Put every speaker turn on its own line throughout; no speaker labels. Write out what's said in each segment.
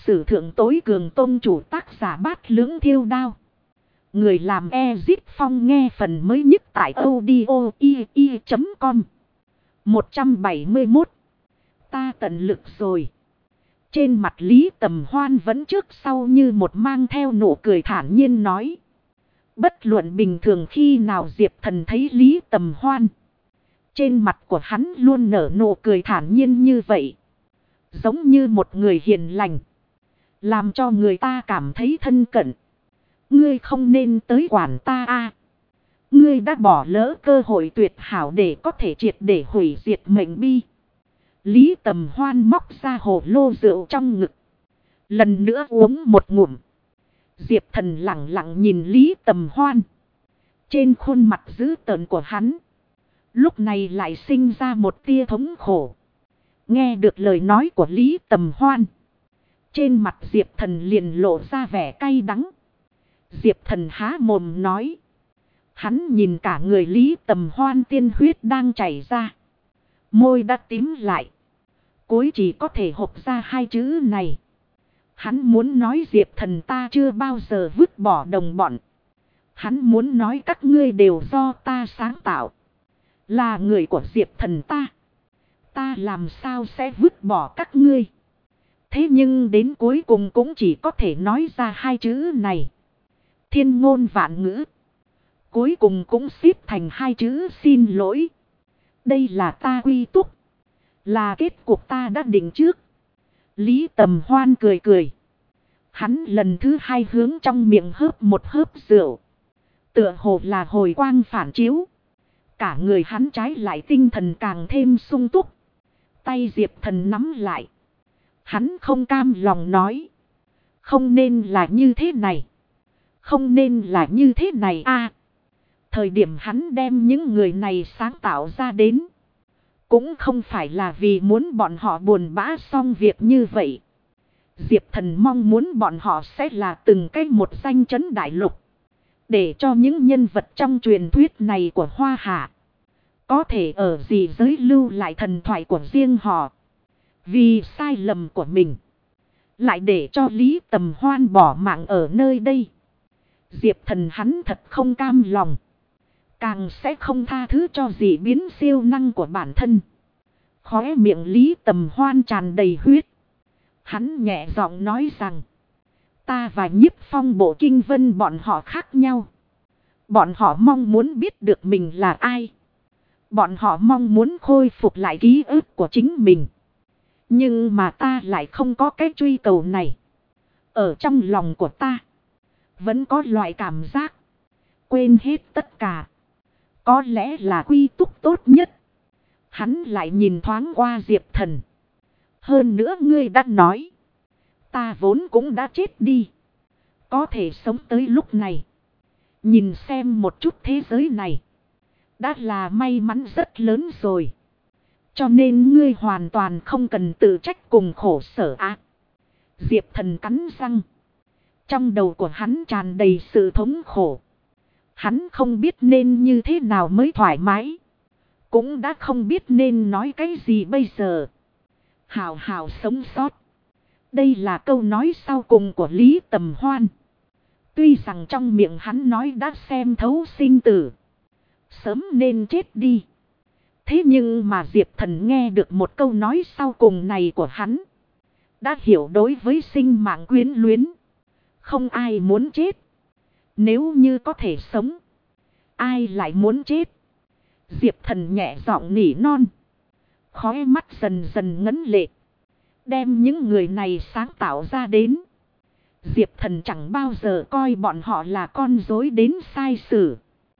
sử thượng tối cường tôn chủ, tác giả Bát Lưỡng Thiêu Đao. Người làm Ezip Phong, nghe phần mới nhất tại audio.com. 171. Ta tận lực rồi. Trên mặt Lý Tầm Hoan vẫn trước sau như một mang theo nụ cười thản nhiên nói. Bất luận bình thường khi nào Diệp Thần thấy Lý Tầm Hoan, trên mặt của hắn luôn nở nụ cười thản nhiên như vậy. Giống như một người hiền lành, làm cho người ta cảm thấy thân cận. Ngươi không nên tới quản ta a. Ngươi đã bỏ lỡ cơ hội tuyệt hảo để có thể triệt để hủy diệt mệnh bi. Lý Tầm Hoan móc ra hồ lô rượu trong ngực, lần nữa uống một ngụm. Diệp Thần lặng lặng nhìn Lý Tầm Hoan. Trên khuôn mặt dữ tợn của hắn lúc này lại sinh ra một tia thống khổ. Nghe được lời nói của Lý Tầm Hoan, trên mặt Diệp Thần liền lộ ra vẻ cay đắng. Diệp Thần há mồm nói. Hắn nhìn cả người Lý Tầm Hoan tiên huyết đang chảy ra. Môi đã tím lại, cuối chỉ có thể hộc ra hai chữ này. Hắn muốn nói Diệp Thần ta chưa bao giờ vứt bỏ đồng bọn. Hắn muốn nói các ngươi đều do ta sáng tạo. Là người của Diệp Thần ta. Ta làm sao sẽ vứt bỏ các ngươi. Thế nhưng đến cuối cùng cũng chỉ có thể nói ra hai chữ này. Thiên ngôn vạn ngữ, cuối cùng cũng xếp thành hai chữ xin lỗi. Đây là ta quy túc, là kết cục ta đã định trước. Lý Tầm Hoan cười cười. Hắn lần thứ hai hướng trong miệng hớp một hớp rượu. Tựa hồ là hồi quang phản chiếu. Cả người hắn trái lại tinh thần càng thêm sung túc. Tay Diệp Thần nắm lại. Hắn không cam lòng nói. Không nên là như thế này. Không nên là như thế này a. Thời điểm hắn đem những người này sáng tạo ra đến, cũng không phải là vì muốn bọn họ buồn bã xong việc như vậy. Diệp Thần mong muốn bọn họ sẽ là từng cái một danh chấn đại lục. Để cho những nhân vật trong truyền thuyết này của Hoa Hạ có thể ở dị giới lưu lại thần thoại của riêng họ. Vì sai lầm của mình, lại để cho Lý Tầm Hoan bỏ mạng ở nơi đây. Diệp Thần hắn thật không cam lòng, càng sẽ không tha thứ cho dị biến siêu năng của bản thân. Khóe miệng Lý Tầm Hoan tràn đầy huyết. Hắn nhẹ giọng nói rằng. Ta và Nhiếp Phong Bộ Kinh Vân bọn họ khác nhau. Bọn họ mong muốn biết được mình là ai. Bọn họ mong muốn khôi phục lại ký ức của chính mình. Nhưng mà ta lại không có cái truy cầu này. Ở trong lòng của ta vẫn có loại cảm giác quên hết tất cả có lẽ là quy túc tốt nhất. Hắn lại nhìn thoáng qua Diệp Thần. Hơn nữa ngươi đã nói, ta vốn cũng đã chết đi, có thể sống tới lúc này, nhìn xem một chút thế giới này, đã là may mắn rất lớn rồi. Cho nên ngươi hoàn toàn không cần tự trách cùng khổ sở á. Diệp Thần cắn răng. Trong đầu của hắn tràn đầy sự thống khổ. Hắn không biết nên như thế nào mới thoải mái. Cũng đã không biết nên nói cái gì bây giờ. Hào hào sống sót. Đây là câu nói sau cùng của Lý Tầm Hoan. Tuy rằng trong miệng hắn nói đã xem thấu sinh tử, sớm nên chết đi. Thế nhưng mà Diệp Thần nghe được một câu nói sau cùng này của hắn, đã hiểu đối với sinh mạng quyến luyến, không ai muốn chết. Nếu như có thể sống, ai lại muốn chết? Diệp Thần nhẹ giọng nỉ non. Khóe mắt dần dần ngấn lệ. Đem những người này sáng tạo ra đến, Diệp Thần chẳng bao giờ coi bọn họ là con rối đến sai sử,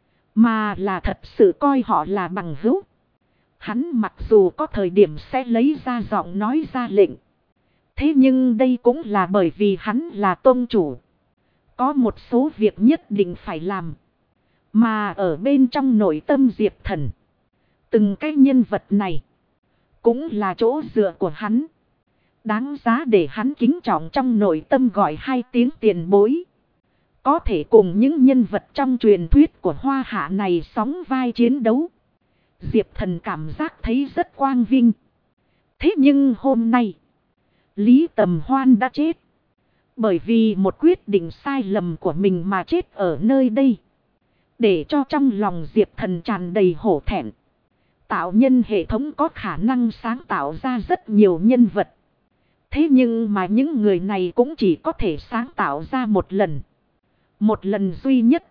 mà là thật sự coi họ là bằng hữu. Hắn mặc dù có thời điểm sẽ lấy ra giọng nói ra lệnh, thế nhưng đây cũng là bởi vì hắn là tôn chủ, có một số việc nhất định phải làm. Mà ở bên trong nội tâm Diệp Thần, từng cái nhân vật này cũng là chỗ dựa của hắn, đáng giá để hắn kính trọng trong nội tâm gọi hai tiếng tiền bối. Có thể cùng những nhân vật trong truyền thuyết của Hoa Hạ này sóng vai chiến đấu, Diệp Thần cảm giác thấy rất quang vinh. Thế nhưng hôm nay, Lý Tầm Hoan đã chết. Bởi vì một quyết định sai lầm của mình mà chết ở nơi đây. Để cho trong lòng Diệp Thần tràn đầy hổ thẹn. Tạo nhân hệ thống có khả năng sáng tạo ra rất nhiều nhân vật. Thế nhưng mà những người này cũng chỉ có thể sáng tạo ra một lần. Một lần duy nhất.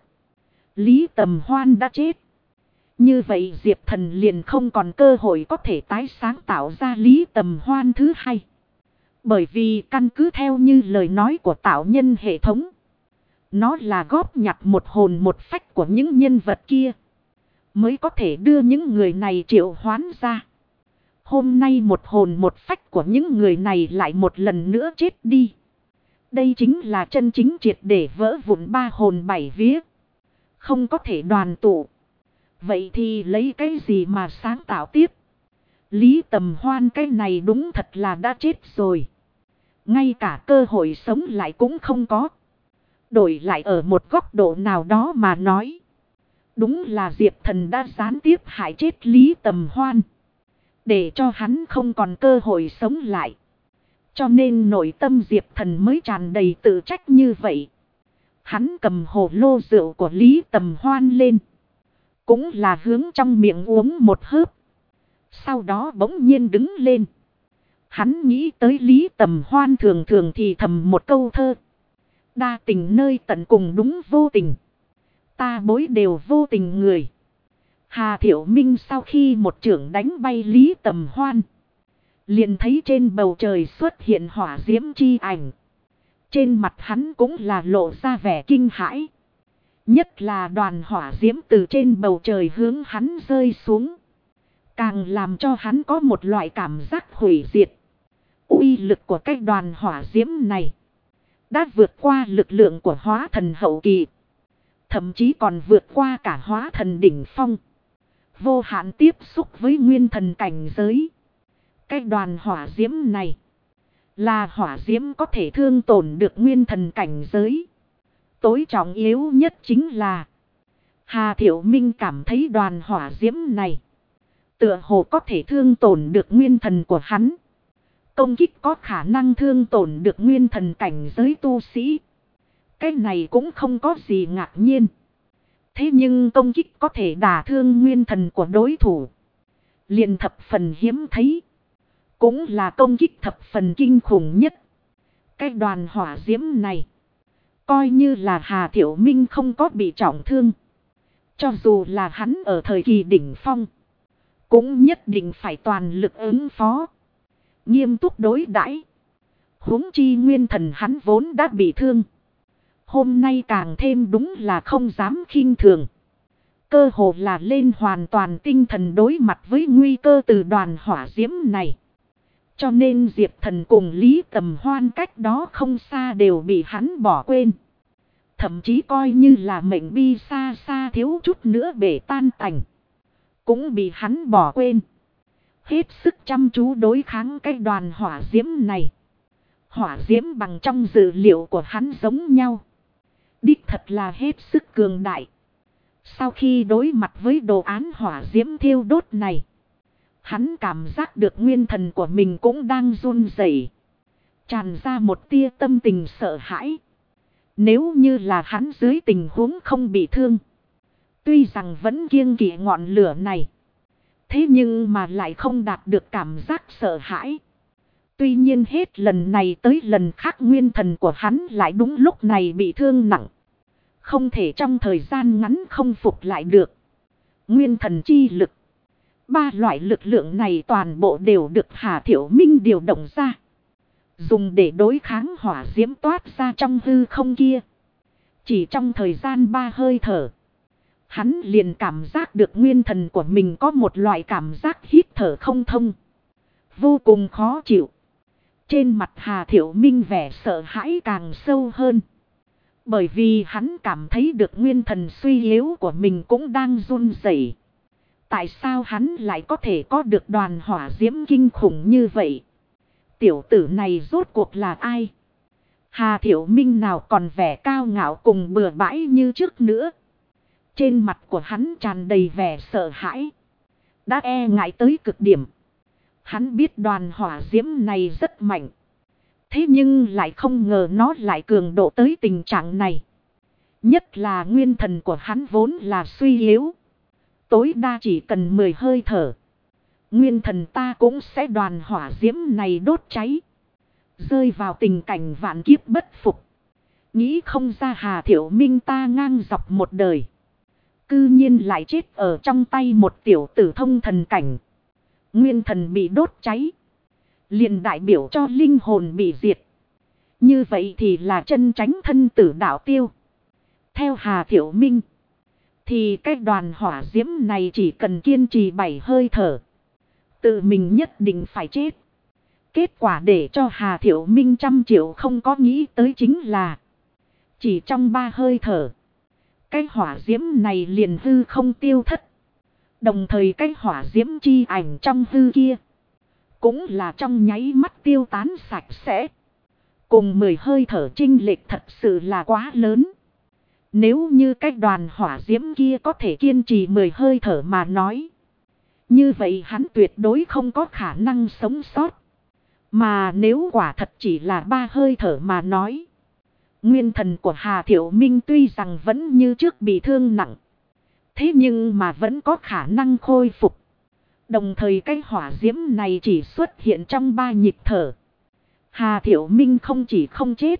Lý Tầm Hoan đã chết. Như vậy Diệp Thần liền không còn cơ hội có thể tái sáng tạo ra Lý Tầm Hoan thứ hai. Bởi vì căn cứ theo như lời nói của tạo nhân hệ thống. Nó là góp nhặt một hồn một phách của những nhân vật kia. Mới có thể đưa những người này triệu hoán ra. Hôm nay một hồn một phách của những người này lại một lần nữa chết đi. Đây chính là chân chính triệt để vỡ vụn ba hồn bảy vía. Không có thể đoàn tụ. Vậy thì lấy cái gì mà sáng tạo tiếp? Lý Tầm Hoan cái này đúng thật là đã chết rồi. Ngay cả cơ hội sống lại cũng không có. Đổi lại ở một góc độ nào đó mà nói. Đúng là Diệp Thần đã gián tiếp hại chết Lý Tầm Hoan. Để cho hắn không còn cơ hội sống lại. Cho nên nội tâm Diệp Thần mới tràn đầy tự trách như vậy. Hắn cầm hồ lô rượu của Lý Tầm Hoan lên. Cũng là hướng trong miệng uống một hớp. Sau đó bỗng nhiên đứng lên. Hắn nghĩ tới Lý Tầm Hoan thường thường thì thầm một câu thơ. Đa tình nơi tận cùng đúng vô tình. Ta bối đều vô tình người. Hà Thiệu Minh sau khi một chưởng đánh bay Lý Tầm Hoan. Liền thấy trên bầu trời xuất hiện hỏa diễm chi ảnh. Trên mặt hắn cũng là lộ ra vẻ kinh hãi. Nhất là đoàn hỏa diễm từ trên bầu trời hướng hắn rơi xuống. Càng làm cho hắn có một loại cảm giác hủy diệt. Uy lực của cái đoàn hỏa diễm này đã vượt qua lực lượng của hóa thần hậu kỳ. Thậm chí còn vượt qua cả hóa thần đỉnh phong. Vô hạn tiếp xúc với nguyên thần cảnh giới. Cái đoàn hỏa diễm này là hỏa diễm có thể thương tổn được nguyên thần cảnh giới. Tối trọng yếu nhất chính là Hà Thiệu Minh cảm thấy đoàn hỏa diễm này tựa hồ có thể thương tổn được nguyên thần của hắn. Công kích có khả năng thương tổn được nguyên thần cảnh giới tu sĩ. Cái này cũng không có gì ngạc nhiên. Thế nhưng công kích có thể đả thương nguyên thần của đối thủ. Liền thập phần hiếm thấy. Cũng là công kích thập phần kinh khủng nhất. Cái đoàn hỏa diễm này. Coi như là Hà Thiệu Minh không có bị trọng thương. Cho dù là hắn ở thời kỳ đỉnh phong. Cũng nhất định phải toàn lực ứng phó. Nghiêm túc đối đãi. Huống chi nguyên thần hắn vốn đã bị thương. Hôm nay càng thêm đúng là không dám khinh thường. Cơ hồ là lên hoàn toàn tinh thần đối mặt với nguy cơ từ đoàn hỏa diễm này. Cho nên Diệp Thần cùng Lý Tầm Hoan cách đó không xa đều bị hắn bỏ quên. Thậm chí coi như là mệnh bi xa xa thiếu chút nữa bể tan tành. Cũng bị hắn bỏ quên. Hết sức chăm chú đối kháng cái đoàn hỏa diễm này. Hỏa diễm bằng trong dữ liệu của hắn giống nhau. Đích thật là hết sức cường đại. Sau khi đối mặt với đồ án hỏa diễm thiêu đốt này. Hắn cảm giác được nguyên thần của mình cũng đang run rẩy, tràn ra một tia tâm tình sợ hãi. Nếu như là hắn dưới tình huống không bị thương. Tuy rằng vẫn kiêng kỵ ngọn lửa này. Thế nhưng mà lại không đạt được cảm giác sợ hãi. Tuy nhiên hết lần này tới lần khác nguyên thần của hắn lại đúng lúc này bị thương nặng. Không thể trong thời gian ngắn không phục lại được. Nguyên thần chi lực. Ba loại lực lượng này toàn bộ đều được Hà Thiệu Minh điều động ra. Dùng để đối kháng hỏa diễm toát ra trong hư không kia. Chỉ trong thời gian 3 hơi thở. Hắn liền cảm giác được nguyên thần của mình có một loại cảm giác hít thở không thông. Vô cùng khó chịu. Trên mặt Hà Thiệu Minh vẻ sợ hãi càng sâu hơn. Bởi vì hắn cảm thấy được nguyên thần suy yếu của mình cũng đang run rẩy. Tại sao hắn lại có thể có được đoàn hỏa diễm kinh khủng như vậy? Tiểu tử này rốt cuộc là ai? Hà Thiệu Minh nào còn vẻ cao ngạo cùng bừa bãi như trước nữa. Trên mặt của hắn tràn đầy vẻ sợ hãi. Đã e ngại tới cực điểm. Hắn biết đoàn hỏa diễm này rất mạnh. Thế nhưng lại không ngờ nó lại cường độ tới tình trạng này. Nhất là nguyên thần của hắn vốn là suy yếu. Tối đa chỉ cần 10 hơi thở. Nguyên thần ta cũng sẽ đoàn hỏa diễm này đốt cháy. Rơi vào tình cảnh vạn kiếp bất phục. Nghĩ không ra Hà Thiệu Minh ta ngang dọc một đời. Cư nhiên lại chết ở trong tay một tiểu tử thông thần cảnh. Nguyên thần bị đốt cháy. Liền đại biểu cho linh hồn bị diệt. Như vậy thì là chân tránh thân tử đạo tiêu. Theo Hà Thiệu Minh. Thì cái đoàn hỏa diễm này chỉ cần kiên trì 7 hơi thở. Tự mình nhất định phải chết. Kết quả để cho Hà Thiệu Minh 100 triệu không có nghĩ tới chính là. Chỉ trong 3 hơi thở. Cái hỏa diễm này liền hư không tiêu thất. Đồng thời cái hỏa diễm chi ảnh trong hư kia. Cũng là trong nháy mắt tiêu tán sạch sẽ. Cùng 10 hơi thở chênh lệch thật sự là quá lớn. Nếu như cái đoàn hỏa diễm kia có thể kiên trì 10 hơi thở mà nói. Như vậy hắn tuyệt đối không có khả năng sống sót. Mà nếu quả thật chỉ là 3 hơi thở mà nói. Nguyên thần của Hà Thiệu Minh tuy rằng vẫn như trước bị thương nặng. Thế nhưng mà vẫn có khả năng khôi phục. Đồng thời cái hỏa diễm này chỉ xuất hiện trong 3 nhịp thở. Hà Thiệu Minh không chỉ không chết.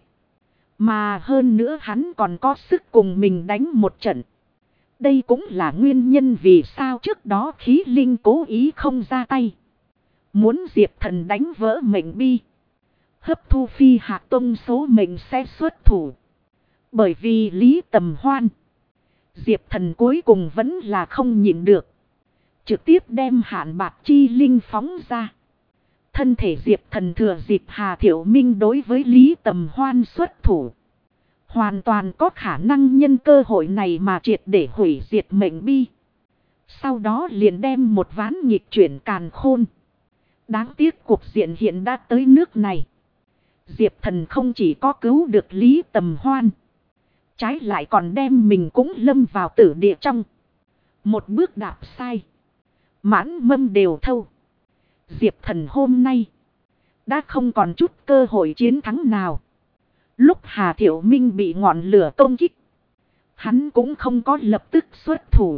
Mà hơn nữa hắn còn có sức cùng mình đánh một trận. Đây cũng là nguyên nhân vì sao trước đó khí linh cố ý không ra tay. Muốn Diệp Thần đánh vỡ mệnh bi. Hấp thu phi hạc tông số mệnh sẽ xuất thủ. Bởi vì Lý Tầm Hoan. Diệp Thần cuối cùng vẫn là không nhịn được. Trực tiếp đem Hạn Bạc Chi Linh phóng ra. Thân thể Diệp Thần thừa dịp Hà Thiệu Minh đối với Lý Tầm Hoan xuất thủ. Hoàn toàn có khả năng nhân cơ hội này mà triệt để hủy diệt mệnh bi. Sau đó liền đem một ván nghịch chuyển càn khôn. Đáng tiếc cuộc diện hiện đã tới nước này. Diệp Thần không chỉ có cứu được Lý Tầm Hoan. Trái lại còn đem mình cũng lâm vào tử địa trong. Một bước đạp sai. Mãn mâm đều thâu. Diệp Thần hôm nay. Đã không còn chút cơ hội chiến thắng nào. Lúc Hà Thiệu Minh bị ngọn lửa công kích. Hắn cũng không có lập tức xuất thủ.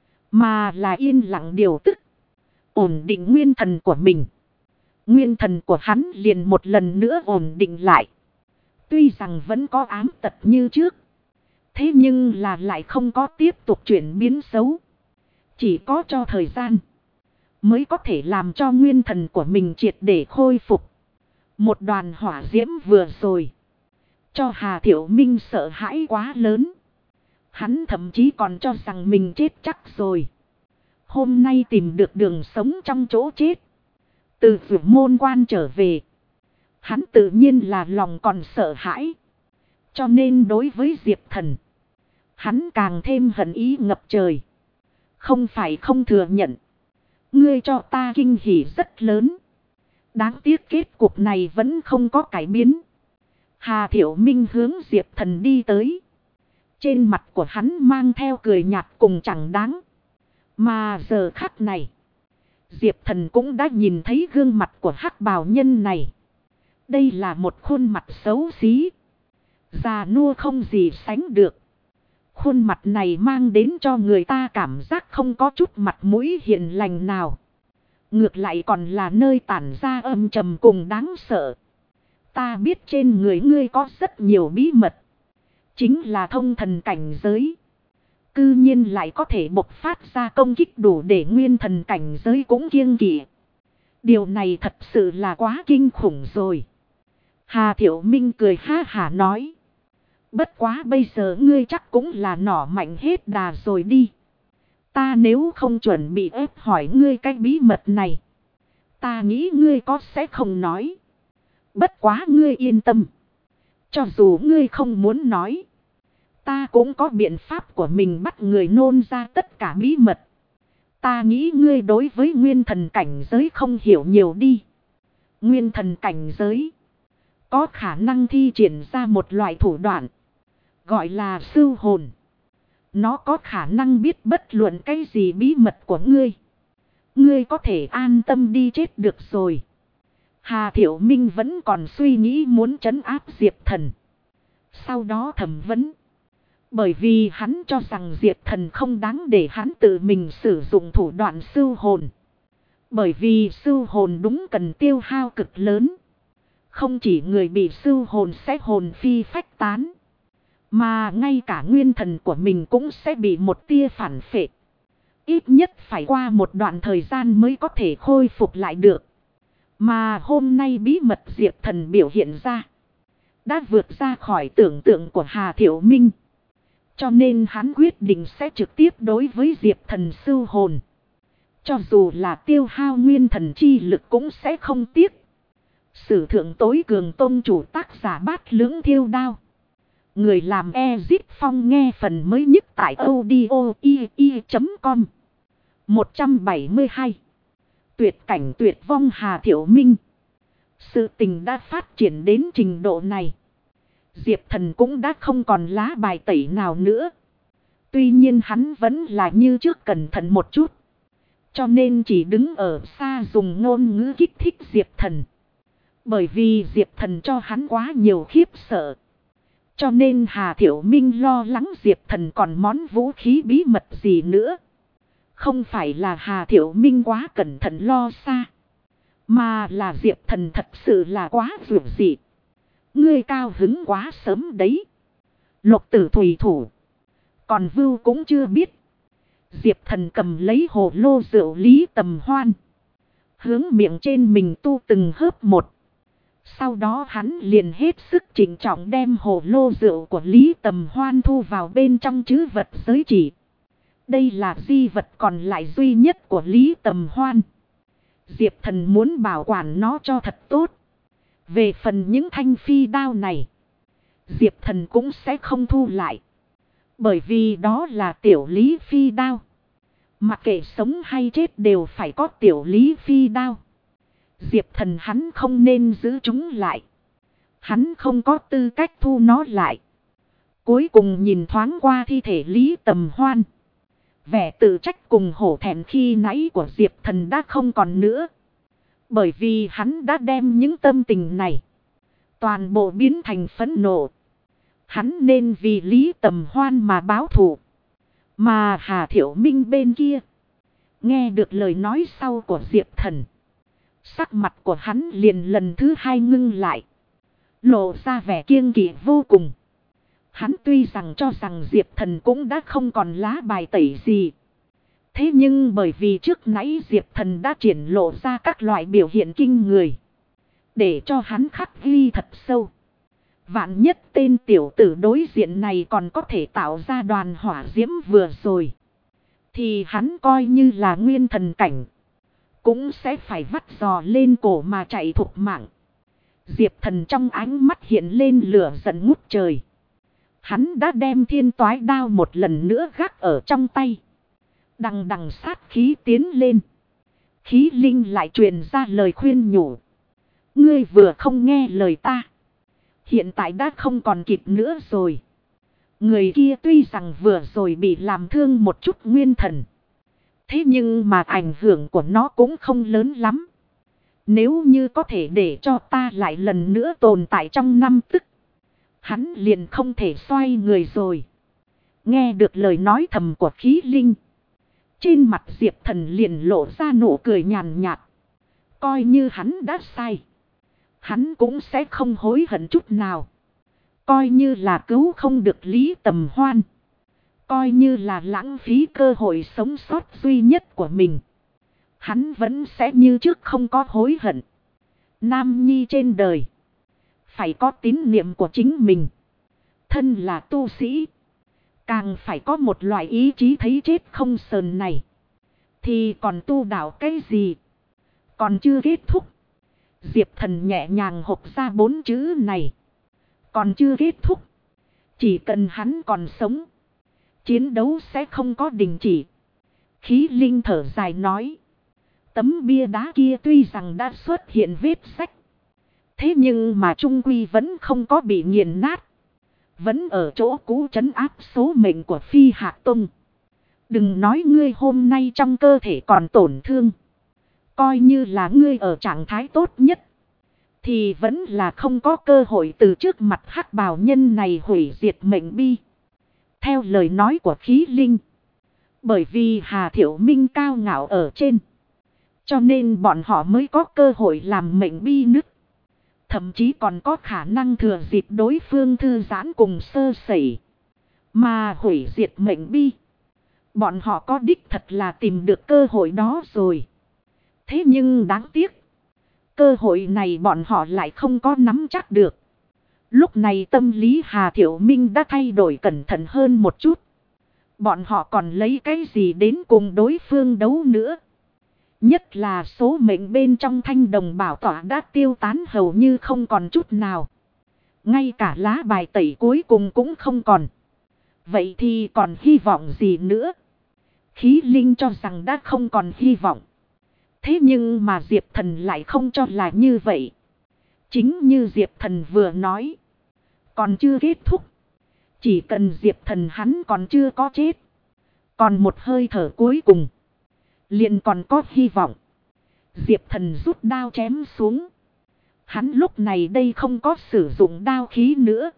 Mà là yên lặng điều tức. Ổn định nguyên thần của mình. Nguyên thần của hắn liền một lần nữa ổn định lại. Tuy rằng vẫn có ám tật như trước. Thế nhưng là lại không có tiếp tục chuyển biến xấu. Chỉ có cho thời gian. Mới có thể làm cho nguyên thần của mình triệt để khôi phục. Một đoàn hỏa diễm vừa rồi. Cho Hà Thiệu Minh sợ hãi quá lớn. Hắn thậm chí còn cho rằng mình chết chắc rồi. Hôm nay tìm được đường sống trong chỗ chết. Từ Vượt Môn Quan trở về. Hắn tự nhiên là lòng còn sợ hãi. Cho nên đối với Diệp Thần. Hắn càng thêm hận ý ngập trời. Không phải không thừa nhận. Ngươi cho ta kinh hỉ rất lớn. Đáng tiếc kết cục này vẫn không có cải biến. Hà Thiệu Minh hướng Diệp Thần đi tới. Trên mặt của hắn mang theo cười nhạt cùng chẳng đáng. Mà giờ khắc này. Diệp Thần cũng đã nhìn thấy gương mặt của hắc bào nhân này. Đây là một khuôn mặt xấu xí. Già nua không gì sánh được. Khuôn mặt này mang đến cho người ta cảm giác không có chút mặt mũi hiền lành nào. Ngược lại còn là nơi tản ra âm trầm cùng đáng sợ. Ta biết trên người ngươi có rất nhiều bí mật. Chính là thông thần cảnh giới. Cư nhiên lại có thể bộc phát ra công kích đủ để nguyên thần cảnh giới cũng kiêng kỵ. Điều này thật sự là quá kinh khủng rồi. Hà Thiệu Minh cười ha hả nói. Bất quá bây giờ ngươi chắc cũng là nỏ mạnh hết đà rồi đi. Ta nếu không chuẩn bị ép hỏi ngươi cái bí mật này. Ta nghĩ ngươi có sẽ không nói. Bất quá ngươi yên tâm. Cho dù ngươi không muốn nói. Ta cũng có biện pháp của mình bắt người nôn ra tất cả bí mật. Ta nghĩ ngươi đối với nguyên thần cảnh giới không hiểu nhiều đi. Nguyên thần cảnh giới. Có khả năng thi triển ra một loại thủ đoạn. Gọi là sưu hồn. Nó có khả năng biết bất luận cái gì bí mật của ngươi. Ngươi có thể an tâm đi chết được rồi. Hà Thiệu Minh vẫn còn suy nghĩ muốn trấn áp Diệp Thần. Sau đó thẩm vấn. Bởi vì hắn cho rằng Diệp Thần không đáng để hắn tự mình sử dụng thủ đoạn sưu hồn. Bởi vì sưu hồn đúng cần tiêu hao cực lớn. Không chỉ người bị sưu hồn sẽ hồn phi phách tán. Mà ngay cả nguyên thần của mình cũng sẽ bị một tia phản phệ. Ít nhất phải qua một đoạn thời gian mới có thể khôi phục lại được. Mà hôm nay bí mật Diệp Thần biểu hiện ra. Đã vượt ra khỏi tưởng tượng của Hà Thiệu Minh. Cho nên hắn quyết định sẽ trực tiếp đối với Diệp Thần sưu hồn. Cho dù là tiêu hao nguyên thần chi lực cũng sẽ không tiếc. Sử thượng tối cường tôn chủ tác giả Bát Lưỡng Thiêu Đao. Người làm Ezip Phong nghe phần mới nhất tại audio.com. 172. Tuyệt cảnh tuyệt vong Hà Thiệu Minh. Sự tình đã phát triển đến trình độ này. Diệp Thần cũng đã không còn lá bài tẩy nào nữa. Tuy nhiên hắn vẫn là như trước cẩn thận một chút. Cho nên chỉ đứng ở xa dùng ngôn ngữ kích thích Diệp Thần. Bởi vì Diệp Thần cho hắn quá nhiều khiếp sợ. Cho nên Hà Thiệu Minh lo lắng Diệp Thần còn món vũ khí bí mật gì nữa. Không phải là Hà Thiệu Minh quá cẩn thận lo xa. Mà là Diệp Thần thật sự là quá vượt dị. Ngươi cao hứng quá sớm đấy. Lục tử thủy thủ. Còn Vưu cũng chưa biết. Diệp Thần cầm lấy hồ lô rượu Lý Tầm Hoan. Hướng miệng trên mình tu từng hớp một. Sau đó hắn liền hết sức chỉnh trọng đem hồ lô rượu của Lý Tầm Hoan thu vào bên trong trữ vật giới chỉ. Đây là di vật còn lại duy nhất của Lý Tầm Hoan. Diệp Thần muốn bảo quản nó cho thật tốt. Về phần những thanh phi đao này, Diệp Thần cũng sẽ không thu lại. Bởi vì đó là tiểu Lý phi đao. Mặc kệ sống hay chết đều phải có tiểu Lý phi đao. Diệp Thần hắn không nên giữ chúng lại. Hắn không có tư cách thu nó lại. Cuối cùng nhìn thoáng qua thi thể Lý Tầm Hoan. Vẻ tự trách cùng hổ thẹn khi nãy của Diệp Thần đã không còn nữa. Bởi vì hắn đã đem những tâm tình này toàn bộ biến thành phẫn nộ. Hắn nên vì Lý Tầm Hoan mà báo thù. Mà Hà Thiệu Minh bên kia, nghe được lời nói sau của Diệp Thần, sắc mặt của hắn liền lần thứ hai ngưng lại, lộ ra vẻ kiêng kỵ vô cùng. Hắn tuy rằng cho rằng Diệp Thần cũng đã không còn lá bài tẩy gì. Thế nhưng bởi vì trước nãy Diệp Thần đã triển lộ ra các loại biểu hiện kinh người. Để cho hắn khắc ghi thật sâu. Vạn nhất tên tiểu tử đối diện này còn có thể tạo ra đoàn hỏa diễm vừa rồi. Thì hắn coi như là nguyên thần cảnh. Cũng sẽ phải vắt giò lên cổ mà chạy thục mạng. Diệp Thần trong ánh mắt hiện lên lửa giận ngút trời. Hắn đã đem thiên toái đao một lần nữa gác ở trong tay. Đằng đằng sát khí tiến lên. Khí linh lại truyền ra lời khuyên nhủ. Ngươi vừa không nghe lời ta. Hiện tại đã không còn kịp nữa rồi. Người kia tuy rằng vừa rồi bị làm thương một chút nguyên thần. Thế nhưng mà ảnh hưởng của nó cũng không lớn lắm. Nếu như có thể để cho ta lại lần nữa tồn tại trong 5 tức. Hắn liền không thể xoay người rồi. Nghe được lời nói thầm của khí linh. Trên mặt Diệp Thần liền lộ ra nụ cười nhàn nhạt. Coi như hắn đã sai. Hắn cũng sẽ không hối hận chút nào. Coi như là cứu không được Lý Tầm Hoan. Coi như là lãng phí cơ hội sống sót duy nhất của mình. Hắn vẫn sẽ như trước không có hối hận. Nam nhi trên đời. Phải có tín niệm của chính mình. Thân là tu sĩ. Càng phải có một loại ý chí thấy chết không sờn này. Thì còn tu đạo cái gì? Còn chưa kết thúc. Diệp Thần nhẹ nhàng hộp ra 4 chữ này. Còn chưa kết thúc. Chỉ cần hắn còn sống. Chiến đấu sẽ không có đình chỉ. Khí linh thở dài nói. Tấm bia đá kia tuy rằng đã xuất hiện vết sách. Thế nhưng mà trung quy vẫn không có bị nghiền nát. Vẫn ở chỗ cũ trấn áp số mệnh của Phi Hạc Tông. Đừng nói ngươi hôm nay trong cơ thể còn tổn thương. Coi như là ngươi ở trạng thái tốt nhất. thì vẫn là không có cơ hội từ trước mặt hắc bào nhân này hủy diệt mệnh bi. Theo lời nói của khí linh, bởi vì Hà Thiệu Minh cao ngạo ở trên, cho nên bọn họ mới có cơ hội làm mệnh bi nứt. Thậm chí còn có khả năng thừa dịp đối phương thư giãn cùng sơ sẩy mà hủy diệt mệnh bi. Bọn họ có đích thật là tìm được cơ hội đó rồi. Thế nhưng đáng tiếc, cơ hội này bọn họ lại không có nắm chắc được. Lúc này tâm lý Hà Thiệu Minh đã thay đổi cẩn thận hơn một chút. Bọn họ còn lấy cái gì đến cùng đối phương đấu nữa. Nhất là số mệnh bên trong thanh đồng bảo tỏa đã tiêu tán hầu như không còn chút nào. Ngay cả lá bài tẩy cuối cùng cũng không còn. Vậy thì còn hy vọng gì nữa? Khí linh cho rằng đã không còn hy vọng. Thế nhưng mà Diệp Thần lại không cho là như vậy. Chính như Diệp Thần vừa nói. Còn chưa kết thúc. Chỉ cần Diệp Thần hắn còn chưa có chết. Còn một hơi thở cuối cùng. Liền còn có hy vọng. Diệp Thần rút đao chém xuống. Hắn lúc này đây không có sử dụng đao khí nữa.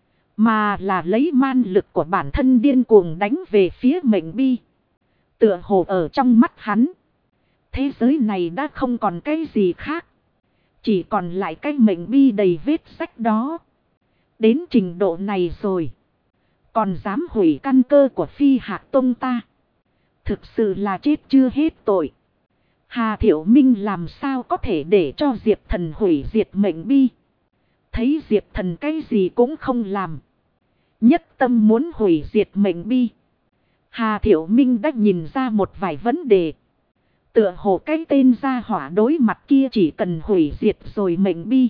Mà là lấy man lực của bản thân điên cuồng đánh về phía mệnh bi. Tựa hồ ở trong mắt hắn. Thế giới này đã không còn cái gì khác. Chỉ còn lại cái mệnh bi đầy vết rách đó. Đến trình độ này rồi. Còn dám hủy căn cơ của Phi Hạc Tông ta. Thực sự là chết chưa hết tội. Hà Thiệu Minh làm sao có thể để cho Diệp Thần hủy diệt mệnh bi. Thấy Diệp Thần cái gì cũng không làm. Nhất tâm muốn hủy diệt mệnh bi. Hà Thiệu Minh đã nhìn ra một vài vấn đề. Tựa hồ cái tên gia hỏa đối mặt kia chỉ cần hủy diệt rồi mệnh bi.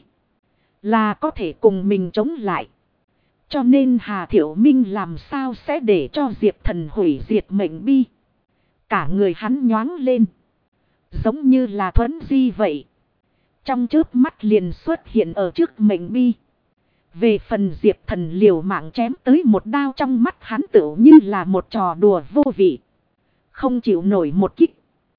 Là có thể cùng mình chống lại. Cho nên Hà Thiệu Minh làm sao sẽ để cho Diệp Thần hủy diệt mệnh bi. Cả người hắn nhoáng lên. Giống như là thuấn di vậy. Trong chớp mắt liền xuất hiện ở trước mệnh bi. Về phần Diệp Thần liều mạng chém tới một đao trong mắt hắn tựu như là một trò đùa vô vị. Không chịu nổi một kích.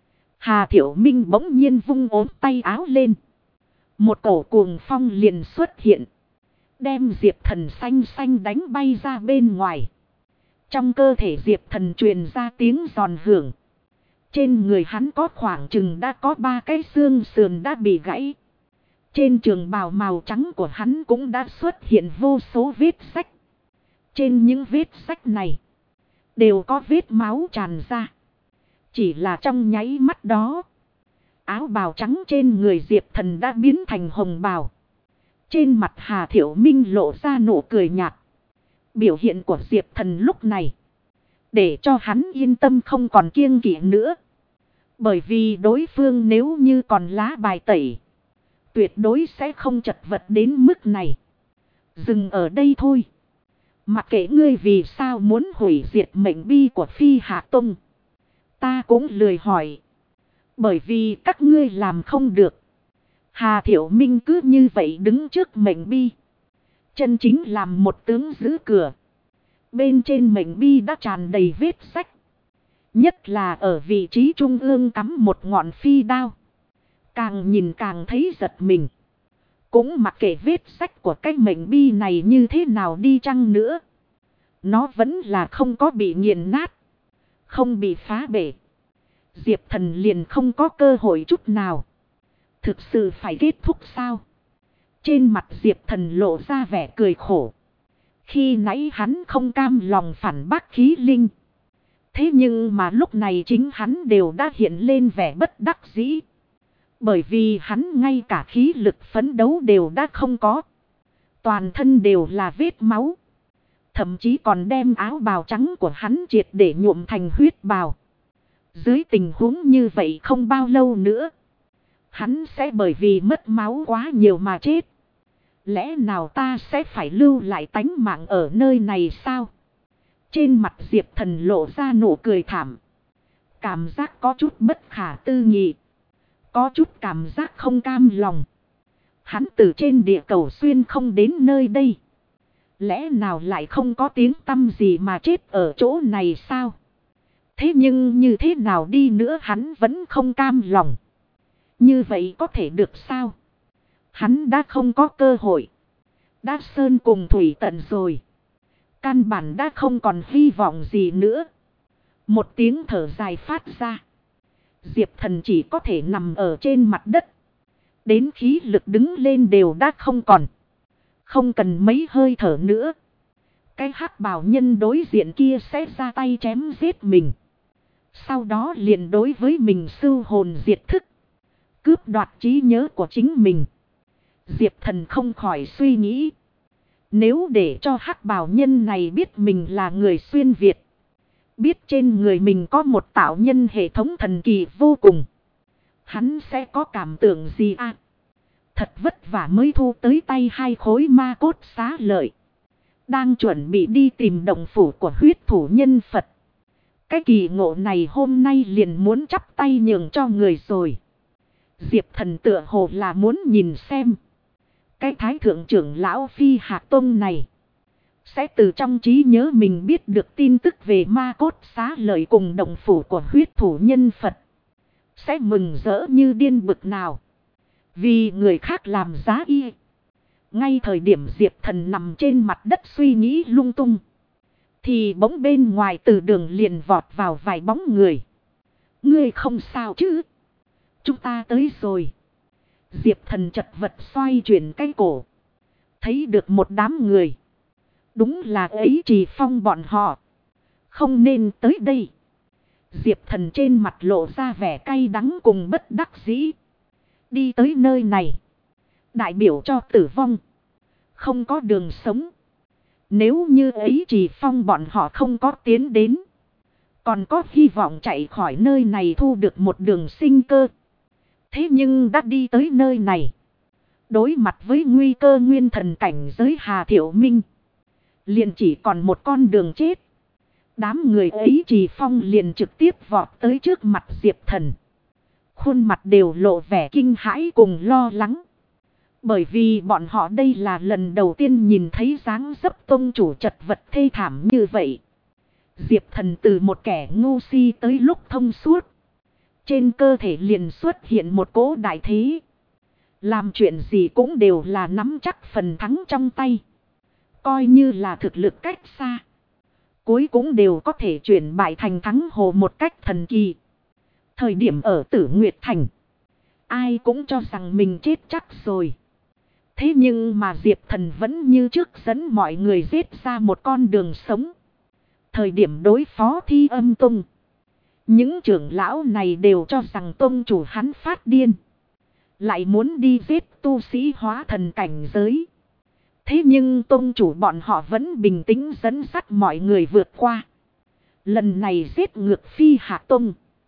Hà Thiệu Minh bỗng nhiên vung ốm tay áo lên. Một cổ cuồng phong liền xuất hiện. Đem Diệp Thần xanh xanh đánh bay ra bên ngoài. Trong cơ thể Diệp Thần truyền ra tiếng giòn hưởng. Trên người hắn có khoảng chừng đã có 3 cái xương sườn đã bị gãy. Trên trường bào màu trắng của hắn cũng đã xuất hiện vô số vết rách. Trên những vết rách này đều có vết máu tràn ra. Chỉ là trong nháy mắt đó, áo bào trắng trên người Diệp Thần đã biến thành hồng bào. Trên mặt Hà Thiệu Minh lộ ra nụ cười nhạt. Biểu hiện của Diệp Thần lúc này để cho hắn yên tâm không còn kiêng kỵ nữa. Bởi vì đối phương nếu như còn lá bài tẩy, tuyệt đối sẽ không chật vật đến mức này. Dừng ở đây thôi. Mặc kệ ngươi vì sao muốn hủy diệt mệnh bi của Phi Hạ Tông, ta cũng lười hỏi. Bởi vì các ngươi làm không được. Hà Thiệu Minh cứ như vậy đứng trước mệnh bi. Chân chính làm một tướng giữ cửa. Bên trên mệnh bi đã tràn đầy vết rách. Nhất là ở vị trí trung ương cắm một ngọn phi đao. Càng nhìn càng thấy giật mình. Cũng mặc kệ vết rách của cái mệnh bi này như thế nào đi chăng nữa. Nó vẫn là không có bị nghiền nát. Không bị phá bể. Diệp Thần liền không có cơ hội chút nào. Thực sự phải kết thúc sao? Trên mặt Diệp Thần lộ ra vẻ cười khổ. Khi nãy hắn không cam lòng phản bác khí linh. Thế nhưng mà lúc này chính hắn đều đã hiện lên vẻ bất đắc dĩ. Bởi vì hắn ngay cả khí lực phấn đấu đều đã không có. Toàn thân đều là vết máu. Thậm chí còn đem áo bào trắng của hắn triệt để nhuộm thành huyết bào. Dưới tình huống như vậy không bao lâu nữa, hắn sẽ bởi vì mất máu quá nhiều mà chết. Lẽ nào ta sẽ phải lưu lại tánh mạng ở nơi này sao? Trên mặt Diệp Thần lộ ra nụ cười thảm. Cảm giác có chút bất khả tư nghị. Có chút cảm giác không cam lòng. Hắn từ trên địa cầu xuyên không đến nơi đây. Lẽ nào lại không có tiếng tăm gì mà chết ở chỗ này sao? Thế nhưng như thế nào đi nữa hắn vẫn không cam lòng. Như vậy có thể được sao? Hắn đã không có cơ hội. Đã sơn cùng thủy tận rồi. Căn bản đã không còn hy vọng gì nữa. Một tiếng thở dài phát ra. Diệp Thần chỉ có thể nằm ở trên mặt đất. Đến khí lực đứng lên đều đã không còn. Không cần mấy hơi thở nữa. Cái hắc bào nhân đối diện kia sẽ ra tay chém giết mình. Sau đó liền đối với mình sưu hồn diệt thức. Cướp đoạt trí nhớ của chính mình. Diệp Thần không khỏi suy nghĩ. Nếu để cho hắc bào nhân này biết mình là người xuyên Việt. Biết trên người mình có một tạo nhân hệ thống thần kỳ vô cùng. Hắn sẽ có cảm tưởng gì à? Thật vất vả mới thu tới tay 2 khối ma cốt xá lợi. Đang chuẩn bị đi tìm động phủ của huyết thủ nhân Phật. Cái kỳ ngộ này hôm nay liền muốn chắp tay nhường cho người rồi. Diệp Thần tựa hồ là muốn nhìn xem. Cái thái thượng trưởng lão Phi Hạc Tông này. Sẽ từ trong trí nhớ mình biết được tin tức về ma cốt xá lợi cùng động phủ của huyết thủ nhân Phật. Sẽ mừng rỡ như điên bực nào. Vì người khác làm giá y. Ngay thời điểm Diệp Thần nằm trên mặt đất suy nghĩ lung tung. Thì bỗng bên ngoài từ đường liền vọt vào vài bóng người. Ngươi không sao chứ? Chúng ta tới rồi. Diệp Thần chật vật xoay chuyển cái cổ. Thấy được một đám người. Đúng là ấy Trì Phong bọn họ. Không nên tới đây. Diệp Thần trên mặt lộ ra vẻ cay đắng cùng bất đắc dĩ. Đi tới nơi này. Đại biểu cho tử vong. Không có đường sống. Nếu như ấy Trì Phong bọn họ không có tiến đến. Còn có hy vọng chạy khỏi nơi này thu được một đường sinh cơ. Thế nhưng đã đi tới nơi này. Đối mặt với nguy cơ nguyên thần cảnh giới Hà Thiệu Minh. Liền chỉ còn một con đường chết. Đám người ấy Trì Phong liền trực tiếp vọt tới trước mặt Diệp Thần. Khuôn mặt đều lộ vẻ kinh hãi cùng lo lắng. Bởi vì bọn họ đây là lần đầu tiên nhìn thấy dáng dấp tông chủ chật vật thê thảm như vậy. Diệp Thần từ một kẻ ngu si tới lúc thông suốt. Trên cơ thể liền xuất hiện một cỗ đại thế. Làm chuyện gì cũng đều là nắm chắc phần thắng trong tay. Coi như là thực lực cách xa. Cuối cũng đều có thể chuyển bại thành thắng hồ một cách thần kỳ. Thời điểm ở Tử Nguyệt Thành. Ai cũng cho rằng mình chết chắc rồi. Thế nhưng mà Diệp Thần vẫn như trước dẫn mọi người giết ra một con đường sống. Thời điểm đối phó Thi Âm Tông. Những trưởng lão này đều cho rằng tông chủ hắn phát điên. Lại muốn đi giết tu sĩ hóa thần cảnh giới. Thế nhưng tông chủ bọn họ vẫn bình tĩnh dẫn dắt mọi người vượt qua. Lần này giết ngược Phi Hạc Tông.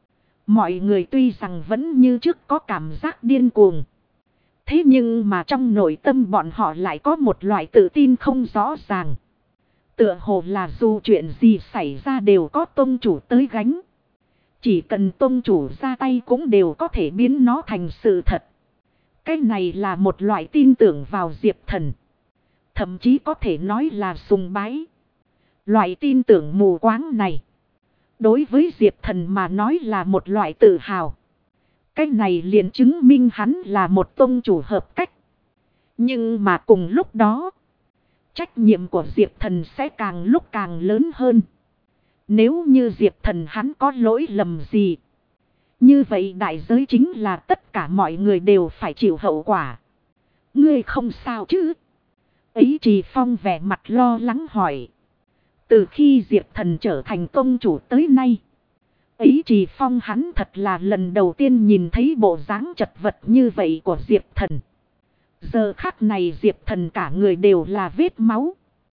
Mọi người tuy rằng vẫn như trước có cảm giác điên cuồng. Thế nhưng mà trong nội tâm bọn họ lại có một loại tự tin không rõ ràng. Tựa hồ là dù chuyện gì xảy ra đều có tông chủ tới gánh. Chỉ cần tông chủ ra tay cũng đều có thể biến nó thành sự thật. Cái này là một loại tin tưởng vào Diệp Thần. Thậm chí có thể nói là sùng bái. Loại tin tưởng mù quáng này. Đối với Diệp Thần mà nói là một loại tự hào. Cái này liền chứng minh hắn là một tông chủ hợp cách. Nhưng mà cùng lúc đó. Trách nhiệm của Diệp Thần sẽ càng lúc càng lớn hơn. Nếu như Diệp Thần hắn có lỗi lầm gì. Như vậy đại giới chính là tất cả mọi người đều phải chịu hậu quả. Ngươi không sao chứ? Ấy Trì Phong vẻ mặt lo lắng hỏi. Từ khi Diệp Thần trở thành tông chủ tới nay. Ấy Trì Phong hắn thật là lần đầu tiên nhìn thấy bộ dáng chật vật như vậy của Diệp Thần. Giờ khắc này Diệp Thần cả người đều là vết máu.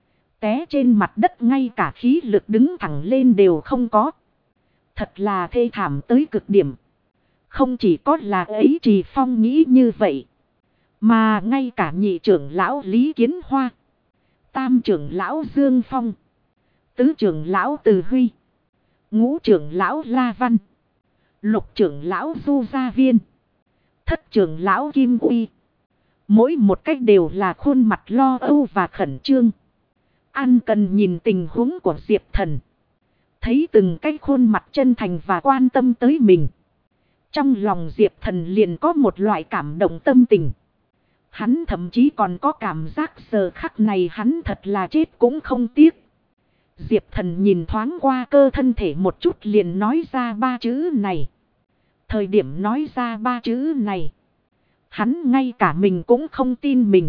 Té trên mặt đất ngay cả khí lực đứng thẳng lên đều không có. Thật là thê thảm tới cực điểm. Không chỉ có là ấy Trì Phong nghĩ như vậy. Mà ngay cả nhị trưởng lão Lý Kiến Hoa. Tam trưởng lão Dương Phong. Tứ trưởng lão Từ Huy. Ngũ trưởng lão La Văn. Lục trưởng lão Du Gia Viên. Thất trưởng lão Kim Uy. Mỗi một cách đều là khuôn mặt lo âu và khẩn trương. An cần nhìn tình huống của Diệp Thần. Thấy từng cái khuôn mặt chân thành và quan tâm tới mình. Trong lòng Diệp Thần liền có một loại cảm động tâm tình. Hắn thậm chí còn có cảm giác giờ khắc này hắn thật là chết cũng không tiếc. Diệp Thần nhìn thoáng qua cơ thân thể một chút liền nói ra ba chữ này. Thời điểm nói ra ba chữ này, hắn ngay cả mình cũng không tin mình.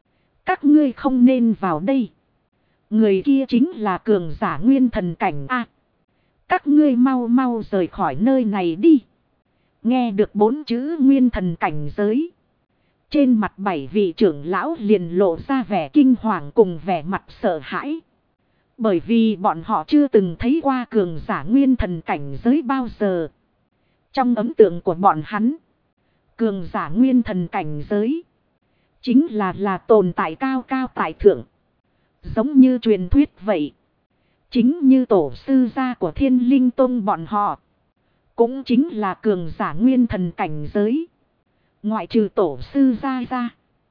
Các ngươi không nên vào đây. Người kia chính là cường giả nguyên thần cảnh A. Các ngươi mau mau rời khỏi nơi này đi. Nghe được bốn chữ nguyên thần cảnh giới. Trên mặt 7 vị trưởng lão liền lộ ra vẻ kinh hoàng cùng vẻ mặt sợ hãi. Bởi vì bọn họ chưa từng thấy qua cường giả nguyên thần cảnh giới bao giờ. Trong ấn tượng của bọn hắn, cường giả nguyên thần cảnh giới chính là tồn tại cao cao tại thượng. Giống như truyền thuyết vậy. Chính như tổ sư gia của Thiên Linh Tông bọn họ, cũng chính là cường giả nguyên thần cảnh giới. Ngoại trừ tổ sư gia ra,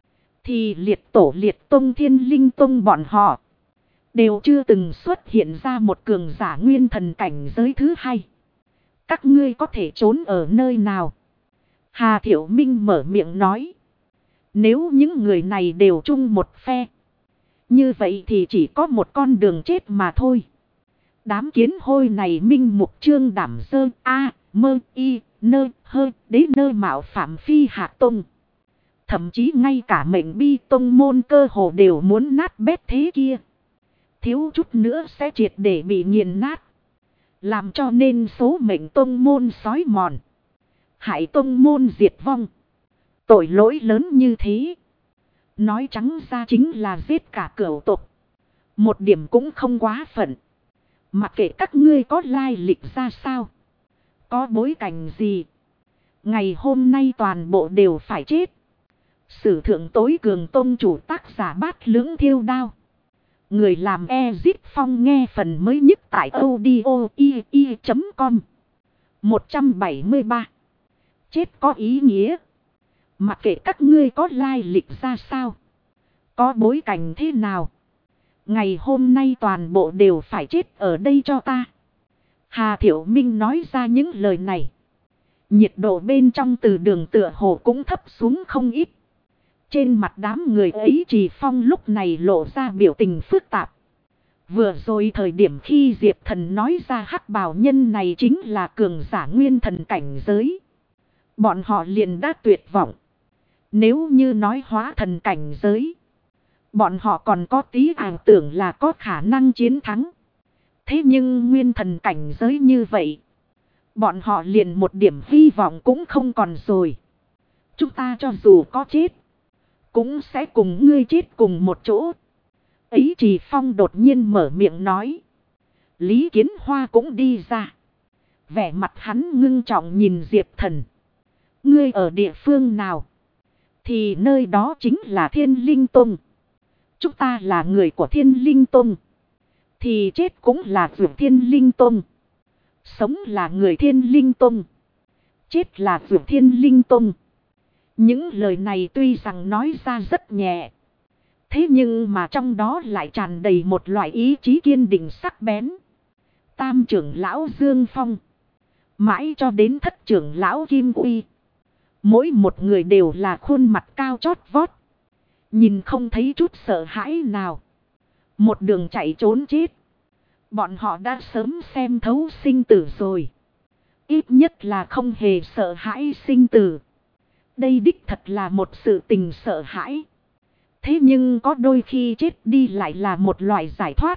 thì liệt tổ liệt tông Thiên Linh Tông bọn họ đều chưa từng xuất hiện ra một cường giả nguyên thần cảnh giới thứ hai. Các ngươi có thể trốn ở nơi nào? Hà Thiệu Minh mở miệng nói. Nếu những người này đều chung một phe, như vậy thì chỉ có một con đường chết mà thôi. Đám kiến hôi này minh mục trương đảm dơ a mơ y nơ hơ đế nơ mạo phạm phi hạ tông. Thậm chí ngay cả mệnh bi tông môn cơ hồ đều muốn nát bét thế kia. Thiếu chút nữa sẽ triệt để bị nghiền nát. Làm cho nên số mệnh tông môn sói mòn. Hại tông môn diệt vong. Tội lỗi lớn như thế. Nói trắng ra chính là giết cả cửu tộc. Một điểm cũng không quá phận. Mặc kệ các ngươi có lai lịch ra sao, có bối cảnh gì, ngày hôm nay toàn bộ đều phải chết. Sử thượng tối cường tông chủ tác giả Bát Lưỡng Thiêu Đao. Người làm Ezip Phong nghe phần mới nhất tại audio.com. 173. Chết có ý nghĩa. Mặc kệ các ngươi có lai lịch ra sao, có bối cảnh thế nào, ngày hôm nay toàn bộ đều phải chết ở đây cho ta. Hà Thiệu Minh nói ra những lời này. Nhiệt độ bên trong từ đường tựa hồ cũng thấp xuống không ít. Trên mặt đám người ấy Trì Phong lúc này lộ ra biểu tình phức tạp. Vừa rồi thời điểm khi Diệp Thần nói ra hắc bào nhân này chính là cường giả nguyên thần cảnh giới, bọn họ liền đã tuyệt vọng. Nếu như nói hóa thần cảnh giới, bọn họ còn có tí ảo tưởng là có khả năng chiến thắng. Thế nhưng nguyên thần cảnh giới như vậy, bọn họ liền một điểm hy vọng cũng không còn rồi. Chúng ta cho dù có chết, cũng sẽ cùng ngươi chết cùng một chỗ. Ấy Trì Phong đột nhiên mở miệng nói. Lý Kiến Hoa cũng đi ra. Vẻ mặt hắn ngưng trọng nhìn Diệp Thần. Ngươi ở địa phương nào? Thì nơi đó chính là Thiên Linh Tông. Chúng ta là người của Thiên Linh Tông, thì chết cũng là vượt Thiên Linh Tông. Sống là người Thiên Linh Tông, chết là vượt Thiên Linh Tông. Những lời này tuy rằng nói ra rất nhẹ, thế nhưng mà trong đó lại tràn đầy một loại ý chí kiên định sắc bén. Tam trưởng lão Dương Phong, mãi cho đến thất trưởng lão Kim Uy, mỗi một người đều là khuôn mặt cao chót vót, nhìn không thấy chút sợ hãi nào. Một đường chạy trốn chết, bọn họ đã sớm xem thấu sinh tử rồi. Ít nhất là không hề sợ hãi sinh tử. Đây đích thật là một sự tình sợ hãi. Thế nhưng có đôi khi chết đi lại là một loại giải thoát.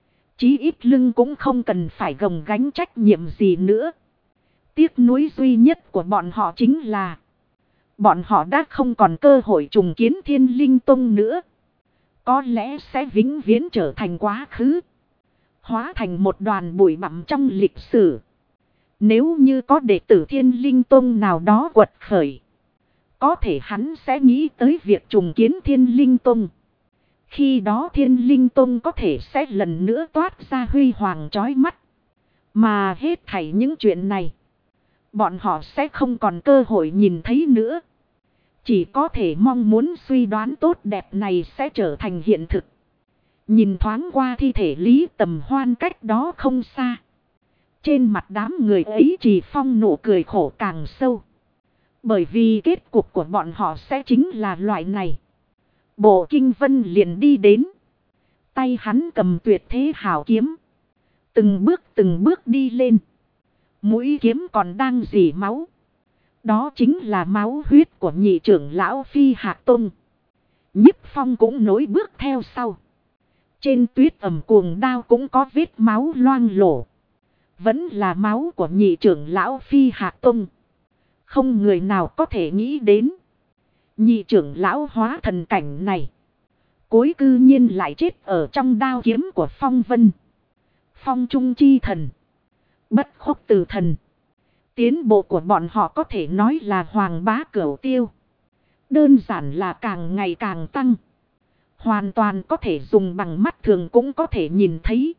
Chí ít lưng cũng không cần phải gồng gánh trách nhiệm gì nữa. Tiếc nuối duy nhất của bọn họ chính là bọn họ đã không còn cơ hội trùng kiến Thiên Linh Tông nữa. Có lẽ sẽ vĩnh viễn trở thành quá khứ, hóa thành một đoàn bụi bặm trong lịch sử. Nếu như có đệ tử Thiên Linh Tông nào đó quật khởi, có thể hắn sẽ nghĩ tới việc trùng kiến Thiên Linh Tông. Khi đó Thiên Linh Tông có thể sẽ lần nữa toát ra huy hoàng chói mắt. Mà hết thảy những chuyện này, bọn họ sẽ không còn cơ hội nhìn thấy nữa. Chỉ có thể mong muốn suy đoán tốt đẹp này sẽ trở thành hiện thực. Nhìn thoáng qua thi thể Lý Tầm Hoan cách đó không xa. Trên mặt đám người ấy Trì Phong nụ cười khổ càng sâu. Bởi vì kết cục của bọn họ sẽ chính là loại này. Bộ Kinh Vân liền đi đến. Tay hắn cầm tuyệt thế hảo kiếm. Từng bước đi lên. Mũi kiếm còn đang rỉ máu. Đó chính là máu huyết của nhị trưởng lão Phi Hạc Tông. Nhiếp Phong cũng nối bước theo sau. Trên tuyết ẩm cuồng đao cũng có vết máu loang lổ. Vẫn là máu của nhị trưởng lão Phi Hạc Tông. Không người nào có thể nghĩ đến. Nhị trưởng lão hóa thần cảnh này. Cuối cư nhiên lại chết ở trong đao kiếm của Phong Vân. Phong Trung Chi Thần. Bất Khốc Từ Thần. Tiến bộ của bọn họ có thể nói là hoàng bá cửu tiêu. Đơn giản là càng ngày càng tăng. Hoàn toàn có thể dùng bằng mắt thường cũng có thể nhìn thấy.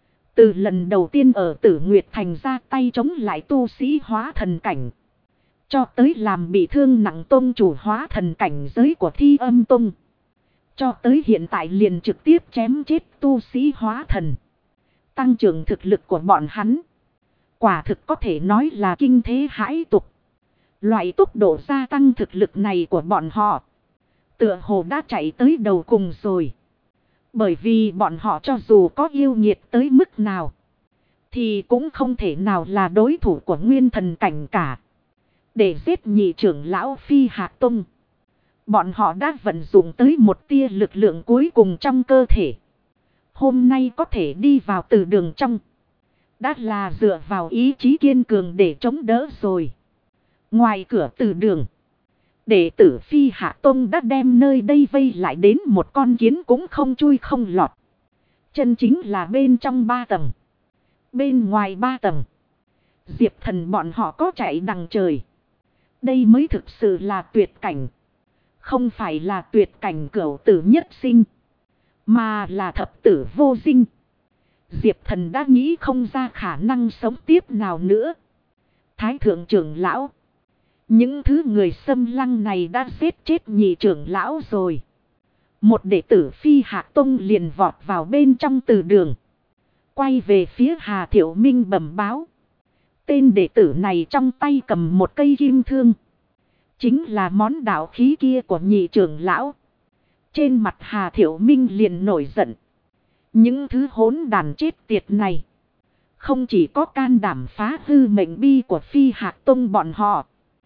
Từ lần đầu tiên ở Tử Nguyệt Thành ra tay chống lại tu sĩ hóa thần cảnh. Cho tới làm bị thương nặng tông chủ hóa thần cảnh giới của Thi Âm Tông. Cho tới hiện tại liền trực tiếp chém chết tu sĩ hóa thần. Tăng trưởng thực lực của bọn hắn. Quả thực có thể nói là kinh thế hãi tục. Loại tốc độ gia tăng thực lực này của bọn họ. Tựa hồ đã chạy tới đầu cùng rồi. Bởi vì bọn họ cho dù có yêu nghiệt tới mức nào. Thì cũng không thể nào là đối thủ của nguyên thần cảnh cả. Để giết nhị trưởng lão Phi Hạc Tông. Bọn họ đã vận dụng tới một tia lực lượng cuối cùng trong cơ thể. Hôm nay có thể đi vào từ đường trong. Đã là dựa vào ý chí kiên cường để chống đỡ rồi. Ngoài cửa từ đường. Đệ tử Phi Hạ Tông đã đem nơi đây vây lại đến một con kiến cũng không chui không lọt. Chân chính là bên trong 3 tầng. Bên ngoài 3 tầng. Diệp Thần bọn họ có chạy đằng trời. Đây mới thực sự là tuyệt cảnh. Không phải là tuyệt cảnh cửu tử nhất sinh. Mà là thập tử vô sinh. Diệp Thần đã nghĩ không ra khả năng sống tiếp nào nữa. Thái thượng trưởng lão. Những thứ người xâm lăng này đã giết chết nhị trưởng lão rồi. Một đệ tử Phi Hạc Tông liền vọt vào bên trong từ đường. Quay về phía Hà Thiệu Minh bẩm báo. Tên đệ tử này trong tay cầm một cây kim thương. Chính là món đạo khí kia của nhị trưởng lão. Trên mặt Hà Thiệu Minh liền nổi giận. Những thứ hỗn đàn chết tiệt này. Không chỉ có can đảm phá hư mệnh bi của Phi Hạc Tông bọn họ.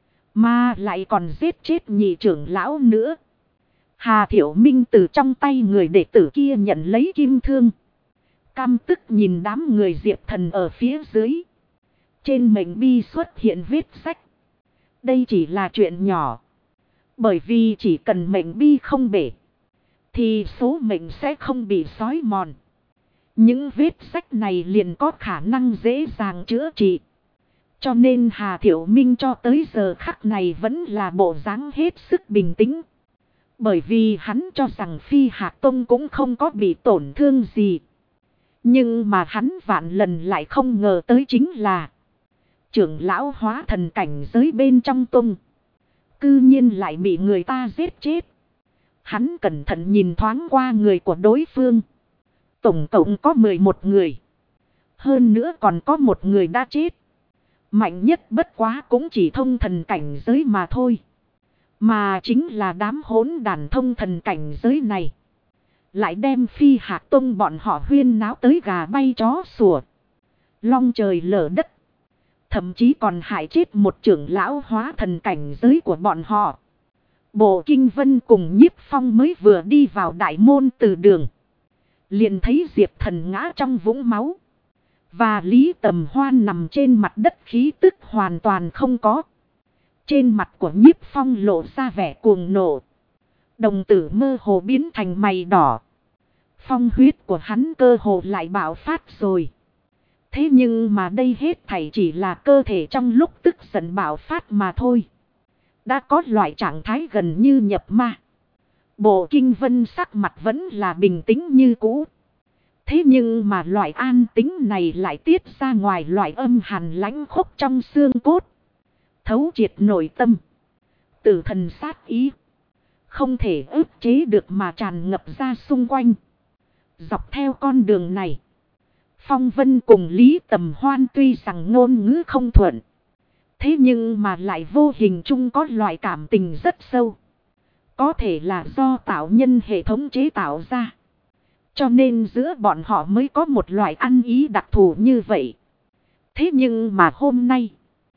Mà lại còn giết chết nhị trưởng lão nữa. Hà Thiệu Minh từ trong tay người đệ tử kia nhận lấy kim thương. Căm tức nhìn đám người Diệp Thần ở phía dưới. Trên mệnh bi xuất hiện vết sách. Đây chỉ là chuyện nhỏ. Bởi vì chỉ cần mệnh bi không bể. Thì số mệnh sẽ không bị xói mòn. Những vết sách này liền có khả năng dễ dàng chữa trị. Cho nên Hà Thiệu Minh cho tới giờ khắc này vẫn là bộ dáng hết sức bình tĩnh. Bởi vì hắn cho rằng Phi Hạc Tông cũng không có bị tổn thương gì. Nhưng mà hắn vạn lần lại không ngờ tới chính là trưởng lão hóa thần cảnh giới bên trong tông. Cư nhiên lại bị người ta giết chết. Hắn cẩn thận nhìn thoáng qua người của đối phương. Tổng cộng có 11 người. Hơn nữa còn có một người đã chết. Mạnh nhất bất quá cũng chỉ thông thần cảnh giới mà thôi. Mà chính là đám hỗn đàn thông thần cảnh giới này. Lại đem Phi Hạc Tông bọn họ huyên náo tới gà bay chó sủa. Long trời lở đất. Thậm chí còn hại chết một trưởng lão hóa thần cảnh giới của bọn họ. Bộ Kinh Vân cùng Nhiếp Phong mới vừa đi vào đại môn từ đường. Liền thấy Diệp Thần ngã trong vũng máu. Và Lý Tầm Hoan nằm trên mặt đất khí tức hoàn toàn không có. Trên mặt của Nhiếp Phong lộ ra vẻ cuồng nộ. Đồng tử mơ hồ biến thành mày đỏ. Phong huyết của hắn cơ hồ lại bạo phát rồi. Thế nhưng mà đây hết thảy chỉ là cơ thể trong lúc tức giận bạo phát mà thôi. Đã có loại trạng thái gần như nhập ma. Bộ Kinh Vân sắc mặt vẫn là bình tĩnh như cũ. Thế nhưng mà loại an tính này lại tiết ra ngoài loại âm hàn lãnh khốc trong xương cốt. Thấu triệt nội tâm. Tử thần sát ý. Không thể ức chế được mà tràn ngập ra xung quanh. Dọc theo con đường này. Phong Vân cùng Lý Tầm Hoan tuy rằng ngôn ngữ không thuận. Thế nhưng mà lại vô hình chung có loại cảm tình rất sâu. Có thể là do tạo nhân hệ thống chế tạo ra. Cho nên giữa bọn họ mới có một loại ăn ý đặc thù như vậy. Thế nhưng mà hôm nay,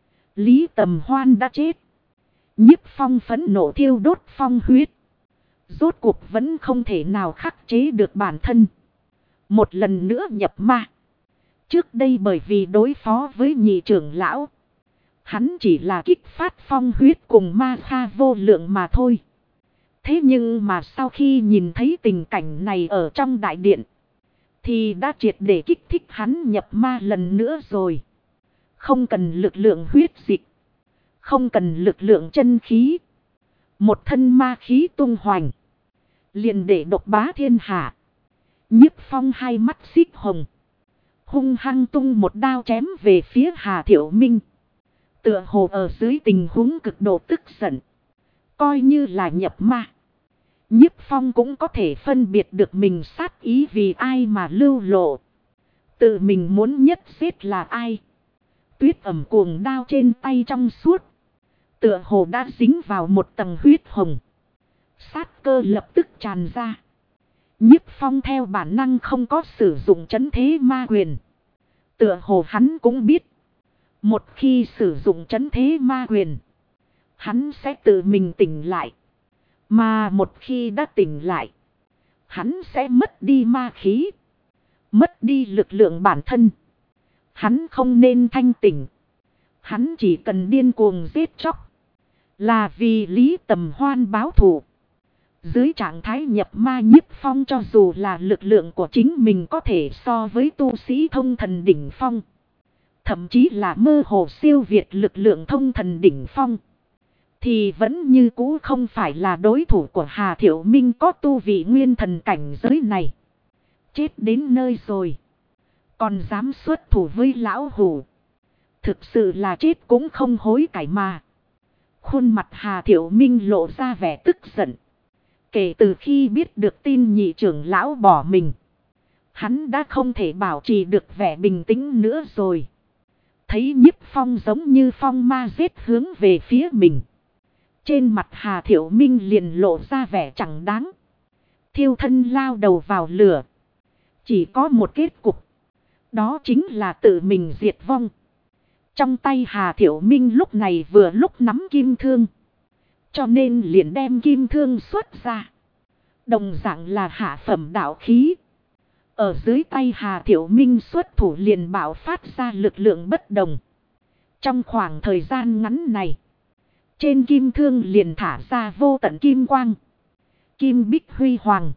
Lý Tầm Hoan đã chết. Nhiếp Phong phẫn nộ thiêu đốt phong huyết. Rốt cuộc vẫn không thể nào khắc chế được bản thân. Một lần nữa nhập ma. Trước đây bởi vì đối phó với nhị trưởng lão, hắn chỉ là kích phát phong huyết cùng ma kha vô lượng mà thôi. Thế nhưng mà sau khi nhìn thấy tình cảnh này ở trong đại điện, thì đã triệt để kích thích hắn nhập ma lần nữa rồi. Không cần lực lượng huyết dịch, không cần lực lượng chân khí. Một thân ma khí tung hoành, liền để độc bá thiên hạ. Nhiếp Phong hai mắt xích hồng, hung hăng tung một đao chém về phía Hà Thiệu Minh. Tựa hồ ở dưới tình huống cực độ tức giận. Coi như là nhập ma, Nhiếp Phong cũng có thể phân biệt được mình sát ý vì ai mà lưu lộ. Tự mình muốn nhất giết là ai. Tuyết ẩm cuồng đao trên tay trong suốt, tựa hồ đã dính vào một tầng huyết hồng. Sát cơ lập tức tràn ra. Nhiếp Phong theo bản năng không có sử dụng trấn thế ma quyền. Tựa hồ hắn cũng biết, một khi sử dụng trấn thế ma quyền, hắn sẽ tự mình tỉnh lại. Mà một khi đã tỉnh lại, hắn sẽ mất đi ma khí, mất đi lực lượng bản thân. Hắn không nên thanh tỉnh. Hắn chỉ cần điên cuồng giết chóc, là vì Lý Tầm Hoan báo thù. Dưới trạng thái nhập ma, Nhiếp Phong cho dù là lực lượng của chính mình có thể so với tu sĩ thông thần đỉnh phong, thậm chí là mơ hồ siêu việt lực lượng thông thần đỉnh phong, thì vẫn như cũ không phải là đối thủ của Hà Thiệu Minh có tu vị nguyên thần cảnh giới này. Chết đến nơi rồi, còn dám xuất thủ với lão hủ, thực sự là chết cũng không hối cải mà. Khuôn mặt Hà Thiệu Minh lộ ra vẻ tức giận. Kể từ khi biết được tin nhị trưởng lão bỏ mình, hắn đã không thể bảo trì được vẻ bình tĩnh nữa rồi. Thấy Nhiếp Phong giống như phong ma giết hướng về phía mình, trên mặt Hà Thiệu Minh liền lộ ra vẻ chẳng đáng. Thiêu thân lao đầu vào lửa, chỉ có một kết cục, đó chính là tự mình diệt vong. Trong tay Hà Thiệu Minh lúc này vừa lúc nắm kim thương, cho nên liền đem kim thương xuất ra. Đồng dạng là hạ phẩm đạo khí. Ở dưới tay Hà Thiệu Minh xuất thủ liền bạo phát ra lực lượng bất đồng. Trong khoảng thời gian ngắn này, trên kim thương liền thả ra vô tận kim quang. Kim bích huy hoàng,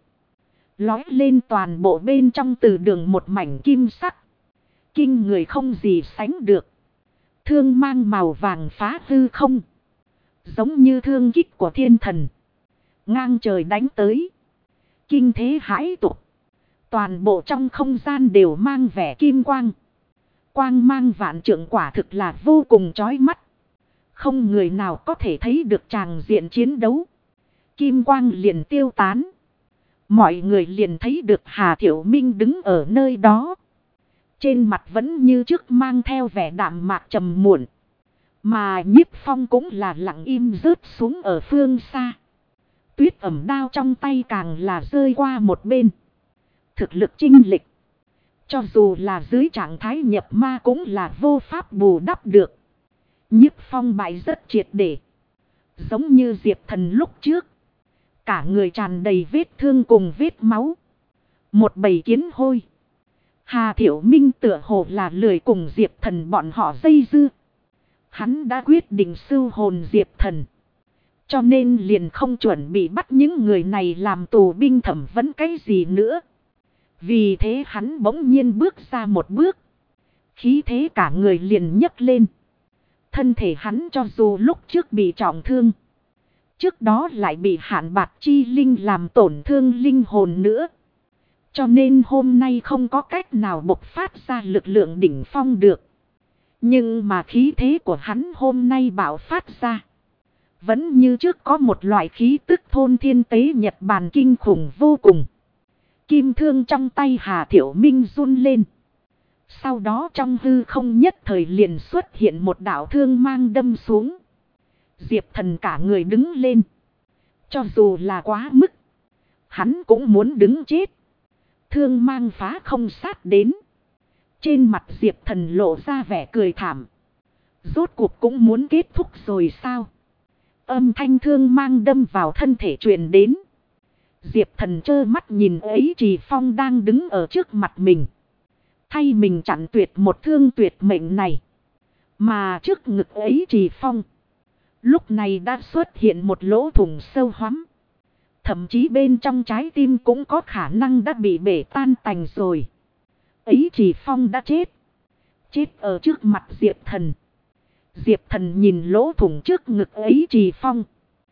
lói lên toàn bộ bên trong từ đường một mảnh kim sắc. Kinh người không gì sánh được. Thương mang màu vàng phá hư không, giống như thương kích của thiên thần, ngang trời đánh tới. Kinh thế hãi tục. Toàn bộ trong không gian đều mang vẻ kim quang. Quang mang vạn trượng, quả thực là vô cùng chói mắt. Không người nào có thể thấy được tràng diện chiến đấu. Kim quang liền tiêu tán. Mọi người liền thấy được Hà Thiệu Minh đứng ở nơi đó. Trên mặt vẫn như trước mang theo vẻ đạm mạc trầm muộn. Mà Nhiếp Phong cũng là lặng im rớt xuống ở phương xa. Tuyết ẩm đao trong tay càng là rơi qua một bên. Thực lực chênh lệch, cho dù là dưới trạng thái nhập ma cũng là vô pháp bù đắp được. Nhiếp Phong bại rất triệt để, giống như Diệp Thần lúc trước. Cả người tràn đầy vết thương cùng vết máu, một bầy kiến hôi. Hà Thiệu Minh tựa hồ là lười cùng Diệp Thần bọn họ dây dưa. Hắn đã quyết định sưu hồn Diệp Thần, cho nên liền không chuẩn bị bắt những người này làm tù binh thẩm vấn cái gì nữa. Vì thế hắn bỗng nhiên bước ra một bước, khí thế cả người liền nhấc lên. Thân thể hắn cho dù lúc trước bị trọng thương, trước đó lại bị hạn bạc chi linh làm tổn thương linh hồn nữa, cho nên hôm nay không có cách nào bộc phát ra lực lượng đỉnh phong được. Nhưng mà khí thế của hắn hôm nay bạo phát ra, vẫn như trước có một loại khí tức thôn thiên tế Nhật Bản kinh khủng vô cùng. Kim thương trong tay Hà Thiệu Minh run lên. Sau đó trong hư không nhất thời liền xuất hiện một đạo thương mang đâm xuống. Diệp Thần cả người đứng lên. Cho dù là quá mức, hắn cũng muốn đứng chết. Thương mang phá không sát đến. Trên mặt Diệp Thần lộ ra vẻ cười thảm. Rốt cuộc cũng muốn kết thúc rồi sao? Âm thanh thương mang đâm vào thân thể truyền đến. Diệp Thần trơ mắt nhìn ấy Trì Phong đang đứng ở trước mặt mình. Thay mình chặn tuyệt một thương tuyệt mệnh này. Mà trước ngực ấy Trì Phong, lúc này đã xuất hiện một lỗ thủng sâu hoắm. Thậm chí bên trong trái tim cũng có khả năng đã bị bể tan tành rồi. Ấy Trì Phong đã chết. Chết ở trước mặt Diệp Thần. Diệp Thần nhìn lỗ thủng trước ngực ấy Trì Phong.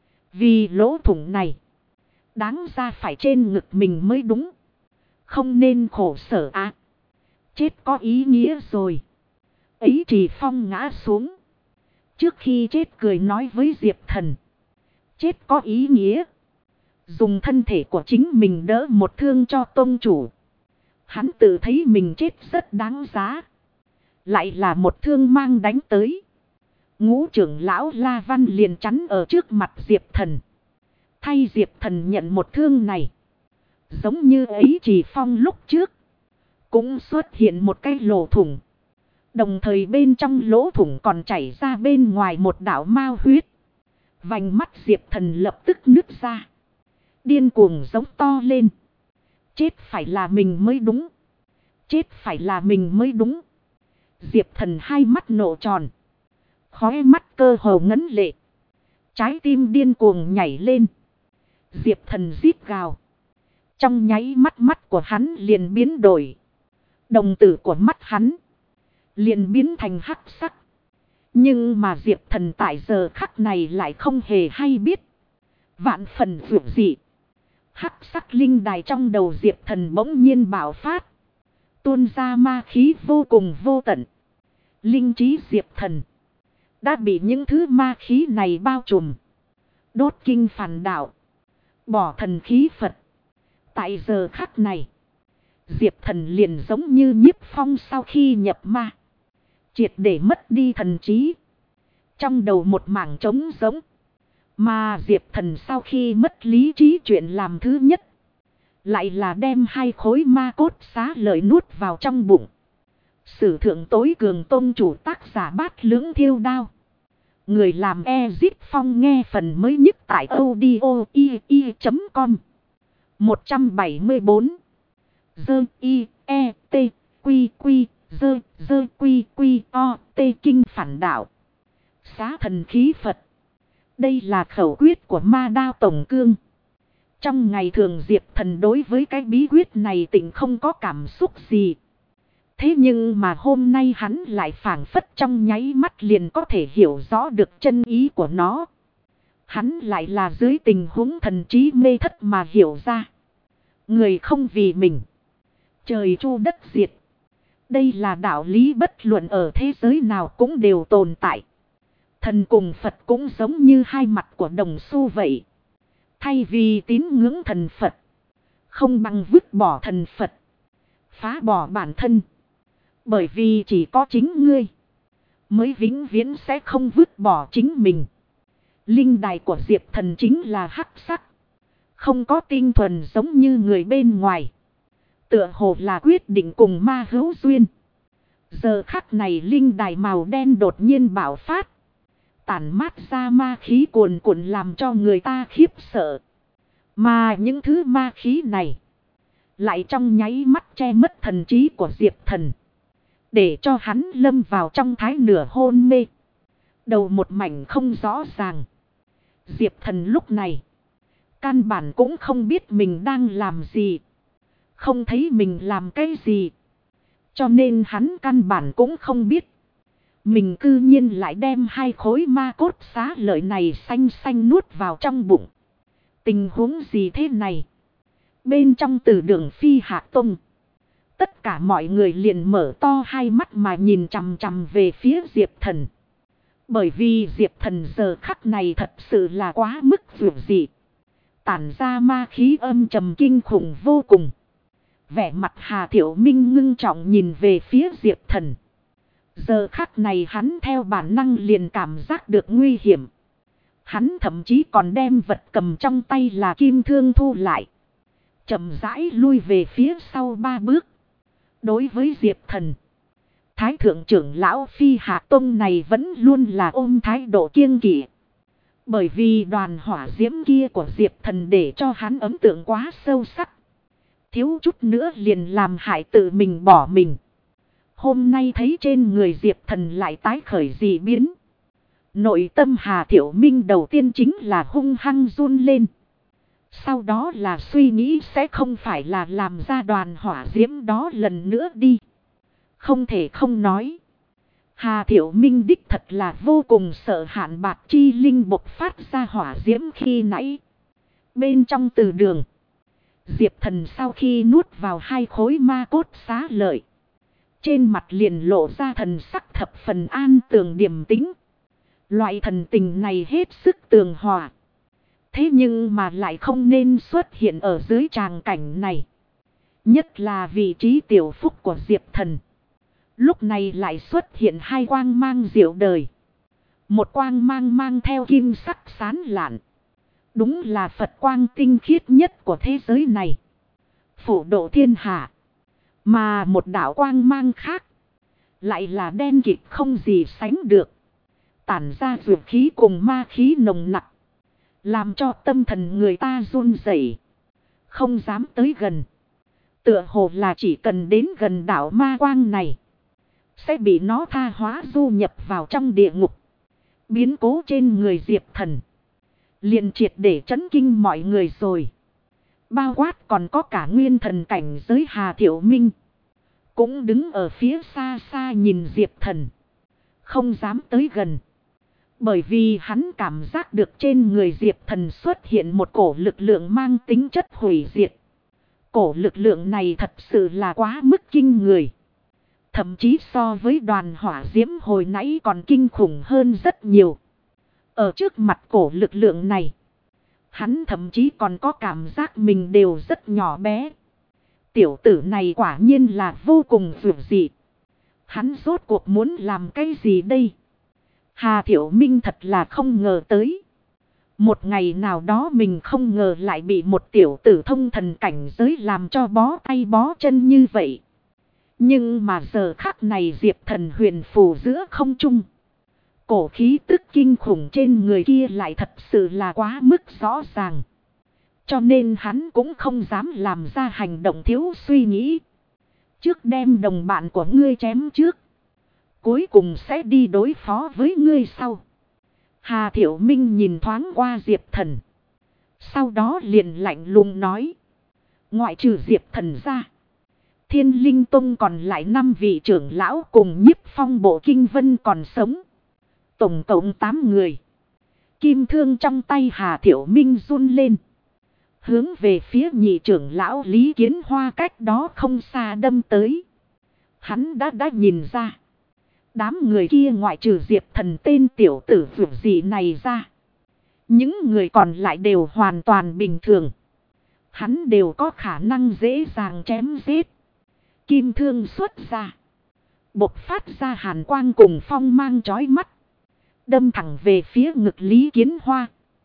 Vì lỗ thủng này, đáng ra phải trên ngực mình mới đúng. Không nên khổ sở á. Chết có ý nghĩa rồi. Ấy Trì Phong ngã xuống. Trước khi chết cười nói với Diệp Thần. Chết có ý nghĩa. Dùng thân thể của chính mình đỡ một thương cho tông chủ. Hắn tự thấy mình chết rất đáng giá. Lại là một thương mang đánh tới. Ngũ trưởng lão La Văn liền chắn ở trước mặt Diệp Thần. Thay Diệp Thần nhận một thương này. Giống như ấy Trì Phong lúc trước. Cũng xuất hiện một cái lỗ thủng. Đồng thời bên trong lỗ thủng còn chảy ra bên ngoài một đạo mao huyết. Vành mắt Diệp Thần lập tức nứt ra. Điên cuồng giống to lên. Chết phải là mình mới đúng. Chết phải là mình mới đúng. Diệp Thần hai mắt nổ tròn. Khóe mắt cơ hồ ngấn lệ. Trái tim điên cuồng nhảy lên. Diệp Thần rít gào. Trong nháy mắt mắt của hắn liền biến đổi. Đồng tử của mắt hắn liền biến thành hắc sắc. Nhưng mà Diệp Thần tại giờ khắc này lại không hề hay biết. Vạn phần vượt dị. Hắc sắc linh đài trong đầu Diệp Thần bỗng nhiên bạo phát. Tuôn ra ma khí vô cùng vô tận. Linh trí Diệp Thần đã bị những thứ ma khí này bao trùm. Đốt kinh phản đạo. Bỏ thần khí Phật. Tại giờ khắc này, Diệp Thần liền giống như Nhiếp Phong sau khi nhập ma. Triệt để mất đi thần trí. Trong đầu một mảng trống rỗng. Mà Diệp Thần sau khi mất lý trí chuyện làm thứ nhất. Lại là đem hai khối ma cốt xá lợi nuốt vào trong bụng. Sử thượng tối cường tôn chủ tác giả Bát Lưỡng Thiêu Đao. Người làm Ezip Phong nghe phần mới nhất tại audio.com 174 Dơ y e t quy quy dơ dơ quy quy o t kinh phản đạo. Xá thần khí Phật. Đây là khẩu quyết của Ma Đao Tổng Cương. Trong ngày thường Diệp Thần đối với cái bí quyết này tỉnh không có cảm xúc gì. Thế nhưng mà hôm nay hắn lại phảng phất trong nháy mắt liền có thể hiểu rõ được chân ý của nó. Hắn lại là dưới tình huống thần trí mê thất mà hiểu ra. Người không vì mình. Trời chu đất diệt. Đây là đạo lý bất luận ở thế giới nào cũng đều tồn tại. Thần cùng Phật cũng giống như hai mặt của đồng xu vậy. Thay vì tín ngưỡng thần Phật, không bằng vứt bỏ thần Phật. Phá bỏ bản thân. Bởi vì chỉ có chính ngươi mới vĩnh viễn sẽ không vứt bỏ chính mình. Linh đài của Diệp Thần chính là hắc sắc. Không có tinh thuần giống như người bên ngoài. Tựa hồ là quyết định cùng ma hữu duyên. Giờ khắc này linh đài màu đen đột nhiên bạo phát. Tản mát ra ma khí cuồn cuộn làm cho người ta khiếp sợ. Mà những thứ ma khí này lại trong nháy mắt che mất thần trí của Diệp Thần. Để cho hắn lâm vào trong thái nửa hôn mê. Đầu một mảnh không rõ ràng. Diệp Thần lúc này căn bản cũng không biết mình đang làm gì. Không thấy mình làm cái gì. Cho nên hắn căn bản cũng không biết. Mình cư nhiên lại đem hai khối ma cốt xá lợi này xanh xanh nuốt vào trong bụng. Tình huống gì thế này? Bên trong Tử Đường Phi Hạc Tông, tất cả mọi người liền mở to hai mắt mà nhìn chằm chằm về phía Diệp Thần. Bởi vì Diệp Thần giờ khắc này thật sự là quá mức vượt dị. Tản ra ma khí âm trầm kinh khủng vô cùng. Vẻ mặt Hà Thiệu Minh ngưng trọng nhìn về phía Diệp Thần. Giờ khắc này hắn theo bản năng liền cảm giác được nguy hiểm. Hắn thậm chí còn đem vật cầm trong tay là kim thương thu lại. Chậm rãi lui về phía sau 3 bước. Đối với Diệp Thần, Thái thượng trưởng lão Phi Hạ Tông này vẫn luôn là ôm thái độ kiêng kỵ. Bởi vì đoàn hỏa diễm kia của Diệp Thần để cho hắn ấn tượng quá sâu sắc. Thiếu chút nữa liền làm hại tự mình bỏ mình. Hôm nay thấy trên người Diệp Thần lại tái khởi dị biến. Nội tâm Hà Thiệu Minh đầu tiên chính là hung hăng run lên. Sau đó là suy nghĩ sẽ không phải là làm ra đoàn hỏa diễm đó lần nữa đi. Không thể không nói. Hà Thiệu Minh đích thật là vô cùng sợ Hạn Bạc Chi Linh bộc phát ra hỏa diễm khi nãy. Bên trong từ đường, Diệp Thần sau khi nuốt vào 2 khối ma cốt xá lợi, trên mặt liền lộ ra thần sắc thập phần an tường điềm tĩnh. Loại thần tình này hết sức tường hòa. Thế nhưng mà lại không nên xuất hiện ở dưới tràng cảnh này. Nhất là vị trí tiểu phúc của Diệp Thần. Lúc này lại xuất hiện 2 quang mang diệu đời. Một quang mang mang theo kim sắc sán lạn. Đúng là Phật quang tinh khiết nhất của thế giới này. Phổ độ thiên hạ. Mà một đạo quang mang khác lại là đen kịt không gì sánh được. Tản ra dược khí cùng ma khí nồng nặc. Làm cho tâm thần người ta run rẩy, không dám tới gần. Tựa hồ là chỉ cần đến gần đạo ma quang này, sẽ bị nó tha hóa du nhập vào trong địa ngục. Biến cố trên người Diệp Thần liền triệt để chấn kinh mọi người rồi. Bao quát còn có cả nguyên thần cảnh giới Hà Thiệu Minh. Cũng đứng ở phía xa xa nhìn Diệp Thần, không dám tới gần. Bởi vì hắn cảm giác được trên người Diệp Thần xuất hiện một cổ lực lượng mang tính chất hủy diệt. Cổ lực lượng này thật sự là quá mức kinh người. Thậm chí so với đoàn hỏa diễm hồi nãy còn kinh khủng hơn rất nhiều. Ở trước mặt cổ lực lượng này, hắn thậm chí còn có cảm giác mình đều rất nhỏ bé. Tiểu tử này quả nhiên là vô cùng vượt dị. Hắn rốt cuộc muốn làm cái gì đây? Hà Thiệu Minh thật là không ngờ tới. Một ngày nào đó mình không ngờ lại bị một tiểu tử thông thần cảnh giới làm cho bó tay bó chân như vậy. Nhưng mà giờ khắc này Diệp Thần huyền phù giữa không trung. Cổ khí tức kinh khủng trên người kia lại thật sự là quá mức rõ ràng. Cho nên hắn cũng không dám làm ra hành động thiếu suy nghĩ. Trước đem đồng bạn của ngươi chém trước, cuối cùng sẽ đi đối phó với ngươi sau. Hà Thiệu Minh nhìn thoáng qua Diệp Thần, sau đó liền lạnh lùng nói. Ngoại trừ Diệp Thần ra, Thiên Linh Tông còn lại 5 vị trưởng lão cùng Nhiếp Phong Bộ Kinh Vân còn sống. Tổng cộng 8 người. Kim thương trong tay Hà Thiệu Minh run lên, hướng về phía nhị trưởng lão Lý Kiến Hoa cách đó không xa đâm tới. Hắn đã nhìn ra. Đám người kia ngoại trừ Diệp Thần tên tiểu tử vượt dị này ra, những người còn lại đều hoàn toàn bình thường. Hắn đều có khả năng dễ dàng chém giết. Kim thương xuất ra, bộc phát ra hàn quang cùng phong mang chói mắt, đâm thẳng về phía ngực Lý Kiến Hoa.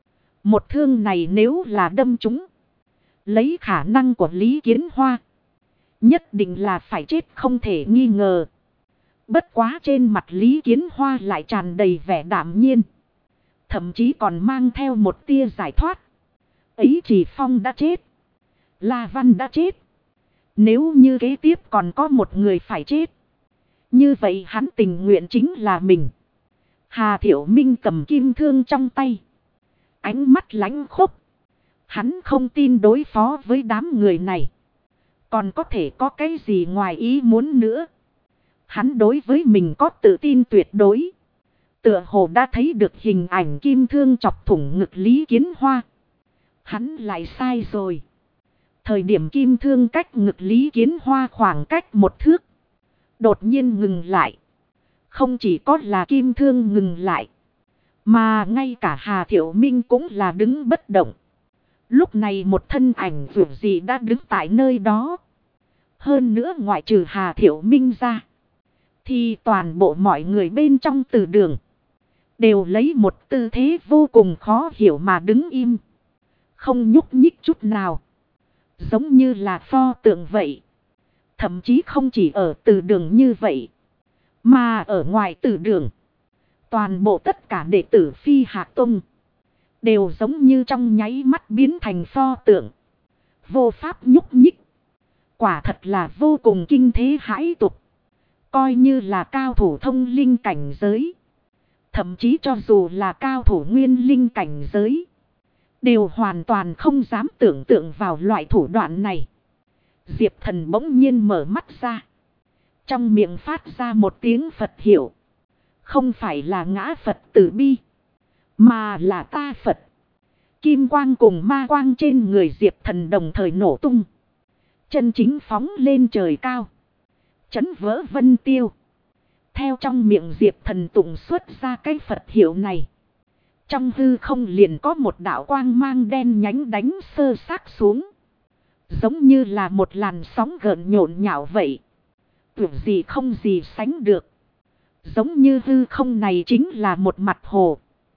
Một thương này nếu là đâm trúng, lấy khả năng của Lý Kiến Hoa, nhất định là phải chết không thể nghi ngờ. Bất quá trên mặt Lý Kiến Hoa lại tràn đầy vẻ đạm nhiên, thậm chí còn mang theo một tia giải thoát. Ấy Chỉ Phong đã chết, La Văn đã chết. Nếu như kế tiếp còn có một người phải chết, như vậy hắn tình nguyện chính là mình. Hà Thiệu Minh cầm kim thương trong tay, ánh mắt lãnh khốc. Hắn không tin đối phó với đám người này còn có thể có cái gì ngoài ý muốn nữa. Hắn đối với mình có tự tin tuyệt đối. Tựa hồ đã thấy được hình ảnh kim thương chọc thủng ngực Lý Kiến Hoa. Hắn lại sai rồi. Thời điểm kim thương cách ngực Lý Kiến Hoa khoảng cách 1 thước, đột nhiên ngừng lại. Không chỉ có là kim thương ngừng lại, mà ngay cả Hà Thiệu Minh cũng là đứng bất động. Lúc này một thân ảnh vượt dị đã đứng tại nơi đó. Hơn nữa ngoại trừ Hà Thiệu Minh ra, thì toàn bộ mọi người bên trong từ đường đều lấy một tư thế vô cùng khó hiểu mà đứng im. Không nhúc nhích chút nào. Giống như là pho tượng vậy. Thậm chí không chỉ ở từ đường như vậy, mà ở ngoài từ đường, toàn bộ tất cả đệ tử Phi Hạc Tông đều giống như trong nháy mắt biến thành pho tượng, vô pháp nhúc nhích. Quả thật là vô cùng kinh thế hãi tục. Coi như là cao thủ thông linh cảnh giới, thậm chí cho dù là cao thủ nguyên linh cảnh giới, đều hoàn toàn không dám tưởng tượng vào loại thủ đoạn này. Diệp Thần bỗng nhiên mở mắt ra, trong miệng phát ra một tiếng Phật hiệu. Không phải là ngã Phật tử bi, mà là ta Phật. Kim quang cùng ma quang trên người Diệp Thần đồng thời nổ tung, chân chính phóng lên trời cao, chấn vỡ vân tiêu. Theo trong miệng Diệp Thần tụng xuất ra cái Phật hiệu này, trong hư không liền có một đạo quang mang đen nhánh đánh sơ xác xuống, giống như là một làn sóng gợn nhộn nhạo vậy. Tưởng gì không gì sánh được. Giống như hư không này chính là một mặt hồ,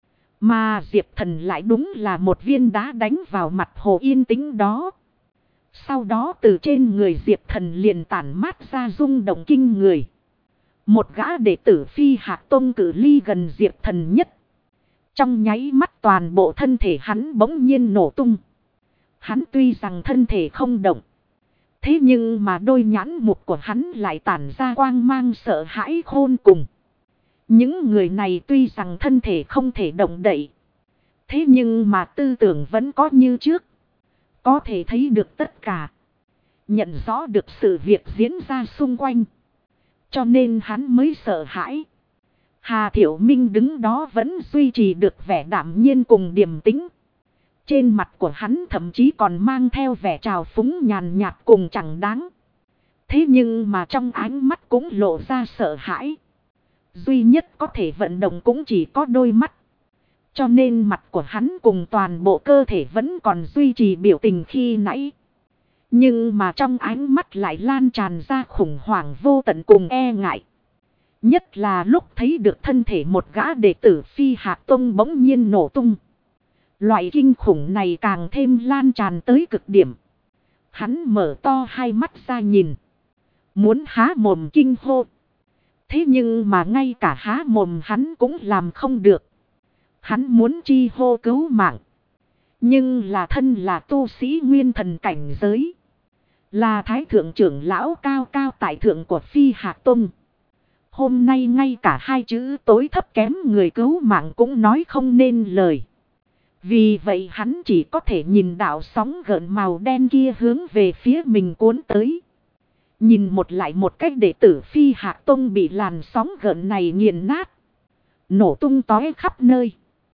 mà Diệp Thần lại đúng là một viên đá đánh vào mặt hồ yên tĩnh đó. Sau đó từ trên người Diệp Thần liền tản mát ra rung động kinh người. Một gã đệ tử Phi Hạc Tông cự ly gần Diệp Thần nhất. Trong nháy mắt toàn bộ thân thể hắn bỗng nhiên nổ tung. Hắn tuy rằng thân thể không động, thế nhưng mà đôi nhãn mục của hắn lại tản ra quang mang sợ hãi khôn cùng. Những người này tuy rằng thân thể không thể động đậy, thế nhưng mà tư tưởng vẫn có như trước. Có thể thấy được tất cả, nhận rõ được sự việc diễn ra xung quanh. Cho nên hắn mới sợ hãi. Hà Thiệu Minh đứng đó vẫn duy trì được vẻ đạm nhiên cùng điềm tĩnh. Trên mặt của hắn thậm chí còn mang theo vẻ trào phúng nhàn nhạt cùng chẳng đáng. Thế nhưng mà trong ánh mắt cũng lộ ra sợ hãi. Duy nhất có thể vận động cũng chỉ có đôi mắt. Cho nên mặt của hắn cùng toàn bộ cơ thể vẫn còn duy trì biểu tình khi nãy. Nhưng mà trong ánh mắt lại lan tràn ra khủng hoảng vô tận cùng e ngại. Nhất là lúc thấy được thân thể một gã đệ tử Phi Hạc Tông bỗng nhiên nổ tung. Loại kinh khủng này càng thêm lan tràn tới cực điểm. Hắn mở to hai mắt ra nhìn, muốn há mồm kinh hô. Thế nhưng mà ngay cả há mồm hắn cũng làm không được. Hắn muốn chi hô cứu mạng, nhưng là thân là tu sĩ nguyên thần cảnh giới, là thái thượng trưởng lão cao cao tại thượng của Phi Hạc Tông. Hôm nay ngay cả hai chữ tối thấp kém người cứu mạng cũng nói không nên lời. Vì vậy hắn chỉ có thể nhìn đạo sóng gợn màu đen kia hướng về phía mình cuốn tới. Nhìn một lại một cách đệ tử Phi Hạc Tông bị làn sóng gợn này nghiền nát, nổ tung tóe khắp nơi.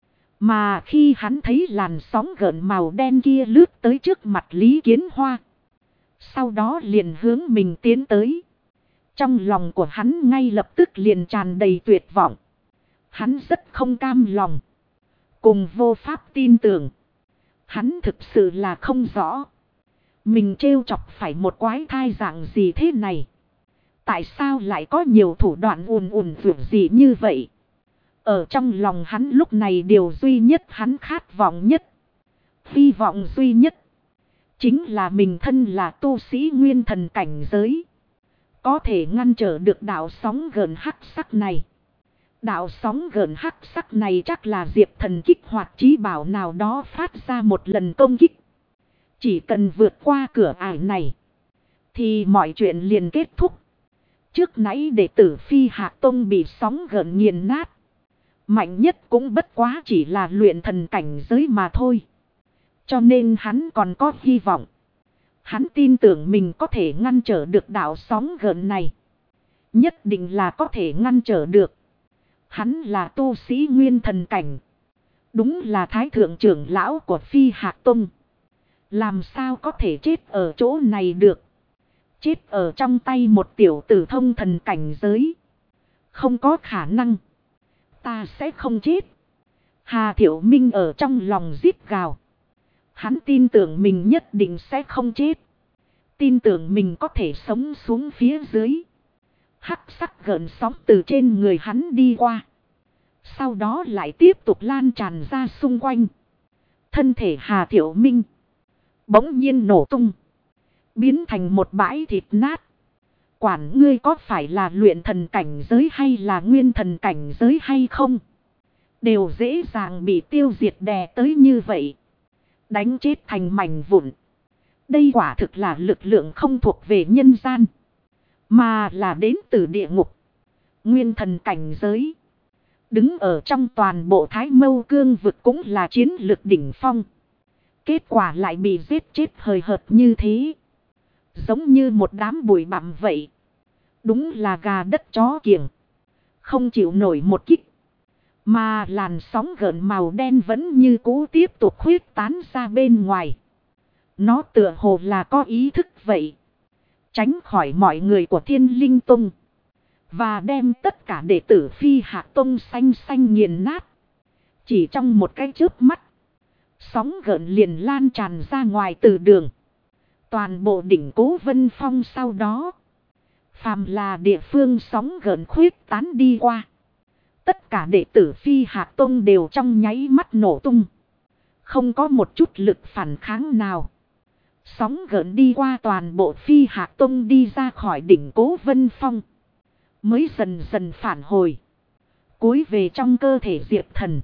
Mà khi hắn thấy làn sóng gợn màu đen kia lướt tới trước mặt Lý Kiến Hoa, sau đó liền hướng mình tiến tới, trong lòng của hắn ngay lập tức liền tràn đầy tuyệt vọng. Hắn rất không cam lòng, cùng vô pháp tin tưởng. Hắn thực sự là không rõ, mình trêu chọc phải một quái thai dạng gì thế này. Tại sao lại có nhiều thủ đoạn vượt gì như vậy? Ở trong lòng hắn lúc này điều duy nhất hắn khát vọng nhất, hy vọng duy nhất, chính là mình thân là tu sĩ nguyên thần cảnh giới, có thể ngăn trở được đạo sóng gợn hắc sắc này. Đạo sóng gợn hắc sắc này chắc là Diệp Thần kích hoạt chí bảo nào đó phát ra một lần công kích. Chỉ cần vượt qua cửa ải này, thì mọi chuyện liền kết thúc. Trước nãy đệ tử Phi Hạc Tông bị sóng gợn nghiền nát, mạnh nhất cũng bất quá chỉ là luyện thần cảnh giới mà thôi. Cho nên hắn còn có hy vọng. Hắn tin tưởng mình có thể ngăn trở được đạo sóng gợn này. Nhất định là có thể ngăn trở được. Hắn là tu sĩ nguyên thần cảnh, đúng là thái thượng trưởng lão của Phi Hạc Tông. Làm sao có thể chết ở chỗ này được? Chết ở trong tay một tiểu tử thông thần cảnh giới, không có khả năng. Ta sẽ không chết. Hà Thiệu Minh ở trong lòng rít gào. Hắn tin tưởng mình nhất định sẽ không chết. tin tưởng mình có thể sống xuống phía dưới. Hắc sắc gợn sóng từ trên người hắn đi qua. Sau đó lại tiếp tục lan tràn ra xung quanh. Thân thể Hà Thiệu Minh bỗng nhiên nổ tung. Biến thành một bãi thịt nát. Quản ngươi có phải là luyện thần cảnh giới hay là nguyên thần cảnh giới hay không? Đều dễ dàng bị tiêu diệt đè tới như vậy. Đánh chết thành mảnh vụn. Đây quả thực là lực lượng không thuộc về nhân gian. Mà là đến từ địa ngục. Nguyên thần cảnh giới. Đứng ở trong toàn bộ Thái Mâu Cương vực cũng là chiến lực đỉnh phong. Kết quả lại bị giết chết hời hợt như thế. Giống như một đám bụi bặm vậy. Đúng là gà đất chó kiểng. Không chịu nổi một kích. Mà làn sóng gợn màu đen vẫn như cũ tiếp tục khuyết tán ra bên ngoài. Nó tựa hồ là có ý thức vậy. Tránh khỏi mọi người của Thiên Linh Tông. Và đem tất cả đệ tử Phi Hạ Tông xanh xanh nghiền nát. Chỉ trong một cái chớp mắt. Sóng gợn liền lan tràn ra ngoài từ đường. Toàn bộ đỉnh Cố Vân Phong sau đó. Phàm là địa phương sóng gợn khuyết tán đi qua. Tất cả đệ tử Phi Hạ Tông đều trong nháy mắt nổ tung. Không có một chút lực phản kháng nào. Sóng gợn đi qua toàn bộ Phi Hạ Tông đi ra khỏi đỉnh Cố Vân Phong. Mới dần dần phản hồi. Cúi về trong cơ thể Diệp Thần.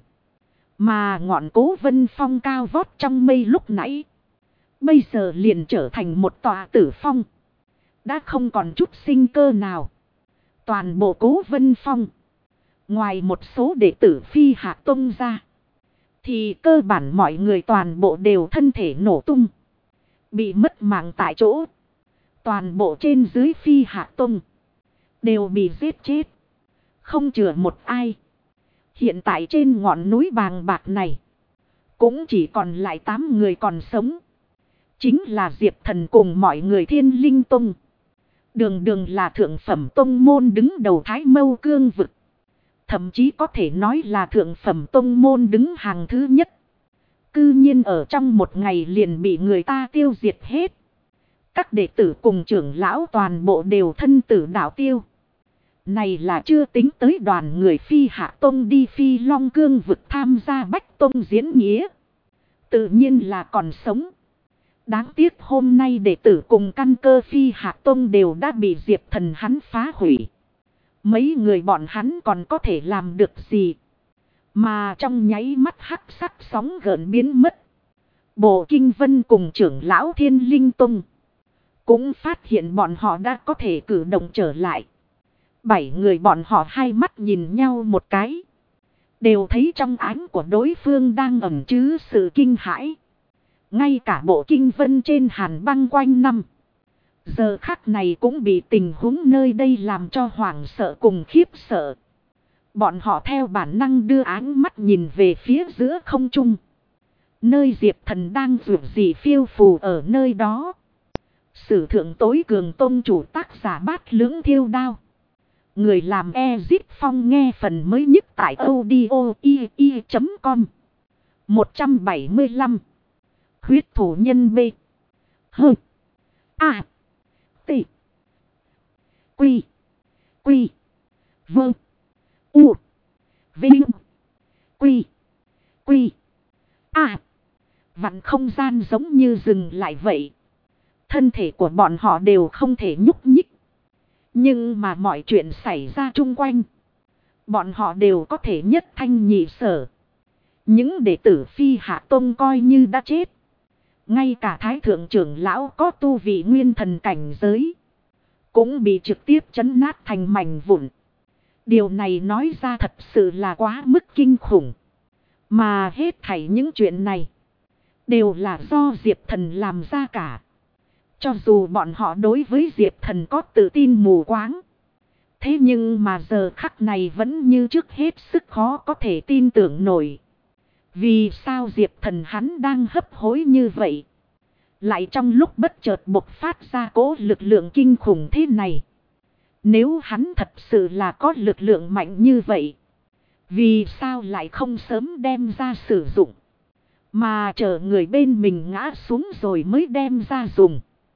Mà ngọn Cố Vân Phong cao vót trong mây lúc nãy. Bây giờ liền trở thành một tòa tử phong. Đã không còn chút sinh cơ nào. Toàn bộ Cố Vân Phong. Ngoài một số đệ tử Phi Hạ Tông ra. Thì cơ bản mọi người toàn bộ đều thân thể nổ tung. Bị mất mạng tại chỗ. Toàn bộ trên dưới Phi Hạ Tông. Đều bị giết chết. Không chừa một ai. Hiện tại trên ngọn núi bàng bạc này. Cũng chỉ còn lại 8 người còn sống. Chính là Diệp Thần cùng mọi người Thiên Linh Tông. Đường đường là thượng phẩm tông môn đứng đầu Thái Mâu Cương vực. Thậm chí có thể nói là thượng phẩm tông môn đứng hàng thứ nhất. Cư nhiên ở trong một ngày liền bị người ta tiêu diệt hết. Các đệ tử cùng trưởng lão toàn bộ đều thân tử đạo tiêu. Này là chưa tính tới đoàn người Phi Hạ Tông đi Phi Long Cương vực tham gia Bách Tông diễn nghĩa. Tự nhiên là còn sống. Đáng tiếc hôm nay đệ tử cùng căn cơ Phi Hạ Tông đều đã bị Diệp Thần hắn phá hủy. Mấy người bọn hắn còn có thể làm được gì? Mà trong nháy mắt hắc sắc sóng gợn biến mất. Bộ Kinh Vân cùng trưởng lão Thiên Linh Tông cũng phát hiện bọn họ đã có thể cử động trở lại. 7 người bọn họ hai mắt nhìn nhau một cái. Đều thấy trong ánh của đối phương đang ẩn chứa sự kinh hãi. Ngay cả Bộ Kinh Vân trên hàn băng quanh năm. Giờ khắc này cũng bị tình huống nơi đây làm cho hoảng sợ cùng khiếp sợ. Bọn họ theo bản năng đưa ánh mắt nhìn về phía giữa không trung. Nơi Diệp Thần đang rủ gì phiêu phù ở nơi đó. Sử thượng tối cường tôn chủ tác giả Bát Lưỡng Thiêu Đao. Người làm Ezip Phong nghe phần mới nhất tại audio.com. 175. Huyết thủ nhân B. H. A. T. Quy. Quy. Vâng. U. Vinh. Quy. Quy. A. Vặn không gian giống như dừng lại vậy. Thân thể của bọn họ đều không thể nhúc nhích. Nhưng mà mọi chuyện xảy ra chung quanh. Bọn họ đều có thể nhất thanh nhị sở. Những đệ tử Phi Hạ Tông coi như đã chết. Ngay cả Thái Thượng trưởng lão có tu vị nguyên thần cảnh giới. Cũng bị trực tiếp chấn nát thành mảnh vụn. Điều này nói ra thật sự là quá mức kinh khủng. Mà hết thảy những chuyện này. Đều là do Diệp Thần làm ra cả. Cho dù bọn họ đối với Diệp Thần có tự tin mù quáng. Thế nhưng mà giờ khắc này vẫn như trước hết sức khó có thể tin tưởng nổi. Vì sao Diệp Thần hắn đang hấp hối như vậy? Lại trong lúc bất chợt bộc phát ra cỗ lực lượng kinh khủng thế này. Nếu hắn thật sự là có lực lượng mạnh như vậy. Vì sao lại không sớm đem ra sử dụng? Mà chờ người bên mình ngã xuống rồi mới đem ra dùng.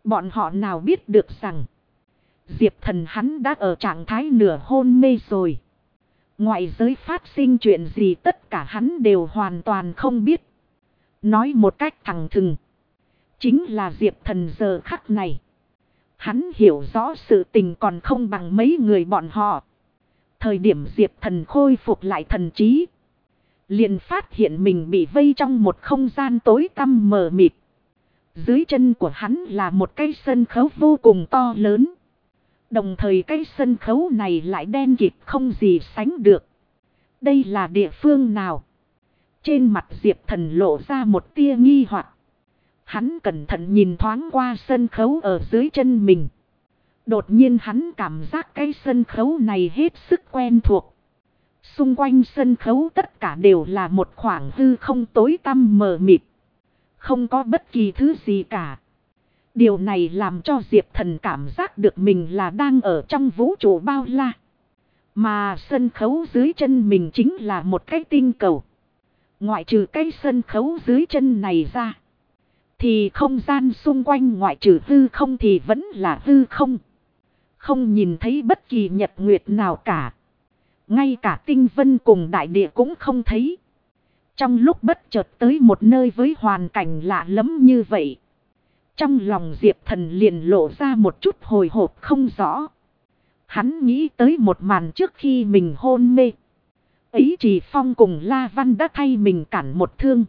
Bọn họ nào biết được rằng Diệp Thần hắn đã ở trạng thái nửa hôn mê rồi. Ngoại giới phát sinh chuyện gì tất cả hắn đều hoàn toàn không biết. Nói một cách thẳng thừng. Chính là Diệp Thần giờ khắc này. Hắn hiểu rõ sự tình còn không bằng mấy người bọn họ. Thời điểm Diệp Thần khôi phục lại thần trí. Liền phát hiện mình bị vây trong một không gian tối tăm mờ mịt. Dưới chân của hắn là một cái sân khấu vô cùng to lớn. Đồng thời cái sân khấu này lại đen kịt không gì sánh được. Đây là địa phương nào? Trên mặt Diệp Thần lộ ra một tia nghi hoặc. Hắn cẩn thận nhìn thoáng qua sân khấu ở dưới chân mình. Đột nhiên hắn cảm giác cái sân khấu này hết sức quen thuộc. Xung quanh sân khấu tất cả đều là một khoảng hư không tối tăm mờ mịt. Không có bất kỳ thứ gì cả. Điều này làm cho Diệp Thần cảm giác được mình là đang ở trong vũ trụ bao la. Mà sân khấu dưới chân mình chính là một cái tinh cầu. Ngoại trừ cái sân khấu dưới chân này ra, thì không gian xung quanh ngoại trừ hư không thì vẫn là hư không. Không nhìn thấy bất kỳ nhật nguyệt nào cả. Ngay cả tinh vân cùng đại địa cũng không thấy. Trong lúc bất chợt tới một nơi với hoàn cảnh lạ lẫm như vậy. Trong lòng Diệp Thần liền lộ ra một chút hồi hộp không rõ. Hắn nghĩ tới một màn trước khi mình hôn mê. Ấy Trì Phong cùng La Văn đã thay mình cản một thương.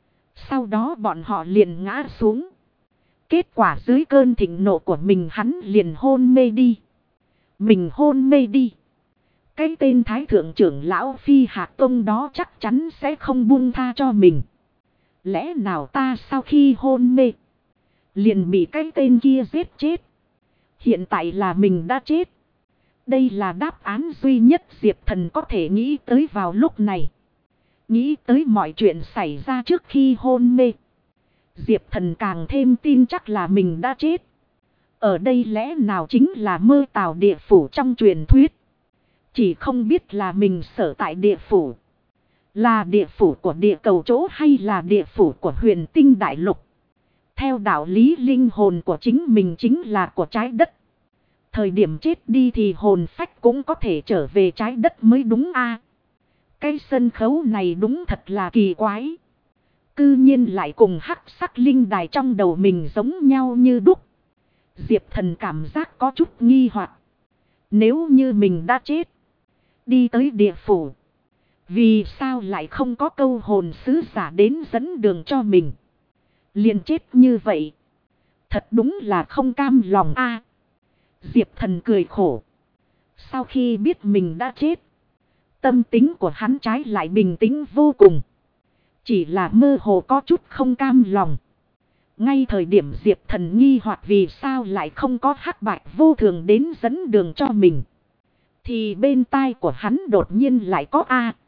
Sau đó bọn họ liền ngã xuống. Kết quả dưới cơn thịnh nộ của mình hắn liền hôn mê đi. Mình hôn mê đi. Cái tên Thái Thượng trưởng lão Phi Hạc Tông đó chắc chắn sẽ không buông tha cho mình. Lẽ nào ta sau khi hôn mê liền bị cái tên kia giết chết? Hiện tại là mình đã chết. Đây là đáp án duy nhất Diệp Thần có thể nghĩ tới vào lúc này. Nghĩ tới mọi chuyện xảy ra trước khi hôn mê. Diệp Thần càng thêm tin chắc là mình đã chết. Ở đây lẽ nào chính là mơ tào địa phủ trong truyền thuyết. Chỉ không biết là mình sở tại địa phủ. Là địa phủ của địa cầu chỗ hay là địa phủ của huyền tinh đại lục. Theo đạo lý linh hồn của chính mình chính là của trái đất. Thời điểm chết đi thì hồn phách cũng có thể trở về trái đất mới đúng a. Cái sân khấu này đúng thật là kỳ quái. Cư nhiên lại cùng hắc sắc linh đài trong đầu mình giống nhau như đúc. Diệp Thần cảm giác có chút nghi hoặc. Nếu như mình đã chết, đi tới địa phủ, vì sao lại không có câu hồn sứ giả đến dẫn đường cho mình? Liền chết như vậy. Thật đúng là không cam lòng a. Diệp Thần cười khổ. Sau khi biết mình đã chết, tâm tính của hắn trái lại bình tĩnh vô cùng. Chỉ là mơ hồ có chút không cam lòng. Ngay thời điểm Diệp Thần nghi hoặc vì sao lại không có hắc bạch vô thường đến dẫn đường cho mình, thì bên tai của hắn đột nhiên lại có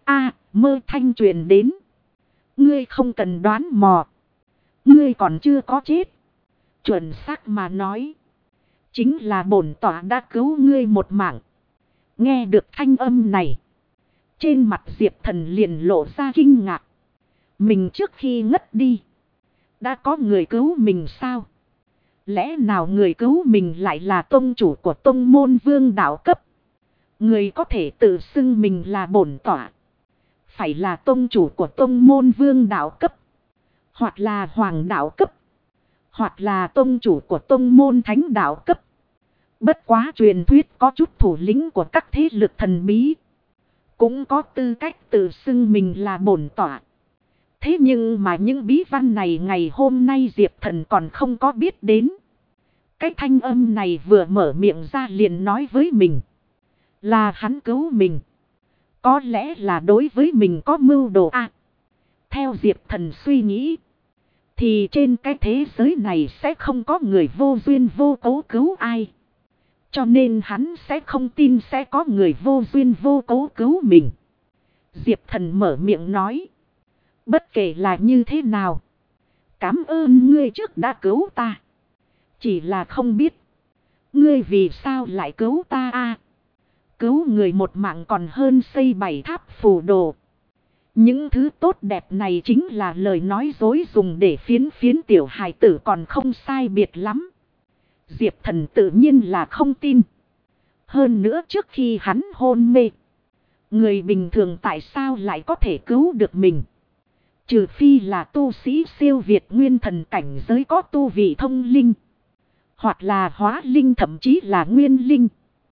mơ thanh truyền đến. Ngươi không cần đoán mò. Ngươi còn chưa có chết. Chuẩn xác mà nói, chính là bổn tọa đã cứu ngươi một mạng. Nghe được thanh âm này, trên mặt Diệp Thần liền lộ ra kinh ngạc. Mình trước khi ngất đi, đã có người cứu mình sao? Lẽ nào người cứu mình lại là tông chủ của tông môn vương đạo cấp? Người có thể tự xưng mình là bổn tọa, phải là tông chủ của tông môn vương đạo cấp, hoặc là hoàng đạo cấp, hoặc là tông chủ của tông môn thánh đạo cấp. Bất quá truyền thuyết có chút thủ lĩnh của các thế lực thần bí cũng có tư cách tự xưng mình là bổn tọa. Thế nhưng mà những bí văn này ngày hôm nay Diệp Thần còn không có biết đến. Cái thanh âm này vừa mở miệng ra liền nói với mình là hắn cứu mình. Có lẽ là đối với mình có mưu đồ a. Theo Diệp Thần suy nghĩ, thì trên cái thế giới này sẽ không có người vô duyên vô cớ cứu ai. Cho nên hắn sẽ không tin sẽ có người vô duyên vô cớ cứu mình. Diệp Thần mở miệng nói. Bất kể là như thế nào, cảm ơn ngươi trước đã cứu ta. Chỉ là không biết, ngươi vì sao lại cứu ta a? Cứu người một mạng còn hơn xây 7 tháp phù đồ. Những thứ tốt đẹp này chính là lời nói dối dùng để phiến tiểu hài tử còn không sai biệt lắm. Diệp Thần tự nhiên là không tin. Hơn nữa trước khi hắn hôn mê, người bình thường tại sao lại có thể cứu được mình? Trừ phi là tu sĩ siêu việt nguyên thần cảnh giới có tu vị thông linh, hoặc là hóa linh, thậm chí là nguyên linh,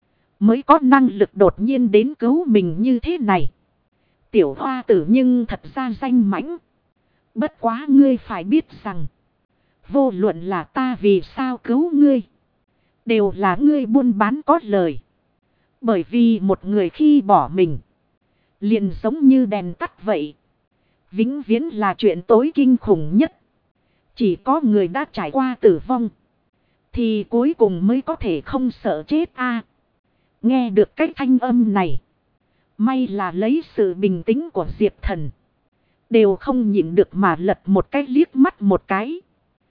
mới có năng lực đột nhiên đến cứu mình như thế này. Tiểu hoa tử nhưng thật ra danh mãnh. Bất quá ngươi phải biết rằng, vô luận là ta vì sao cứu ngươi, đều là ngươi buôn bán có lời. Bởi vì một người khi bỏ mình, liền giống như đèn tắt vậy. Vĩnh viễn là chuyện tối kinh khủng nhất. Chỉ có người đã trải qua tử vong, thì cuối cùng mới có thể không sợ chết a. Nghe được cái thanh âm này, may là lấy sự bình tĩnh của Diệp Thần, đều không nhịn được mà lật một cái liếc mắt một cái.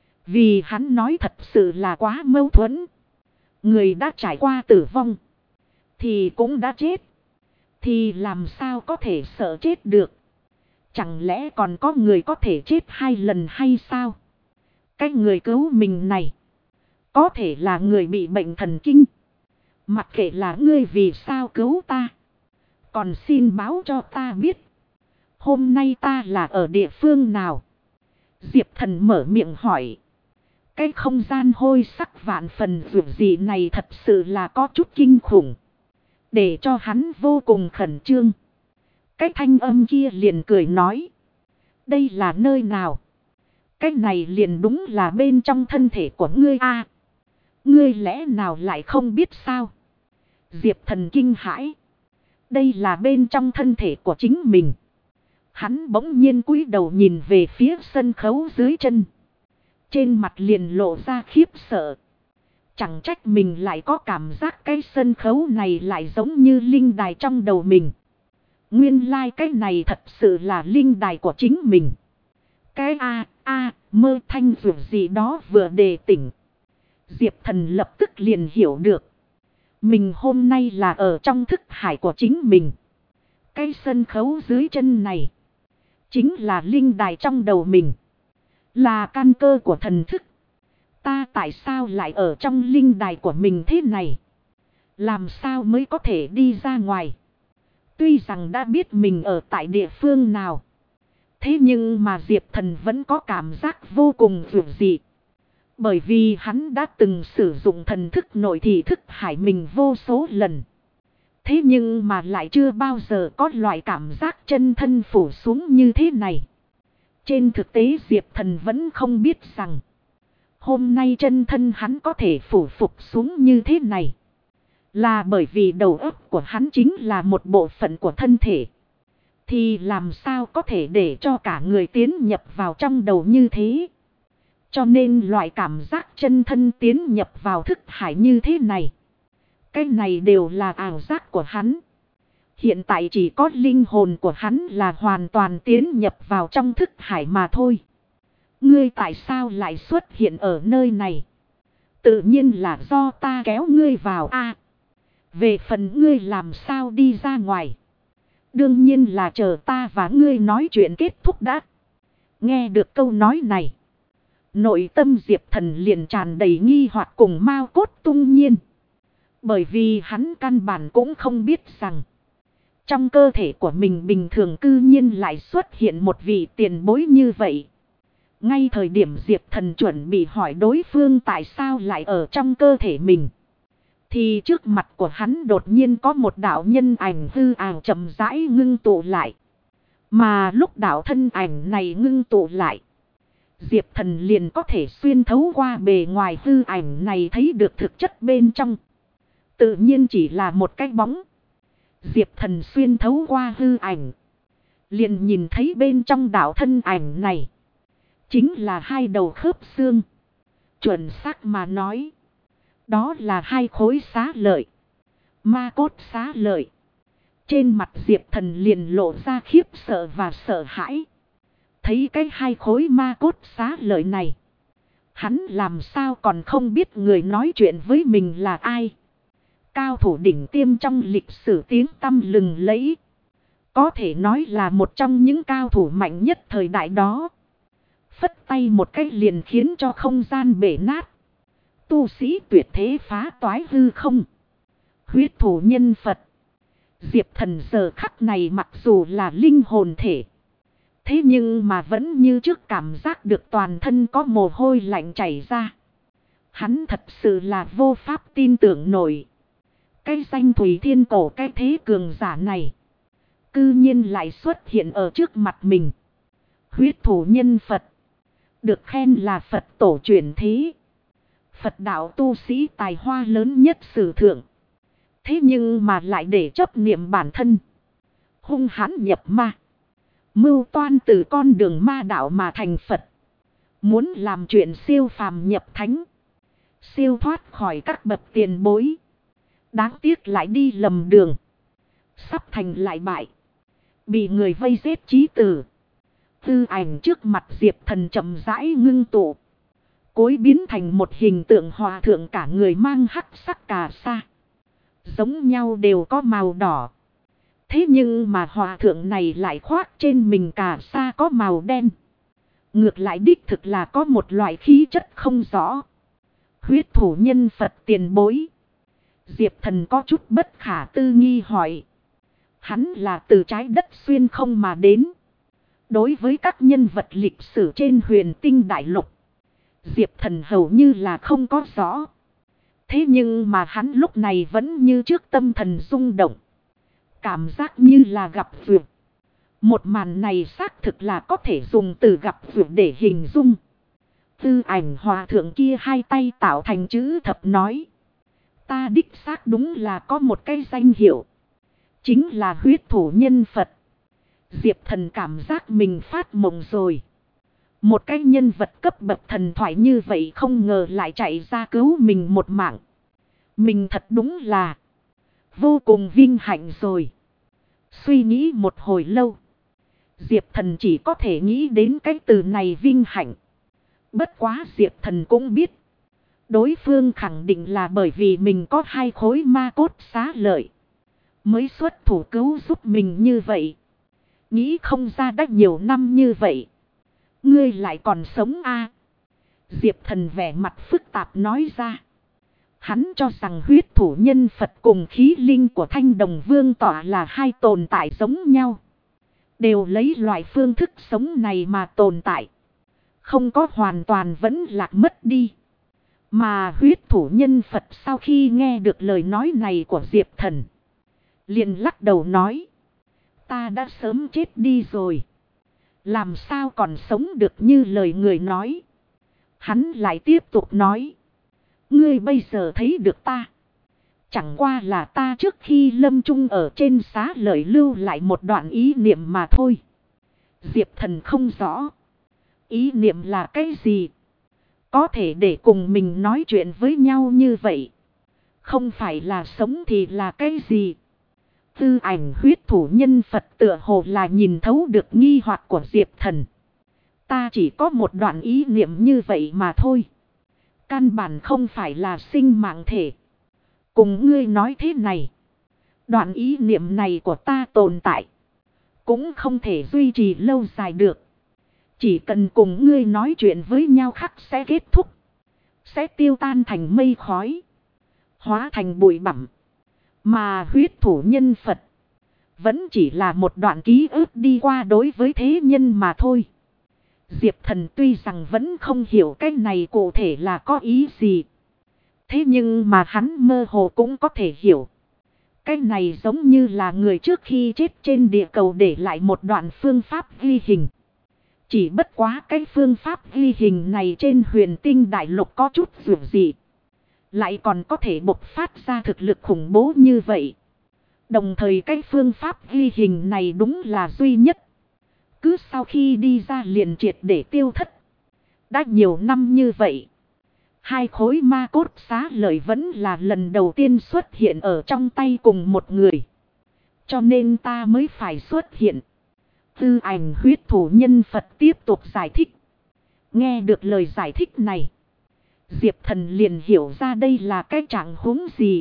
Vì hắn nói thật sự là quá mâu thuẫn. Người đã trải qua tử vong, thì cũng đã chết, thì làm sao có thể sợ chết được? Chẳng lẽ còn có người có thể chết 2 lần hay sao? Cái người cứu mình này, có thể là người bị bệnh thần kinh. Mặc kệ là ngươi vì sao cứu ta, còn xin báo cho ta biết, hôm nay ta là ở địa phương nào? Diệp Thần mở miệng hỏi. Cái không gian hôi sắc vạn phần dù gì này thật sự là có chút kinh khủng, để cho hắn vô cùng khẩn trương. Cái thanh âm kia liền cười nói. Đây là nơi nào? Cái này liền đúng là bên trong thân thể của ngươi a. Ngươi lẽ nào lại không biết sao? Diệp Thần kinh hãi. Đây là bên trong thân thể của chính mình. Hắn bỗng nhiên cúi đầu nhìn về phía sân khấu dưới chân. Trên mặt liền lộ ra khiếp sợ. Chẳng trách mình lại có cảm giác cái sân khấu này lại giống như linh đài trong đầu mình. Nguyên lai cái này thật sự là linh đài của chính mình. Cái mơ thanh dù gì đó vừa đề tỉnh. Diệp Thần lập tức liền hiểu được. Mình hôm nay là ở trong thức hải của chính mình. Cái sân khấu dưới chân này chính là linh đài trong đầu mình, là căn cơ của thần thức. Ta tại sao lại ở trong linh đài của mình thế này? Làm sao mới có thể đi ra ngoài? Tuy rằng đã biết mình ở tại địa phương nào, thế nhưng mà Diệp Thần vẫn có cảm giác vô cùng dữ dị. Bởi vì hắn đã từng sử dụng thần thức nội thị thức hải mình vô số lần. Thế nhưng mà lại chưa bao giờ có loại cảm giác chân thân phủ xuống như thế này. Trên thực tế Diệp Thần vẫn không biết rằng, hôm nay chân thân hắn có thể phủ phục xuống như thế này, là bởi vì đầu óc của hắn chính là một bộ phận của thân thể. Thì làm sao có thể để cho cả người tiến nhập vào trong đầu như thế? Cho nên loại cảm giác chân thân tiến nhập vào thức hải như thế này, cái này đều là ảo giác của hắn. Hiện tại chỉ có linh hồn của hắn là hoàn toàn tiến nhập vào trong thức hải mà thôi. Ngươi tại sao lại xuất hiện ở nơi này? Tự nhiên là do ta kéo ngươi vào a. Về phần ngươi làm sao đi ra ngoài, đương nhiên là chờ ta và ngươi nói chuyện kết thúc đã. Nghe được câu nói này, nội tâm Diệp Thần liền tràn đầy nghi hoặc cùng mao cốt tung nhiên. Bởi vì hắn căn bản cũng không biết rằng, trong cơ thể của mình bình thường cư nhiên lại xuất hiện một vị tiền bối như vậy. Ngay thời điểm Diệp Thần chuẩn bị hỏi đối phương tại sao lại ở trong cơ thể mình, thì trước mặt của hắn đột nhiên có một đạo nhân ảnh hư ảo chậm rãi ngưng tụ lại. Mà lúc đạo thân ảnh này ngưng tụ lại, Diệp Thần liền có thể xuyên thấu qua bề ngoài hư ảnh này thấy được thực chất bên trong. Tự nhiên chỉ là một cái bóng. Diệp Thần xuyên thấu qua hư ảnh, liền nhìn thấy bên trong đạo thân ảnh này chính là 2 đầu khớp xương. Chuẩn xác mà nói, đó là 2 khối xá lợi, ma cốt xá lợi. Trên mặt Diệp Thần liền lộ ra khiếp sợ và sợ hãi. Thấy cái 2 khối ma cốt xá lợi này, hắn làm sao còn không biết người nói chuyện với mình là ai. Cao thủ đỉnh tiêm trong lịch sử tiếng tăm lừng lẫy, có thể nói là một trong những cao thủ mạnh nhất thời đại đó. Phất tay một cái liền khiến cho không gian bể nát. Tu sĩ tuyệt thế phá toái hư không. Huyết thủ nhân Phật. Diệp Thần giờ khắc này mặc dù là linh hồn thể. Thế nhưng mà vẫn như trước cảm giác được toàn thân có mồ hôi lạnh chảy ra. Hắn thật sự là vô pháp tin tưởng nổi. Cái danh Thủy Thiên Cổ cái thế cường giả này. Cư nhiên lại xuất hiện ở trước mặt mình. Huyết thủ nhân Phật. Được khen là Phật tổ chuyển thế. Phật đạo tu sĩ tài hoa lớn nhất sử thượng. Thế nhưng mà lại để chấp niệm bản thân. Hung hãn nhập ma. Mưu toan từ con đường ma đạo mà thành Phật. Muốn làm chuyện siêu phàm nhập thánh. Siêu thoát khỏi các bậc tiền bối. Đáng tiếc lại đi lầm đường. Sắp thành lại bại. Bị người vây giết chí tử. Tư ảnh trước mặt Diệp Thần chậm rãi ngưng tụ. Cối biến thành một hình tượng hòa thượng cả người mang hắc sắc cà sa. Giống nhau đều có màu đỏ. Thế nhưng mà hòa thượng này lại khoác trên mình cà sa có màu đen. Ngược lại đích thực là có một loại khí chất không rõ. Huyết thủ nhân Phật tiền bối. Diệp Thần có chút bất khả tư nghi hỏi. Hắn là từ trái đất xuyên không mà đến. Đối với các nhân vật lịch sử trên huyền tinh đại lục. Diệp Thần hầu như là không có rõ. Thế nhưng mà hắn lúc này vẫn như trước tâm thần rung động. Cảm giác như là gặp vượt. Một màn này xác thực là có thể dùng từ gặp vượt để hình dung. Tư ảnh hòa thượng kia hai tay tạo thành chữ thập nói. Ta đích xác đúng là có một cái danh hiệu. Chính là huyết thủ nhân Phật. Diệp Thần cảm giác mình phát mộng rồi. Một cái nhân vật cấp bậc thần thoại như vậy không ngờ lại chạy ra cứu mình một mạng. Mình thật đúng là vô cùng vinh hạnh rồi. Suy nghĩ một hồi lâu. Diệp Thần chỉ có thể nghĩ đến cái từ này vinh hạnh. Bất quá Diệp Thần cũng biết. Đối phương khẳng định là bởi vì mình có hai khối ma cốt xá lợi. Mới xuất thủ cứu giúp mình như vậy. Nghĩ không ra đã nhiều năm như vậy. Ngươi lại còn sống a? Diệp Thần vẻ mặt phức tạp nói ra. Hắn cho rằng huyết thủ nhân Phật cùng khí linh của Thanh Đồng Vương tỏa là hai tồn tại giống nhau. Đều lấy loại phương thức sống này mà tồn tại. Không có hoàn toàn vẫn lạc mất đi. Mà huyết thủ nhân Phật sau khi nghe được lời nói này của Diệp Thần. Liền lắc đầu nói. Ta đã sớm chết đi rồi. Làm sao còn sống được như lời người nói. Hắn lại tiếp tục nói. Ngươi bây giờ thấy được ta. Chẳng qua là ta trước khi lâm chung ở trên xá lợi lưu lại một đoạn ý niệm mà thôi. Diệp Thần không rõ. Ý niệm là cái gì? Có thể để cùng mình nói chuyện với nhau như vậy. Không phải là sống thì là cái gì? Tư ảnh huyết thủ nhân Phật tựa hồ là nhìn thấu được nghi hoặc của Diệp Thần. Ta chỉ có một đoạn ý niệm như vậy mà thôi. Căn bản không phải là sinh mạng thể. Cùng ngươi nói thế này. Đoạn ý niệm này của ta tồn tại. Cũng không thể duy trì lâu dài được. Chỉ cần cùng ngươi nói chuyện với nhau khắc sẽ kết thúc. Sẽ tiêu tan thành mây khói. Hóa thành bụi bặm. Mà huyết thủ nhân Phật. Vẫn chỉ là một đoạn ký ức đi qua đối với thế nhân mà thôi. Diệp Thần tuy rằng vẫn không hiểu cái này cụ thể là có ý gì. Thế nhưng mà hắn mơ hồ cũng có thể hiểu. Cái này giống như là người trước khi chết trên địa cầu để lại một đoạn phương pháp ghi hình. Chỉ bất quá cái phương pháp ghi hình này trên huyền tinh đại lục có chút dù gì. Lại còn có thể bộc phát ra thực lực khủng bố như vậy. Đồng thời cái phương pháp ghi hình này đúng là duy nhất. Cứ sau khi đi ra liền triệt để tiêu thất. Đã nhiều năm như vậy. Hai khối ma cốt xá lợi vẫn là lần đầu tiên xuất hiện ở trong tay cùng một người. Cho nên ta mới phải xuất hiện. Tư ảnh huyết thủ nhân Phật tiếp tục giải thích. Nghe được lời giải thích này. Diệp Thần liền hiểu ra đây là cái trạng huống gì.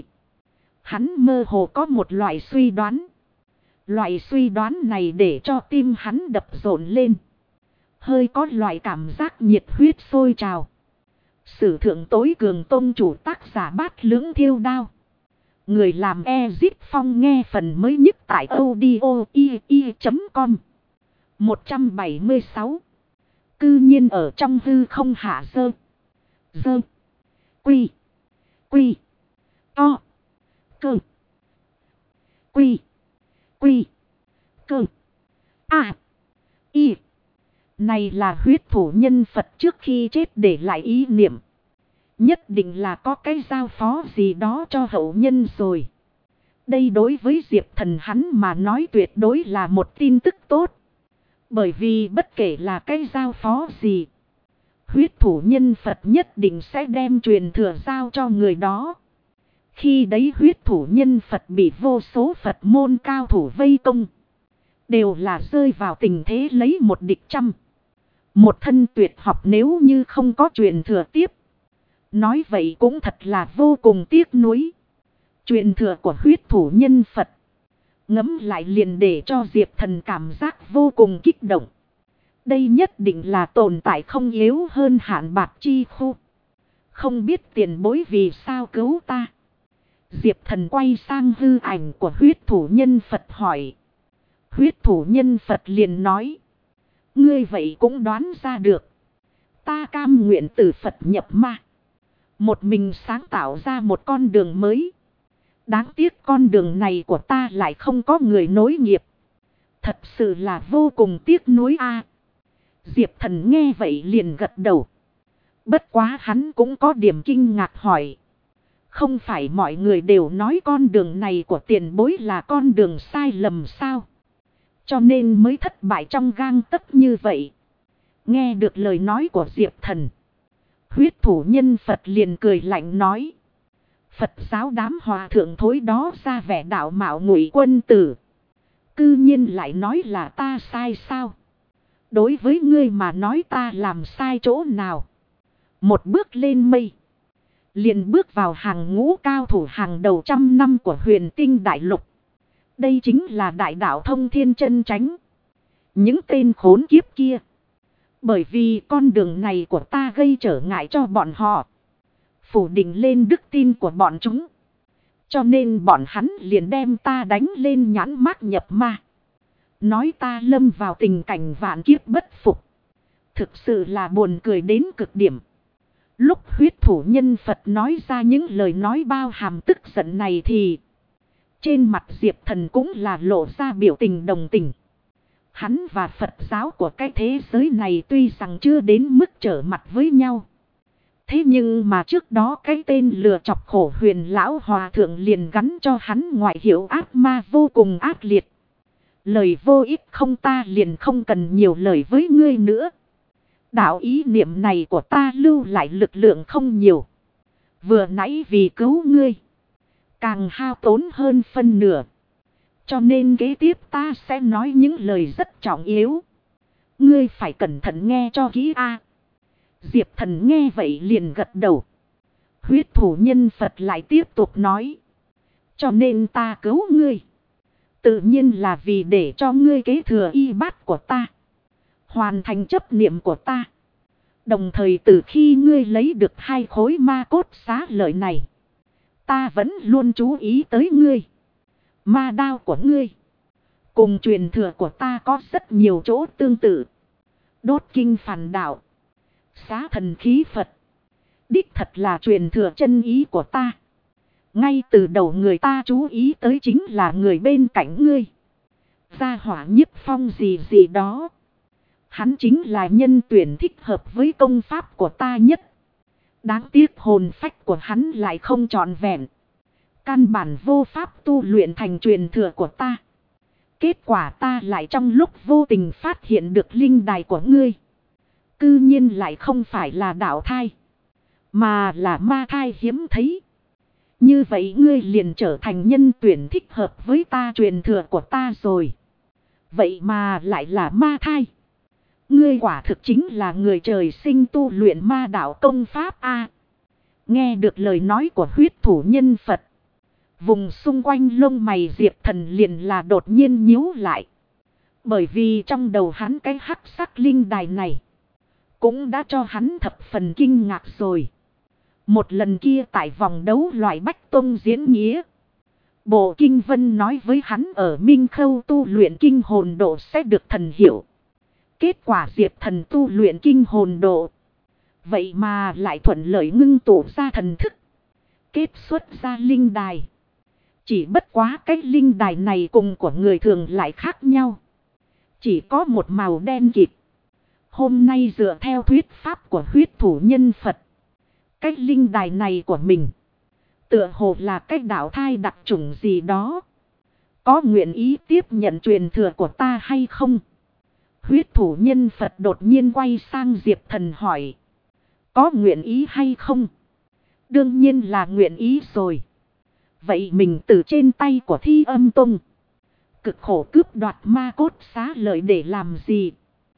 Hắn mơ hồ có một loại suy đoán. Loại suy đoán này để cho tim hắn đập rộn lên. Hơi có loại cảm giác nhiệt huyết sôi trào. Sử thượng tối cường tông chủ tác giả Bát Lưỡng Thiêu Đao. Người làm Ezip Phong nghe phần mới nhất tại audio.com. 176. Cư nhiên ở trong hư không hạ dơ. Dơ. Quy. Quy. To. Cơ. Quy. Quy. Cơ. À. Y. Này là huyết thủ nhân Phật trước khi chết để lại ý niệm. Nhất định là có cái giao phó gì đó cho hậu nhân rồi. Đây đối với Diệp Thần hắn mà nói tuyệt đối là một tin tức tốt. Bởi vì bất kể là cái giao phó gì, huyết thủ nhân Phật nhất định sẽ đem truyền thừa giao cho người đó. Khi đấy huyết thủ nhân Phật bị vô số Phật môn cao thủ vây công, đều là rơi vào tình thế lấy một địch trăm. Một thân tuyệt học nếu như không có truyền thừa tiếp, nói vậy cũng thật là vô cùng tiếc nuối. Truyền thừa của huyết thủ nhân Phật, ngẫm lại liền để cho Diệp Thần cảm giác vô cùng kích động. Đây nhất định là tồn tại không yếu hơn Hạn Bạc Chi Khu. Không biết tiền bối vì sao cứu ta. Diệp Thần quay sang hư ảnh của huyết thủ nhân Phật hỏi. Huyết thủ nhân Phật liền nói. Ngươi vậy cũng đoán ra được. Ta cam nguyện từ Phật nhập ma, một mình sáng tạo ra một con đường mới. Đáng tiếc con đường này của ta lại không có người nối nghiệp. Thật sự là vô cùng tiếc nuối a. Diệp Thần nghe vậy liền gật đầu. Bất quá hắn cũng có điểm kinh ngạc hỏi. Không phải mọi người đều nói con đường này của tiền bối là con đường sai lầm sao? Cho nên mới thất bại trong gang tấc như vậy. Nghe được lời nói của Diệp Thần, huyết thủ nhân Phật liền cười lạnh nói. Phật giáo đám hòa thượng thối đó ra vẻ đạo mạo ngụy quân tử. Cư nhiên lại nói là ta sai sao? Đối với ngươi mà nói ta làm sai chỗ nào? Một bước lên mây, liền bước vào hàng ngũ cao thủ hàng đầu trăm năm của Huyền Tinh Đại Lục. Đây chính là đại đạo thông thiên chân chánh. Những tên khốn kiếp kia, bởi vì con đường này của ta gây trở ngại cho bọn họ, phủ định lên đức tin của bọn chúng, cho nên bọn hắn liền đem ta đánh lên nhãn mác nhập ma. Nói ta lâm vào tình cảnh vạn kiếp bất phục. Thực sự là buồn cười đến cực điểm. Lúc huyết thủ nhân Phật nói ra những lời nói bao hàm tức giận này thì trên mặt Diệp Thần cũng là lộ ra biểu tình đồng tình. Hắn và Phật giáo của cái thế giới này tuy rằng chưa đến mức trở mặt với nhau, thế nhưng mà trước đó cái tên lừa chọc khổ Huyền lão hòa thượng liền gắn cho hắn ngoại hiệu ác ma vô cùng ác liệt. Lời vô ích không, ta liền không cần nhiều lời với ngươi nữa. Đạo ý niệm này của ta lưu lại lực lượng không nhiều. Vừa nãy vì cứu ngươi, càng hao tốn hơn phân nửa. Cho nên kế tiếp ta sẽ nói những lời rất trọng yếu. Ngươi phải cẩn thận nghe cho kỹ a. Diệp Thần nghe vậy liền gật đầu. Huyết thủ nhân Phật lại tiếp tục nói. Cho nên ta cứu ngươi, tự nhiên là vì để cho ngươi kế thừa y bát của ta, hoàn thành chấp niệm của ta. Đồng thời từ khi ngươi lấy được 2 khối ma cốt xá lợi này, ta vẫn luôn chú ý tới ngươi. Ma đao của ngươi cùng truyền thừa của ta có rất nhiều chỗ tương tự. Đốt kinh phản đạo, xá thần khí Phật, đích thật là truyền thừa chân ý của ta. Ngay từ đầu người ta chú ý tới chính là người bên cạnh ngươi, Gia Hỏa Nhiếp Phong gì gì đó. Hắn chính là nhân tuyển thích hợp với công pháp của ta nhất. Đáng tiếc hồn phách của hắn lại không trọn vẹn, căn bản vô pháp tu luyện thành truyền thừa của ta. Kết quả ta lại trong lúc vô tình phát hiện được linh đài của ngươi. Cư nhiên lại không phải là đạo thai, mà là ma thai hiếm thấy. Như vậy ngươi liền trở thành nhân tuyển thích hợp với ta truyền thừa của ta rồi. Vậy mà lại là ma thai. Ngươi quả thực chính là người trời sinh tu luyện ma đạo công pháp a. Nghe được lời nói của huyết thủ nhân Phật, vùng xung quanh lông mày Diệp Thần liền là đột nhiên nhíu lại. Bởi vì trong đầu hắn cái hắc sắc linh đài này cũng đã cho hắn thập phần kinh ngạc rồi. Một lần kia tại vòng đấu loại Bách Tông diễn nghĩa. Bộ Kinh Vân nói với hắn ở Minh Khâu tu luyện kinh hồn độ sẽ được thần hiệu. Kết quả Diệp Thần tu luyện kinh hồn độ. Vậy mà lại thuận lợi ngưng tụ ra thần thức. Kết xuất ra linh đài. Chỉ bất quá cái linh đài này cùng của người thường lại khác nhau. Chỉ có một màu đen kịt. Hôm nay dựa theo thuyết pháp của huyết thủ nhân Phật. Cái linh đài này của mình. Tựa hồ là cái đạo thai đặc chủng gì đó. Có nguyện ý tiếp nhận truyền thừa của ta hay không? Huyết thủ nhân Phật đột nhiên quay sang Diệp Thần hỏi. Có nguyện ý hay không? Đương nhiên là nguyện ý rồi. Vậy mình từ trên tay của Thi Âm Tông. Cực khổ cướp đoạt ma cốt xá lợi để làm gì?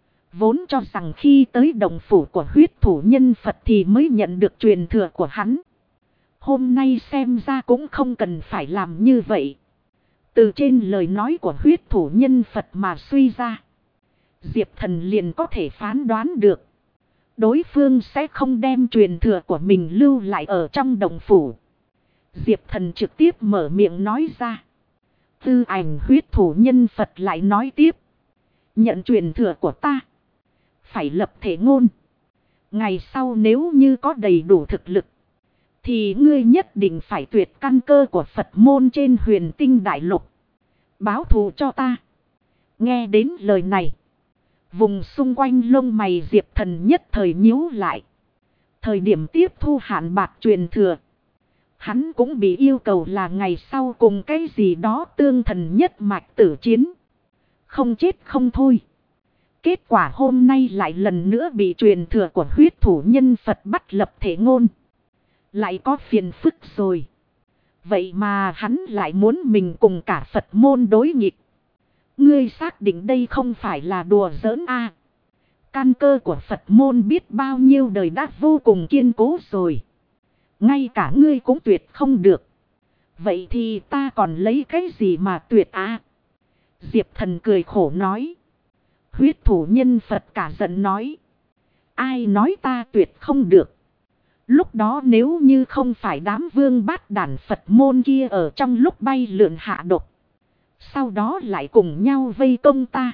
Vốn cho rằng khi tới đồng phủ của huyết thủ nhân Phật thì mới nhận được truyền thừa của hắn. Hôm nay xem ra cũng không cần phải làm như vậy. Từ trên lời nói của huyết thủ nhân Phật mà suy ra. Diệp Thần liền có thể phán đoán được. Đối phương sẽ không đem truyền thừa của mình lưu lại ở trong đồng phủ. Diệp Thần trực tiếp mở miệng nói ra. Tư ảnh huyết thủ nhân Phật lại nói tiếp. Nhận truyền thừa của ta. Phải lập thể ngôn. Ngày sau nếu như có đầy đủ thực lực. Thì ngươi nhất định phải tuyệt căn cơ của Phật môn trên Huyền Tinh Đại Lục. Báo thù cho ta. Nghe đến lời này. Vùng xung quanh lông mày Diệp Thần nhất thời nhíu lại. Thời điểm tiếp thu hạn bạc truyền thừa. Hắn cũng bị yêu cầu là ngày sau cùng cái gì đó tương thần nhất mạch tử chiến. Không chết không thôi. Kết quả hôm nay lại lần nữa bị truyền thừa của huyết thủ nhân Phật bắt lập thể ngôn. Lại có phiền phức rồi. Vậy mà hắn lại muốn mình cùng cả Phật môn đối nghịch. Ngươi xác định đây không phải là đùa giỡn a? Căn cơ của Phật môn biết bao nhiêu đời đã vô cùng kiên cố rồi. Ngay cả ngươi cũng tuyệt không được. Vậy thì ta còn lấy cái gì mà tuyệt a? Diệp Thần cười khổ nói. Huyết thủ nhân Phật cả giận nói. Ai nói ta tuyệt không được? Lúc đó nếu như không phải đám vương bát đản Phật môn kia ở trong lúc bay lượn hạ độc. Sau đó lại cùng nhau vây công ta.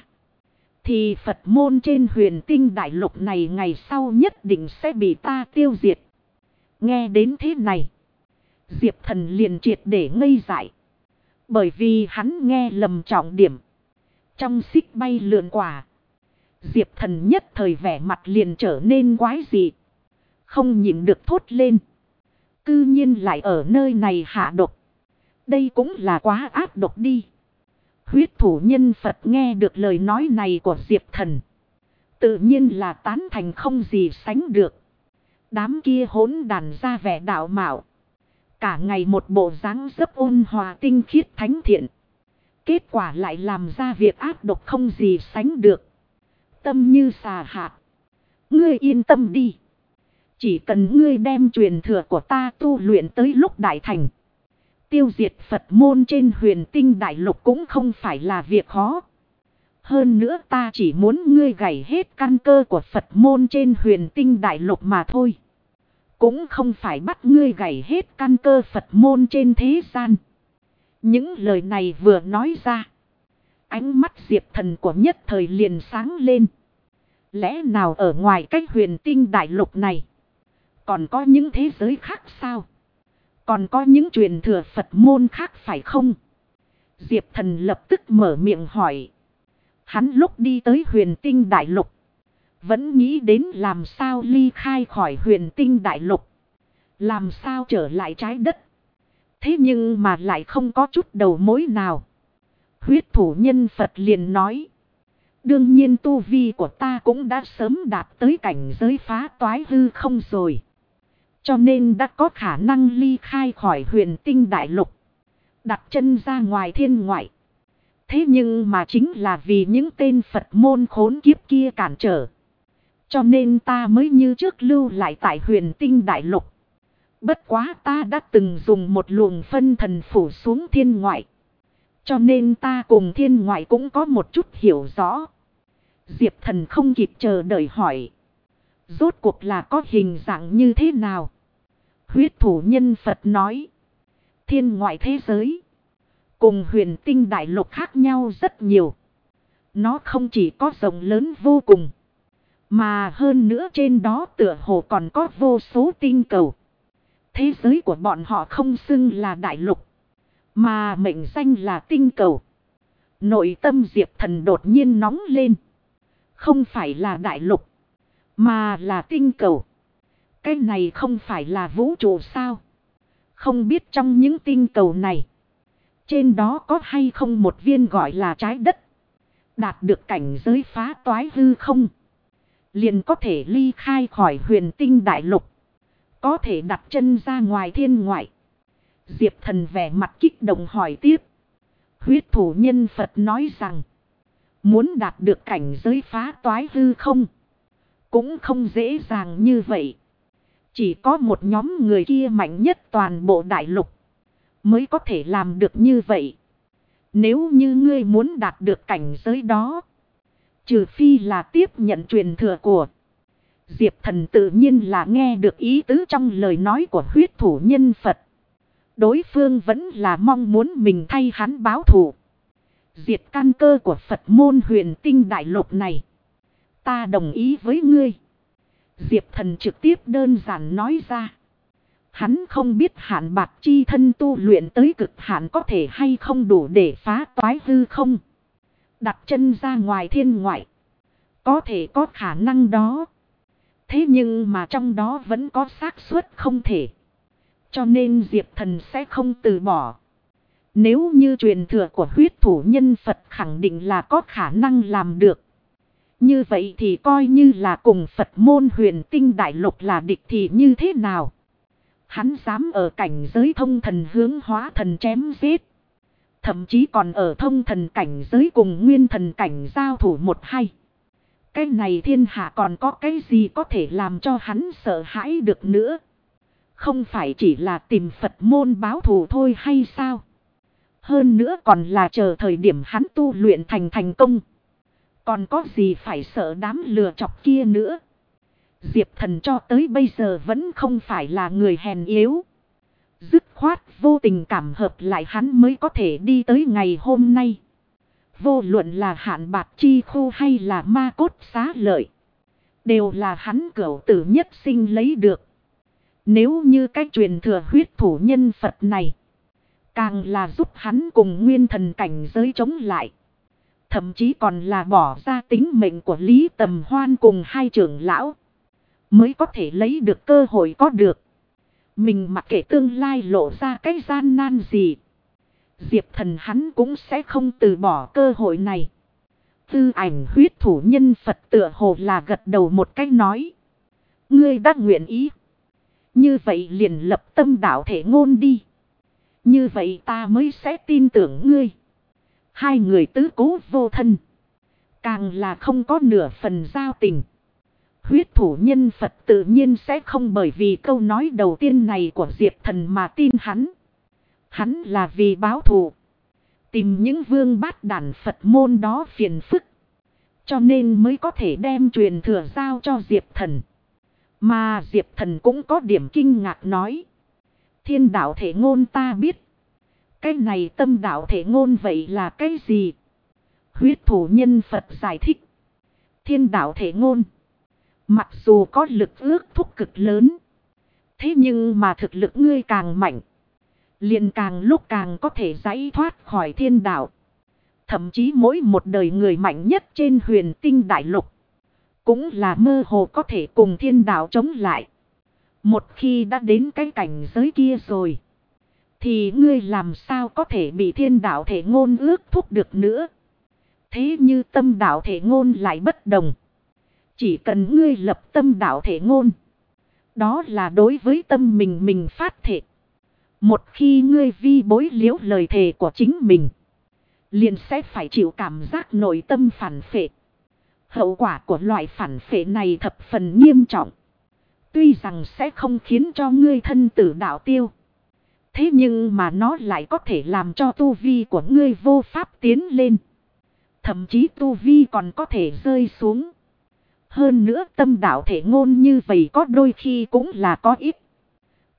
Thì Phật môn trên Huyền Tinh Đại Lục này ngày sau nhất định sẽ bị ta tiêu diệt. Nghe đến thế này. Diệp Thần liền triệt để ngây dại. Bởi vì hắn nghe lầm trọng điểm. Trong xích bay lượn quả. Diệp Thần nhất thời vẻ mặt liền trở nên quái dị. Không nhịn được thốt lên. Cư nhiên lại ở nơi này hạ độc. Đây cũng là quá ác độc đi. Huyết thủ nhân Phật nghe được lời nói này của Diệp Thần. Tự nhiên là tán thành không gì sánh được. Đám kia hỗn đàn ra vẻ đạo mạo. Cả ngày một bộ dáng dấp ôn hòa tinh khiết thánh thiện. Kết quả lại làm ra việc ác độc không gì sánh được. Tâm như xà hạt. Ngươi yên tâm đi. Chỉ cần ngươi đem truyền thừa của ta tu luyện tới lúc đại thành. Tiêu diệt Phật môn trên Huyền Tinh Đại Lục cũng không phải là việc khó. Hơn nữa ta chỉ muốn ngươi gảy hết căn cơ của Phật môn trên Huyền Tinh Đại Lục mà thôi. Cũng không phải bắt ngươi gảy hết căn cơ Phật môn trên thế gian. Những lời này vừa nói ra. Ánh mắt Diệp Thần của nhất thời liền sáng lên. Lẽ nào ở ngoài cái Huyền Tinh Đại Lục này. Còn có những thế giới khác sao? Còn có những truyền thừa Phật môn khác phải không? Diệp Thần lập tức mở miệng hỏi. Hắn lúc đi tới Huyền Tinh Đại Lục. Vẫn nghĩ đến làm sao ly khai khỏi Huyền Tinh Đại Lục. Làm sao trở lại trái đất. Thế nhưng mà lại không có chút đầu mối nào. Huyết thủ nhân Phật liền nói. Đương nhiên tu vi của ta cũng đã sớm đạt tới cảnh giới phá toái hư không rồi. Cho nên đã có khả năng ly khai khỏi Huyền Tinh Đại Lục. Đặt chân ra ngoài thiên ngoại. Thế nhưng mà chính là vì những tên Phật môn khốn kiếp kia cản trở. Cho nên ta mới như trước lưu lại tại Huyền Tinh Đại Lục. Bất quá ta đã từng dùng một luồng phân thần phủ xuống thiên ngoại. Cho nên ta cùng thiên ngoại cũng có một chút hiểu rõ. Diệp Thần không kịp chờ đợi hỏi. Rốt cuộc là có hình dạng như thế nào? Huyết thủ nhân Phật nói. Thiên ngoại thế giới. Cùng huyền tinh đại lục khác nhau rất nhiều. Nó không chỉ có rộng lớn vô cùng. Mà hơn nữa trên đó tựa hồ còn có vô số tinh cầu. Thế giới của bọn họ không xưng là đại lục. Mà mệnh danh là tinh cầu. Nội tâm Diệp Thần đột nhiên nóng lên. Không phải là đại lục. Mà là tinh cầu. Cái này không phải là vũ trụ sao? Không biết trong những tinh cầu này. Trên đó có hay không một viên gọi là trái đất. Đạt được cảnh giới phá toái hư không. Liền có thể ly khai khỏi huyền tinh đại lục. Có thể đặt chân ra ngoài thiên ngoại. Diệp Thần vẻ mặt kích động hỏi tiếp. Huyết thủ nhân Phật nói rằng. Muốn đạt được cảnh giới phá toái hư không. Cũng không dễ dàng như vậy. Chỉ có một nhóm người kia mạnh nhất toàn bộ đại lục. Mới có thể làm được như vậy. Nếu như ngươi muốn đạt được cảnh giới đó. Trừ phi là tiếp nhận truyền thừa của. Diệp Thần tự nhiên là nghe được ý tứ trong lời nói của huyết thủ nhân Phật. Đối phương vẫn là mong muốn mình thay hắn báo thù. Diệt căn cơ của Phật môn huyền tinh đại lục này. Ta đồng ý với ngươi. Diệp Thần trực tiếp đơn giản nói ra. Hắn không biết Hạn Bạc chi thân tu luyện tới cực hạn có thể hay không đủ để phá toái hư không. Đặt chân ra ngoài thiên ngoại. Có thể có khả năng đó. Thế nhưng mà trong đó vẫn có xác suất không thể. Cho nên Diệp Thần sẽ không từ bỏ. Nếu như truyền thừa của huyết thủ nhân Phật khẳng định là có khả năng làm được. Như vậy thì coi như là cùng Phật môn huyền tinh đại lục là địch thì như thế nào? Hắn dám ở cảnh giới thông thần hướng hóa thần chém giết. Thậm chí còn ở thông thần cảnh giới cùng nguyên thần cảnh giao thủ một hay. Cái này thiên hạ còn có cái gì có thể làm cho hắn sợ hãi được nữa? Không phải chỉ là tìm Phật môn báo thù thôi hay sao? Hơn nữa còn là chờ thời điểm hắn tu luyện thành công. Còn có gì phải sợ đám lừa chọc kia nữa? Diệp Thần cho tới bây giờ vẫn không phải là người hèn yếu. Dứt khoát vô tình cảm hợp lại hắn mới có thể đi tới ngày hôm nay. Vô luận là Hạn Bạc chi khu hay là Ma Cốt Xá Lợi. Đều là hắn cửu tử nhất sinh lấy được. Nếu như cái truyền thừa huyết thủ nhân Phật này. Càng là giúp hắn cùng nguyên thần cảnh giới chống lại. Thậm chí còn là bỏ ra tính mệnh của Lý Tầm Hoan cùng hai trưởng lão. Mới có thể lấy được cơ hội có được. Mình mặc kệ tương lai lộ ra cái gian nan gì. Diệp Thần hắn cũng sẽ không từ bỏ cơ hội này. Tư ảnh huyết thủ nhân Phật tựa hồ là gật đầu một cái nói. Ngươi đã nguyện ý. Như vậy liền lập tâm đạo thể ngôn đi. Như vậy ta mới sẽ tin tưởng ngươi. Hai người tứ cố vô thân. Càng là không có nửa phần giao tình. Huyết thủ nhân Phật tự nhiên sẽ không bởi vì câu nói đầu tiên này của Diệp Thần mà tin hắn. Hắn là vì báo thù. Tìm những vương bát đản Phật môn đó phiền phức. Cho nên mới có thể đem truyền thừa giao cho Diệp Thần. Mà Diệp Thần cũng có điểm kinh ngạc nói. Thiên đạo thể ngôn ta biết. Cái này tâm đạo thể ngôn vậy là cái gì? Huyết thủ nhân Phật giải thích. Thiên đạo thể ngôn. Mặc dù có lực ước thúc cực lớn. Thế nhưng mà thực lực ngươi càng mạnh. Liền càng lúc càng có thể giải thoát khỏi thiên đạo. Thậm chí mỗi một đời người mạnh nhất trên huyền tinh đại lục. Cũng là mơ hồ có thể cùng thiên đạo chống lại. Một khi đã đến cái cảnh giới kia rồi. Thì ngươi làm sao có thể bị thiên đạo thể ngôn ước thúc được nữa. Thế như tâm đạo thể ngôn lại bất đồng. Chỉ cần ngươi lập tâm đạo thể ngôn. Đó là đối với tâm mình phát thể. Một khi ngươi vi bối liễu lời thề của chính mình. Liền sẽ phải chịu cảm giác nội tâm phản phệ. Hậu quả của loại phản phệ này thập phần nghiêm trọng. Tuy rằng sẽ không khiến cho ngươi thân tử đạo tiêu. Thế nhưng mà nó lại có thể làm cho tu vi của ngươi vô pháp tiến lên. Thậm chí tu vi còn có thể rơi xuống. Hơn nữa tâm đạo thể ngôn như vậy có đôi khi cũng là có ít.